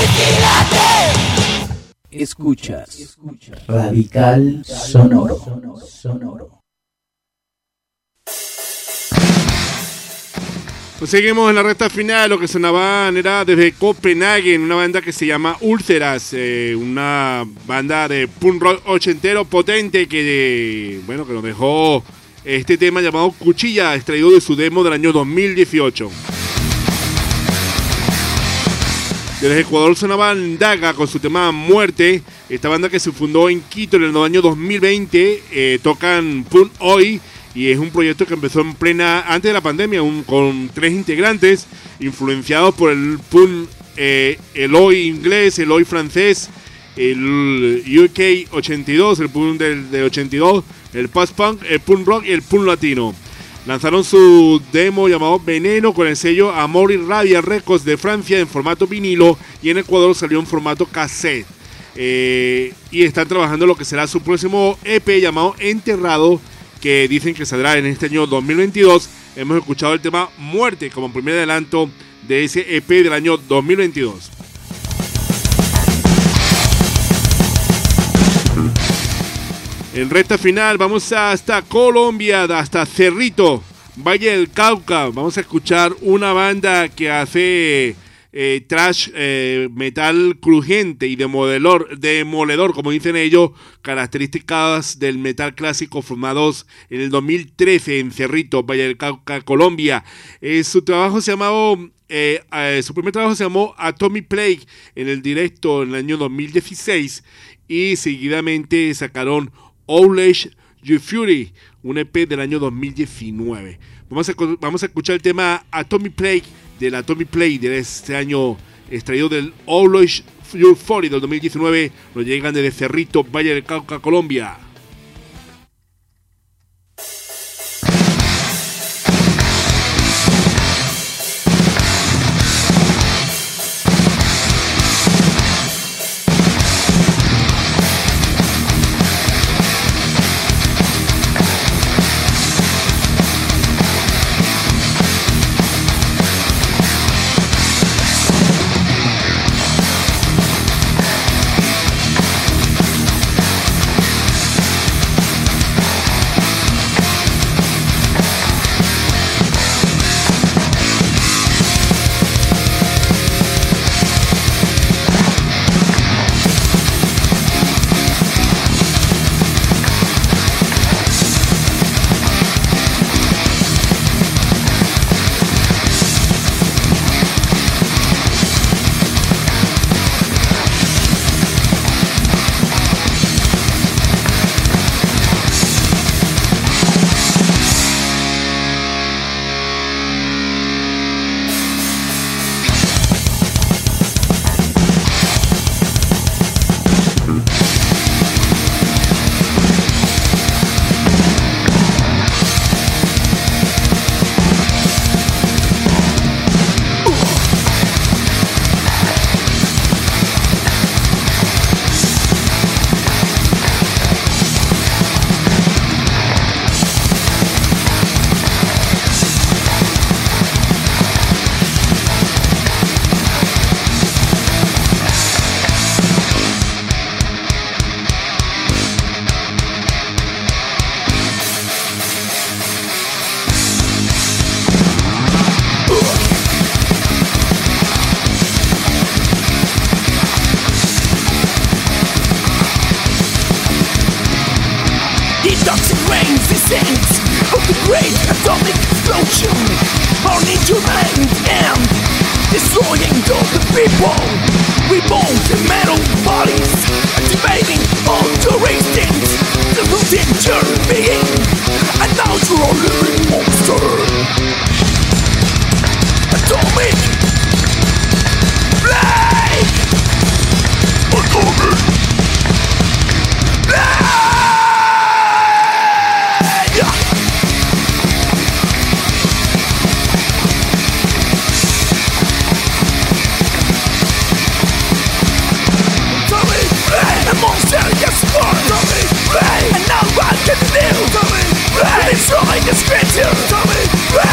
Escuchas Radical Sonoro. Pues seguimos en la recta final. Lo que sonaban era desde Copenhague, una banda que se llama Úlceras, una banda de punk rock ochentero potente que nos dejó este tema llamado Cuchilla, extraído de su demo del año 2018. Desde Ecuador sonaban Daga con su tema Muerte, esta banda que se fundó en Quito en el año 2020, tocan punk hoy. Y es un proyecto que empezó antes de la pandemia, con 3 integrantes, influenciados por el punk, el hoy inglés, el hoy francés, el UK 82, el punk del 82, el post-punk, el punk rock y el punk latino. Lanzaron su demo llamado Veneno con el sello Amor y Rabia Records de Francia en formato vinilo, y en Ecuador salió en formato cassette. Y están trabajando lo que será su próximo EP llamado Enterrado, que dicen que saldrá en este año 2022. Hemos escuchado el tema Muerte como primer adelanto de ese EP del año 2022. En recta final vamos hasta Colombia, hasta Cerrito, Valle del Cauca. Vamos a escuchar una banda que hace thrash, metal crujiente y demoledor, como dicen ellos, características del metal clásico, formados en el 2013 en Cerrito, Valle del Cauca, Colombia. Su primer trabajo se llamó Atomic Plague en el directo en el año 2016, y seguidamente sacaron Outlash You Fury, un EP del año 2019. Vamos a escuchar el tema Atomic Plague del Atomic Play de este año, extraído del Outlash You Fury del 2019. Nos llegan desde Cerrito, Valle del Cauca, Colombia.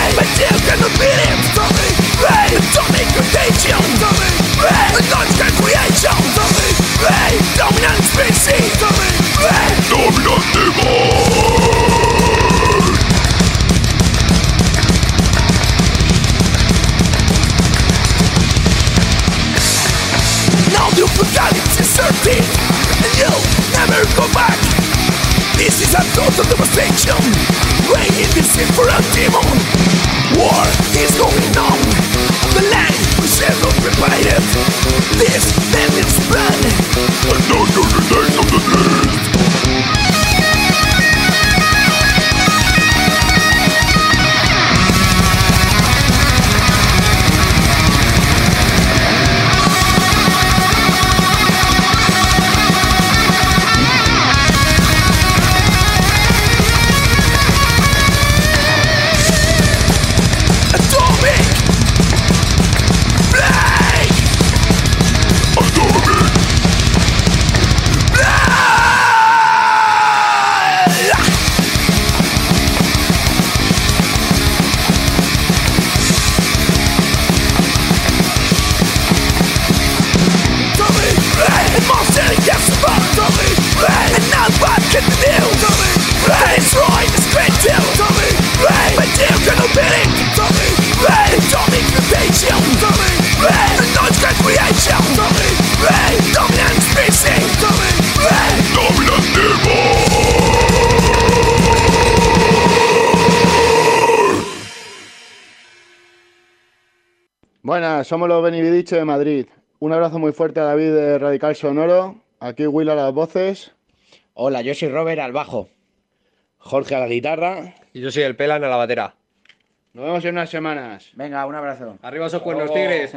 Atomic contagion, the launch can create certain, and you'll never go back. This is a total devastation, reigning the sin for a demon. War is going on, the land is ever prepared. This vengeance plan, and now you're the days of the dead. Buenas, somos los Benividiche de Madrid. Un abrazo muy fuerte a David de Radical Sonoro. Aquí Will a las voces. Hola, yo soy Robert al bajo. Jorge a la guitarra. Y yo soy el Pelan a la batera. Nos vemos en unas semanas. Venga, un abrazo. Arriba esos cuernos, tigres.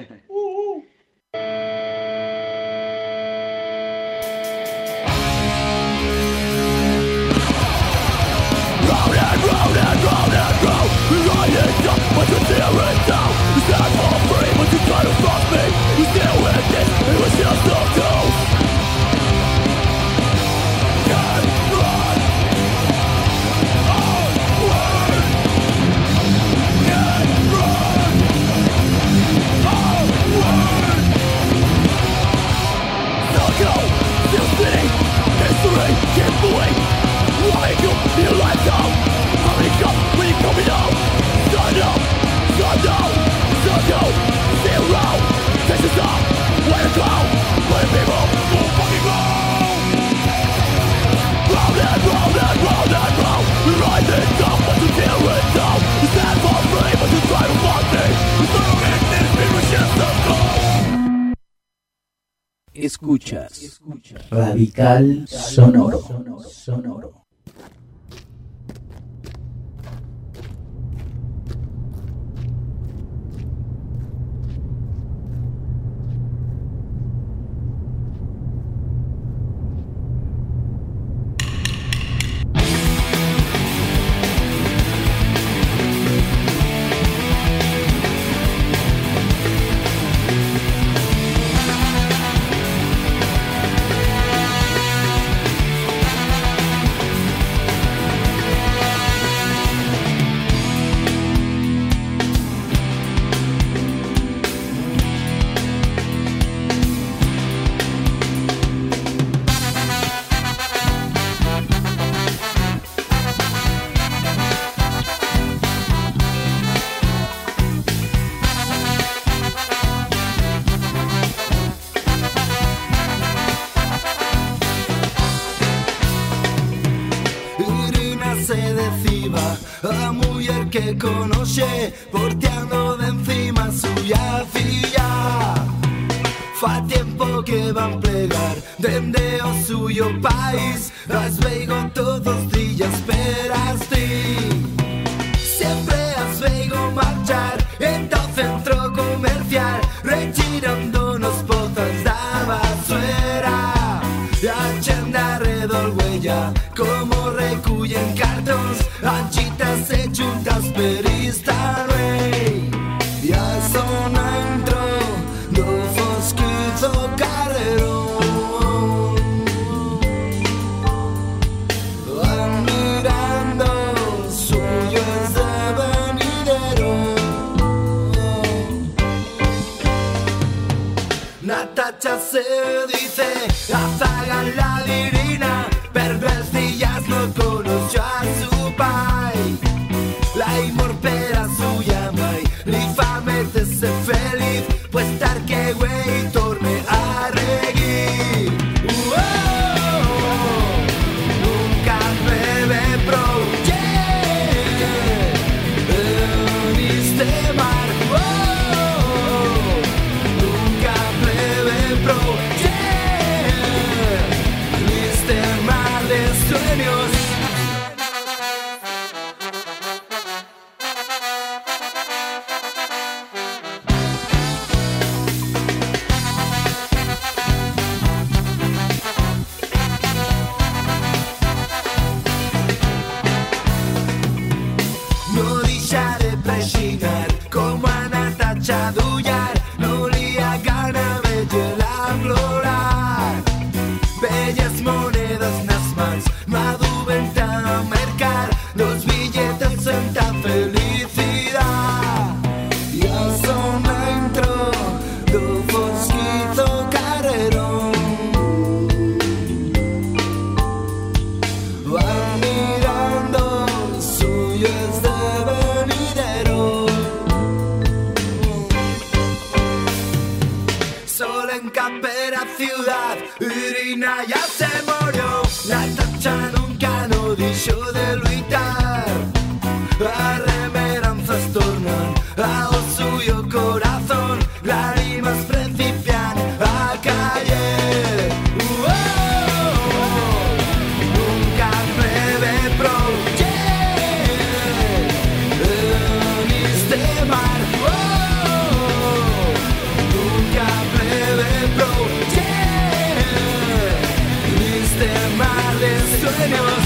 Escuchas Radical Sonoro. a muller que conoce porteando de encima suya filla. Fa tiempo que van plegar dende o suyo país, as veigo todos días esperaste. Siempre as veigo marchar en el centro comercial, retirándonos pozas da basuera. A chenda redol huella, como recullen cartons, anchitas e juntas per Instagram. Y a zona entro, no fosquizo carrero. Van mirando, suyo es de venidero. Natacha se dice, apagan la dirina, perversillas no conoció a su pai. La imorpera suya mai, li fa metterse feliz, pues estar que güey torne a reír. Fina ja se murió, la tacha nunca no deixó de lluitar. Las remeranzas tornan al suyo corazón, lágrimas principian a caer. Nunca breve proyecto en este mar. Nunca breve proyecto en este mar de sueños.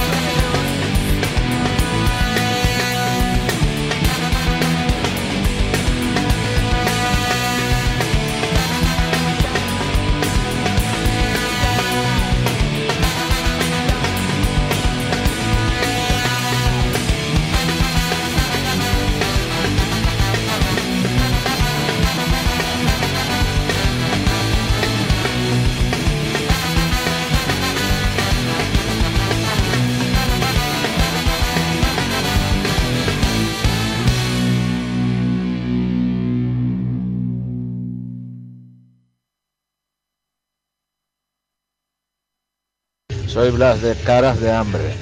Soy Blas de Caras de Hambre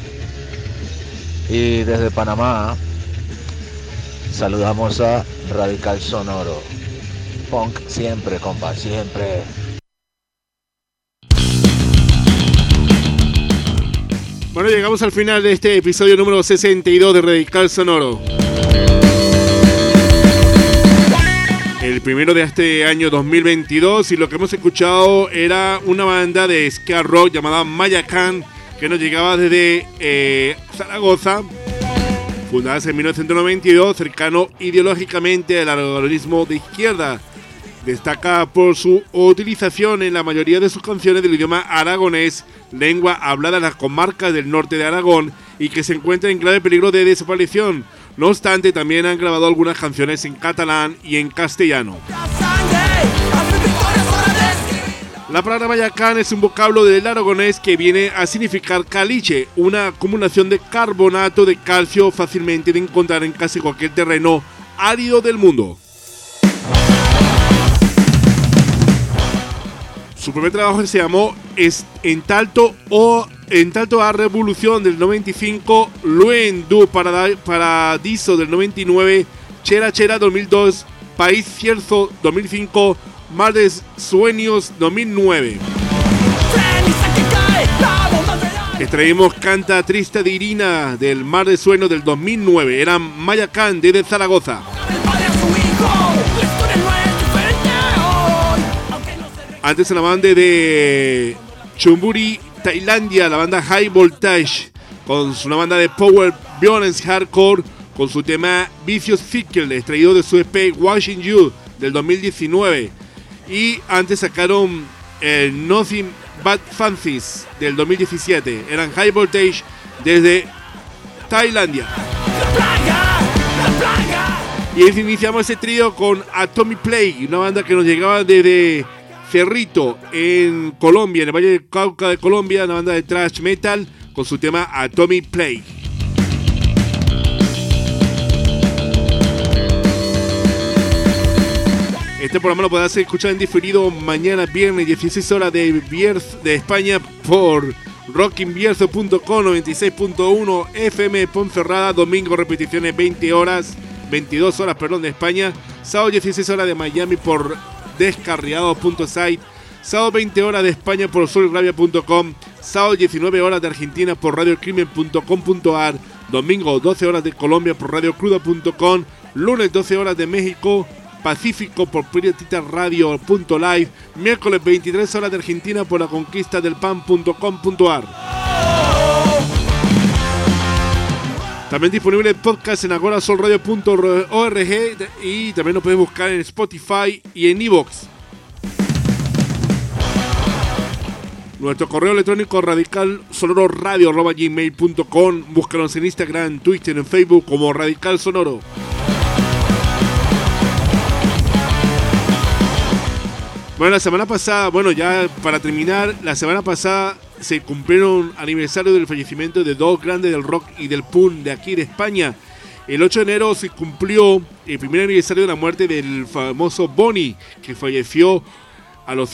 y desde Panamá saludamos a Radical Sonoro. Punk siempre, compa, siempre. Bueno, llegamos al final de este episodio número 62 de Radical Sonoro. El primero de este año 2022, y lo que hemos escuchado era una banda de ska rock llamada Mayacán, que nos llegaba desde Zaragoza, fundada en 1992, cercano ideológicamente al aragonismo de izquierda. Destaca por su utilización en la mayoría de sus canciones del idioma aragonés, lengua hablada en las comarcas del norte de Aragón y que se encuentra en grave peligro de desaparición. No obstante, también han grabado algunas canciones en catalán y en castellano. La palabra Mayacán es un vocablo del aragonés que viene a significar caliche, una acumulación de carbonato de calcio fácilmente de encontrar en casi cualquier terreno árido del mundo. Su primer trabajo se llamó En Talto a Revolución del 95, Luen du Paradiso del 99, Chera Chera 2002, País Cierzo 2005, Mar de Sueños 2009. Extraímos Canta Triste de Irina del Mar de Sueños del 2009. Eran Mayacán desde Zaragoza. Antes la banda de Chonburi, Tailandia, la banda High Voltage, con una banda de Power Violence Hardcore, con su tema Vicious Fickle, extraído de su EP Watching You del 2019. Y antes sacaron Nothing But Fancies del 2017. Eran High Voltage desde Tailandia. Y iniciamos ese trío con Atomic Play, una banda que nos llegaba desde Cerrito, en Colombia, en el Valle del Cauca de Colombia, una banda de thrash metal con su tema Atomic Play. Este programa lo podrás escuchar en diferido mañana viernes 16 horas de España por rockinbierzo.com, 96.1 FM Ponferrada, domingo repeticiones 22 horas de España, sábado 16 horas de Miami por descarriado.site, sábado 20 horas de España por solirrabia.com, sábado 19 horas de Argentina por radiocrimen.com.ar, domingo 12 horas de Colombia por radiocruda.com, lunes 12 horas de México Pacífico por priorititasradio.live, miércoles 23 horas de Argentina por la conquista del pan.com.ar. También disponible el podcast en agorasolradio.org y también lo puedes buscar en Spotify y en iVoox. Nuestro correo electrónico radicalsonororadio@gmail.com. Búscanos en Instagram, Twitter, en Facebook como Radical Sonoro. Bueno, la semana pasada, ya para terminar, la semana pasada se cumplieron aniversario del fallecimiento de dos grandes del rock y del punk de aquí de España. El 8 de enero se cumplió el primer aniversario de la muerte del famoso Bonnie, que falleció a los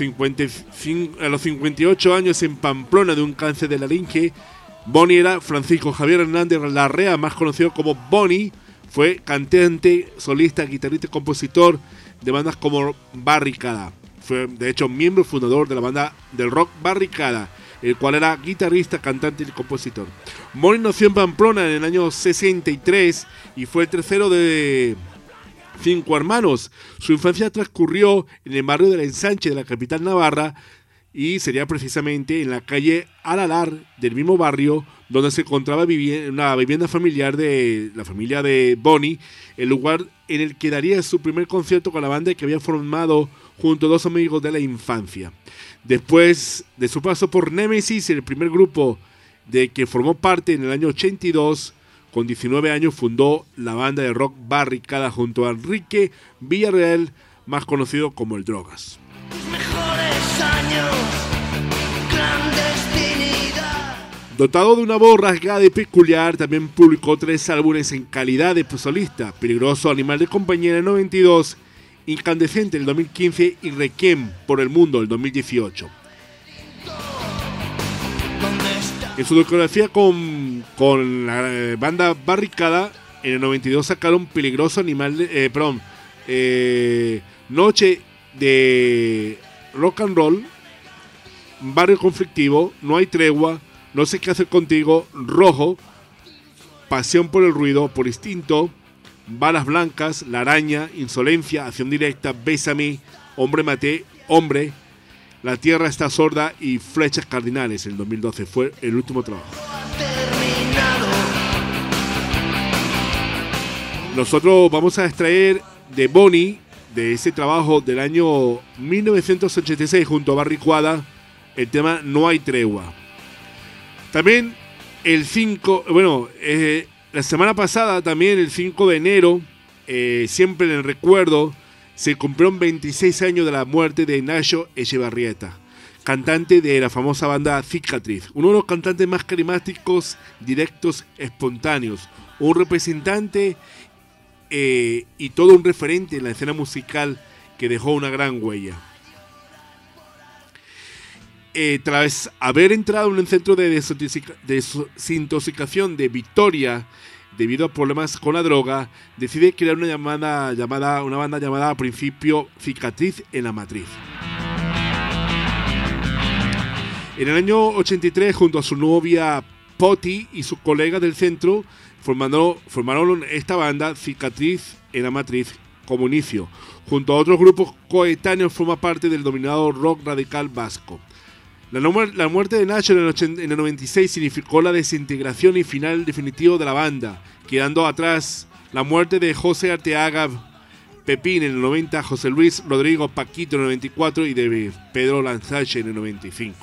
58 años en Pamplona de un cáncer de laringe. Bonnie era Francisco Javier Hernández Larrea, más conocido como Bonnie. Fue cantante, solista, guitarrista y compositor de bandas como Barricada. Fue, de hecho, miembro fundador de la banda del rock Barricada, el cual era guitarrista, cantante y compositor. Bonnie nació en Pamplona en el año 63 y fue el tercero de 5 hermanos. Su infancia transcurrió en el barrio del Ensanche de la capital navarra y sería precisamente en la calle Alalar del mismo barrio donde se encontraba una vivienda familiar de la familia de Bonnie, el lugar en el que daría su primer concierto con la banda que había formado junto a 2 amigos de la infancia. Después de su paso por Nemesis, el primer grupo de que formó parte en el año 82, con 19 años fundó la banda de rock Barricada junto a Enrique Villarreal, más conocido como el Drogas. Mejores años, clandestinidad. Dotado de una voz rasgada y peculiar, también publicó 3 álbumes en calidad de solista: Peligroso Animal de Compañía en el 92, Incandescente en el 2015 y Requiem por el Mundo en el 2018. En su discografía con la banda Barricada, en el 92 sacaron Peligroso Animal, Noche de Rock and Roll, Barrio Conflictivo, No hay Tregua, No sé qué hacer contigo, Rojo, Pasión por el ruido, Por instinto, Balas blancas, La araña, Insolencia, Acción directa, Bésame, Hombre maté, Hombre, La tierra está sorda y Flechas cardinales. En el 2012 fue el último trabajo. Nosotros vamos a extraer de Bonnie, de ese trabajo del año 1986 junto a Barricada, el tema No hay tregua. También la semana pasada, también el 5 de enero, siempre en el recuerdo, se cumplieron 26 años de la muerte de Nacho Echevarrieta, cantante de la famosa banda Cicatriz, uno de los cantantes más carismáticos, directos, espontáneos, un representante y todo un referente en la escena musical que dejó una gran huella. Tras haber entrado en un centro de desintoxicación de Vitoria debido a problemas con la droga, decide crear una banda llamada al principio Cicatriz en la Matriz. En el año 83, junto a su novia Poti y sus colegas del centro, formaron esta banda Cicatriz en la Matriz como inicio. Junto a otros grupos coetáneos forma parte del dominado rock radical vasco. La muerte de Nacho en el 96 significó la desintegración y final definitivo de la banda, quedando atrás la muerte de José Arteaga Pepín en el 90, José Luis Rodrigo Paquito en el 94 y de Pedro Lanzache en el 95.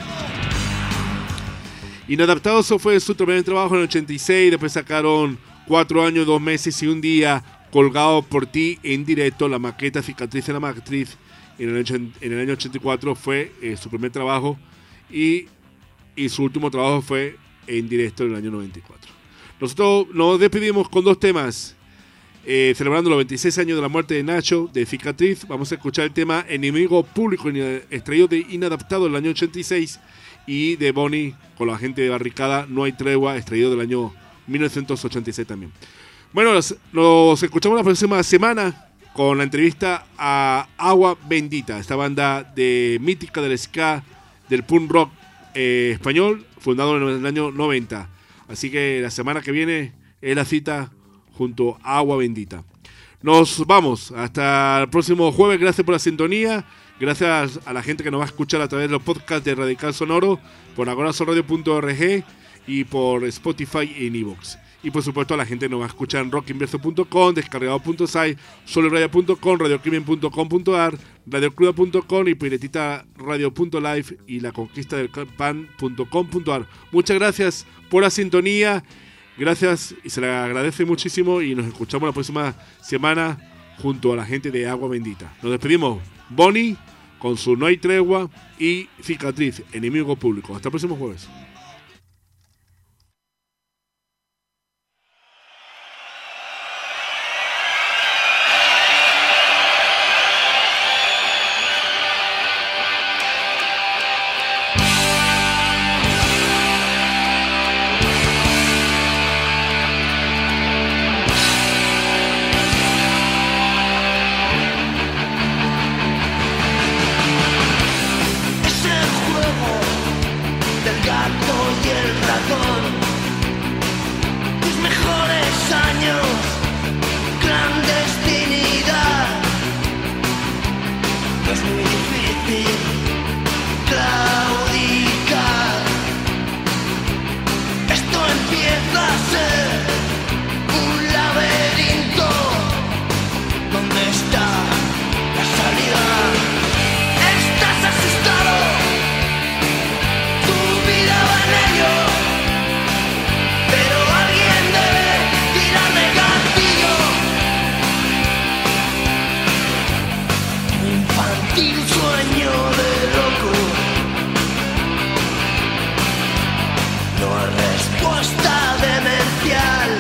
Inadaptados fue su primer trabajo en el 86, después sacaron 4 años, 2 meses y 1 día, Colgado por ti en directo, la maqueta Cicatriz en la Matriz. En el año 84 fue su primer trabajo y su último trabajo fue en directo en el año 94. Nosotros nos despedimos con 2 temas, celebrando los 26 años de la muerte de Nacho, de Cicatriz. Vamos a escuchar el tema Enemigo Público, extraído de Inadaptado del año 86, y de Bonnie con la gente de Barricada, No hay tregua, extraído del año 1986 también. Bueno, nos escuchamos la próxima semana con la entrevista a Agua Bendita, esta banda de mítica del ska, del punk rock español, fundado en el año 90. Así que la semana que viene es la cita junto a Agua Bendita. Nos vamos, hasta el próximo jueves. Gracias por la sintonía, gracias a la gente que nos va a escuchar a través de los podcasts de Radical Sonoro, por agorasolradio.org y por Spotify y en iVoox. Y por supuesto a la gente que nos va a escuchar en rockinverso.com, descargado.site, soloradio.com, radiocrimen.com.ar, radiocruda.com y piretitaradio.live y la conquista del pan.com.ar. Muchas gracias por la sintonía, gracias y se le agradece muchísimo y nos escuchamos la próxima semana junto a la gente de Agua Bendita. Nos despedimos, Bonnie con su No hay tregua y Cicatriz, Enemigo Público. Hasta el próximo jueves. es muy difícil claudicar. Esto empieza a ser un laberinto. ¿Dónde está la salida? Estás asustado, tu vida va en ello, pero alguien debe tirar de gatillo. Un infantil sueño de loco, no hay respuesta demencial.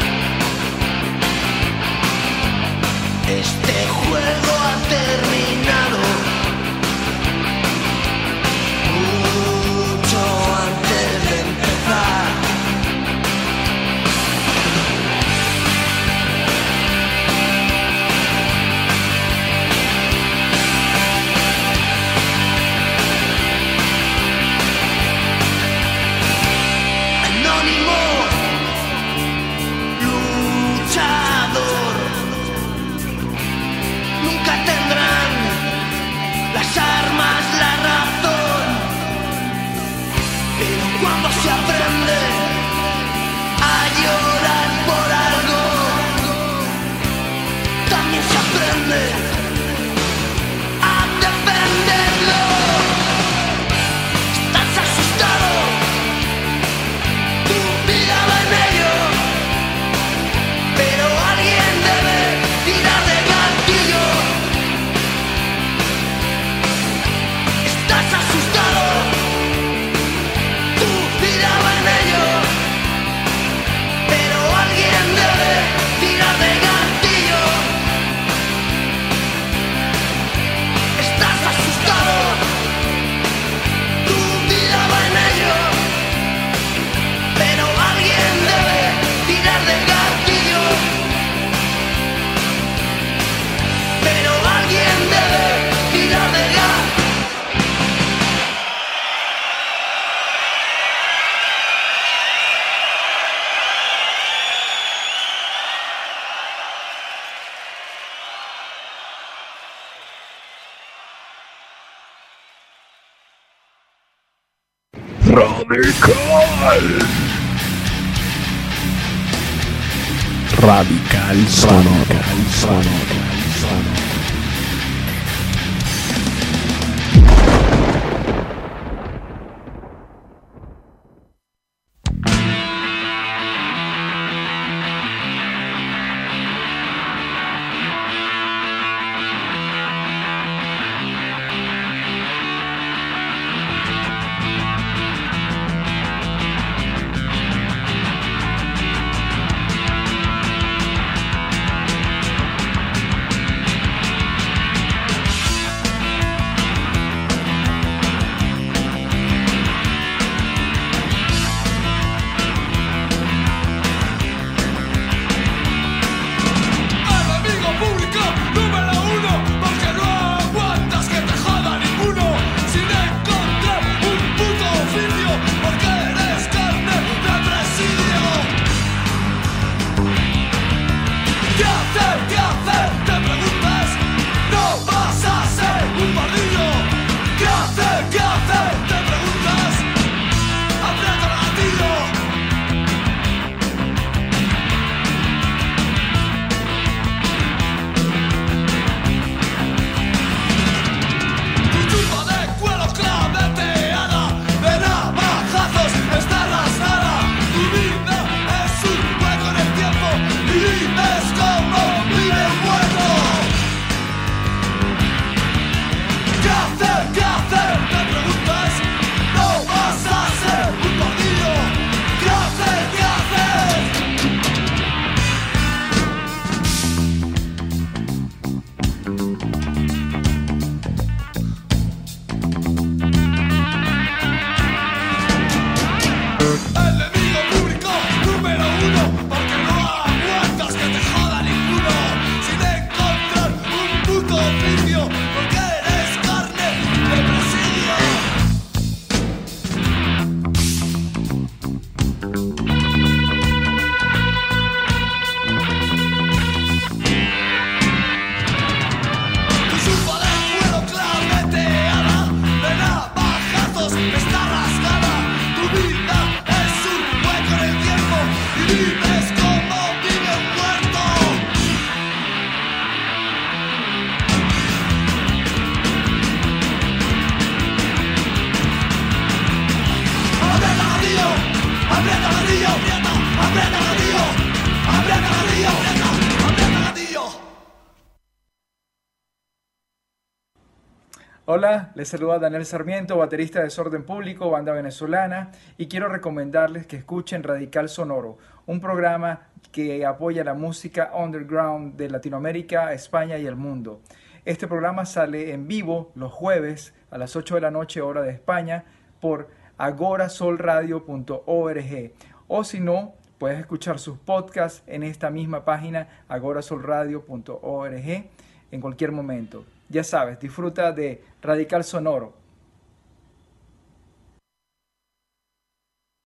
Este juego ha terminado mucho antes de empezar. Anónimo, luchador, nunca tendrán las armas, la razón, pero cuando se aprende a llorar por algo, también se aprende a defenderlo. Estás asustado, tu vida va en ello, pero alguien debe tirar de gatillo. Estás asustado, tu vida va en ello, pero alguien debe tirar de gatillo. Estás asustado, tu vida va en ello, pero alguien debe tirar de gatillo. Pero alguien debe tirar de gatillo. Radical Sonoro. Hola, les saluda Daniel Sarmiento, baterista de Desorden Público, banda venezolana, y quiero recomendarles que escuchen Radical Sonoro, un programa que apoya la música underground de Latinoamérica, España y el mundo. Este programa sale en vivo los jueves a las 8 de la noche, hora de España, por agorasolradio.org, o si no, puedes escuchar sus podcasts en esta misma página, agorasolradio.org, en cualquier momento. Ya sabes, disfruta de Radical Sonoro.